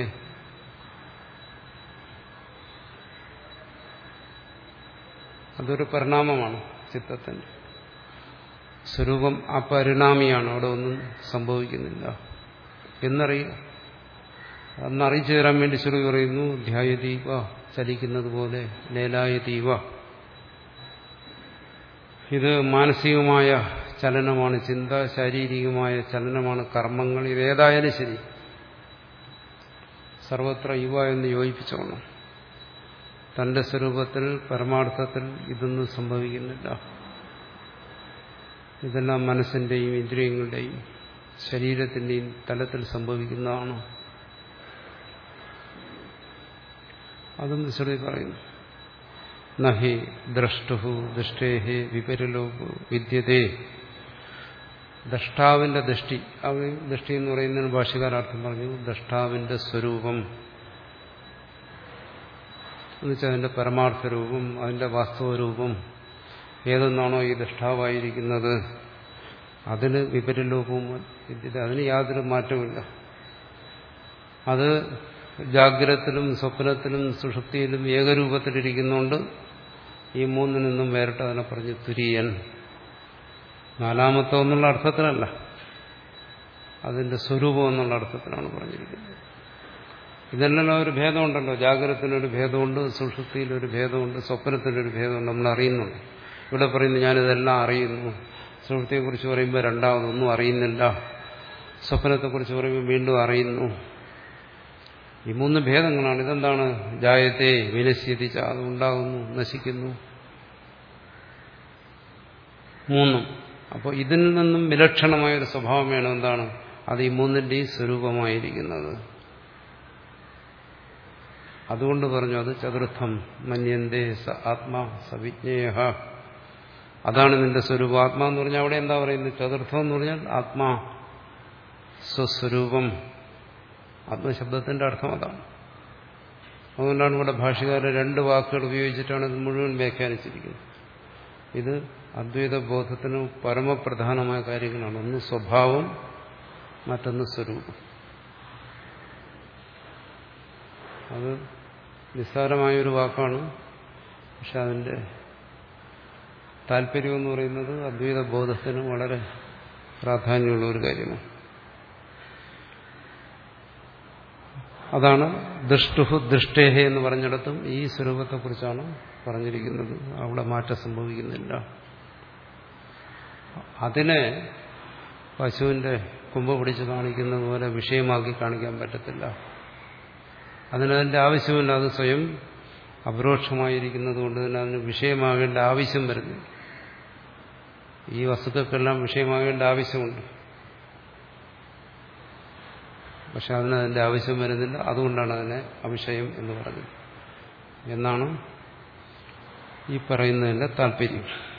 [SPEAKER 1] അതൊരു പരിണാമമാണ് ചിത്തത്തിന്റെ സ്വരൂപം. അപരിണാമിയാണ്, അവിടെ ഒന്നും സംഭവിക്കുന്നില്ല എന്നറിയുക. അന്നറിയിച്ചു തരാൻ വേണ്ടി ശ്രുതി പറയുന്നു ധ്യായതീവ, ചലിക്കുന്നത് പോലെ, ലേലായതീവ. ഇത് മാനസികമായ ചലനമാണ് ചിന്ത, ശാരീരികമായ ചലനമാണ് കർമ്മങ്ങൾ. ഇതേതായാലും ശരി, സർവത്ര ഇവ എന്ന് യോജിപ്പിച്ചോണം. തന്റെ സ്വരൂപത്തിൽ പരമാർത്ഥത്തിൽ ഇതൊന്നും സംഭവിക്കുന്നില്ല. ഇതെല്ലാം മനസ്സിന്റെയും ഇന്ദ്രിയങ്ങളുടെയും ശരീരത്തിന്റെയും തലത്തിൽ സംഭവിക്കുന്നതാണ്. അതും ശ്രുതി പറയുന്നു. നഹി ദ്രഷ്ടുഹു ദൃഷ്ടേഹി വിപരിലോകു വിദ്യതേ. ദ്രഷ്ടാവിന്റെ ദൃഷ്ടി, അവ ദൃഷ്ടി എന്ന് പറയുന്നതിന് ഭാഷ്യകാരാർത്ഥം പറഞ്ഞു ദ്രഷ്ടാവിന്റെ സ്വരൂപം എന്നുവെച്ചാൽ അതിന്റെ പരമാർത്ഥ രൂപം, അതിന്റെ വാസ്തവരൂപം ഏതെന്നാണോ ഈ ദ്രഷ്ടാവായിരിക്കുന്നത് അതിന് വിപരിലോകവും വിദ്യത, അതിന് യാതൊരു മാറ്റമില്ല. അത് ജാഗ്രതത്തിലും സ്വപ്നത്തിലും സുഷുപ്തിയിലും ഏകരൂപത്തിലിരിക്കുന്നുണ്ട്. ഈ മൂന്നിൽ നിന്നും വേറിട്ട് അതിനെ പറഞ്ഞു തുര്യൻ. നാലാമത്തെ എന്നുള്ള അർത്ഥത്തിലല്ല, അതിന്റെ സ്വരൂപം എന്നുള്ള അർത്ഥത്തിലാണ് പറഞ്ഞിരിക്കുന്നത്. ഇതെല്ലാം ഒരു ഭേദമുണ്ടല്ലോ. ജാഗ്രതത്തിനൊരു ഭേദമുണ്ട്, സുഷുപ്തിയിലൊരു ഭേദമുണ്ട്, സ്വപ്നത്തിനൊരു ഭേദമുണ്ട്, നമ്മൾ അറിയുന്നുണ്ട്. ഇവിടെ പറയുന്നു ഞാനിതെല്ലാം അറിയുന്നു. സുഷുപ്തിയെക്കുറിച്ച് പറയുമ്പോൾ രണ്ടാമതൊന്നും അറിയുന്നില്ല, സ്വപ്നത്തെക്കുറിച്ച് പറയുമ്പോൾ വീണ്ടും അറിയുന്നു. ഈ മൂന്ന് ഭേദങ്ങളാണ്. ഇതെന്താണ്? ജായത്തെ വിനശ്യതി, അത് ഉണ്ടാകുന്നു, നശിക്കുന്നു, മൂന്നും. അപ്പോൾ ഇതിൽ നിന്നും വിലക്ഷണമായൊരു സ്വഭാവം വേണം. എന്താണ്? അത് ഈ മൂന്നിന്റെയും സ്വരൂപമായിരിക്കുന്നത്. അതുകൊണ്ട് പറഞ്ഞു അത് ചതുർത്ഥം മന്യന്തേ സ ആത്മാ സവിജ്ഞേയ. അതാണ് നിന്റെ സ്വരൂപം. ആത്മാ എന്ന് പറഞ്ഞാൽ അവിടെ എന്താ പറയുന്നത്? ചതുർത്ഥം എന്ന് പറഞ്ഞാൽ ആത്മാ, സ്വസ്വരൂപം. ആത്മശബ്ദത്തിന്റെ അർത്ഥം അതാണ്. അതുകൊണ്ടാണ് ഇവിടെ ഭാഷ്യകാരൻ രണ്ട് വാക്കുകൾ ഉപയോഗിച്ചിട്ടാണ് ഇത് മുഴുവൻ വ്യാഖ്യാനിച്ചിരിക്കുന്നത്. ഇത് അദ്വൈത ബോധത്തിന് പരമപ്രധാനമായ കാര്യങ്ങളാണ്. ഒന്ന് സ്വഭാവം, മറ്റൊന്ന് സ്വരൂപം. അത് നിസ്സാരമായൊരു വാക്കാണ്, പക്ഷെ അതിന്റെ താല്പര്യം എന്ന് പറയുന്നത് അദ്വൈത ബോധത്തിന് വളരെ പ്രാധാന്യമുള്ള ഒരു കാര്യമാണ്. അതാണ് ദൃഷ്ടുഹു ദൃഷ്ടേഹ എന്ന് പറഞ്ഞിടത്തും ഈ സ്വരൂപത്തെക്കുറിച്ചാണ് പറഞ്ഞിരിക്കുന്നത്. അവിടെ മാറ്റം സംഭവിക്കുന്നില്ല. അതിനെ പശുവിന്റെ കൊമ്പ് പിടിച്ച് കാണിക്കുന്നത് പോലെ വിഷയമാക്കി കാണിക്കാൻ പറ്റത്തില്ല. അതിനതിന്റെ ആവശ്യമില്ല. അത് സ്വയം അപരോക്ഷമായിരിക്കുന്നത് കൊണ്ട് തന്നെ അതിന് വിഷയമാകേണ്ട ആവശ്യം വരുന്നു. ഈ വസ്തുക്കൾക്കെല്ലാം വിഷയമാകേണ്ട ആവശ്യമുണ്ട്, പക്ഷെ അതിന് അതിന്റെ ആവശ്യം വരുന്നില്ല. അതുകൊണ്ടാണ് അതിനെ അവിഷയം എന്ന് പറഞ്ഞത് എന്നാണ് ഈ പറയുന്നതിന്റെ താല്പര്യം.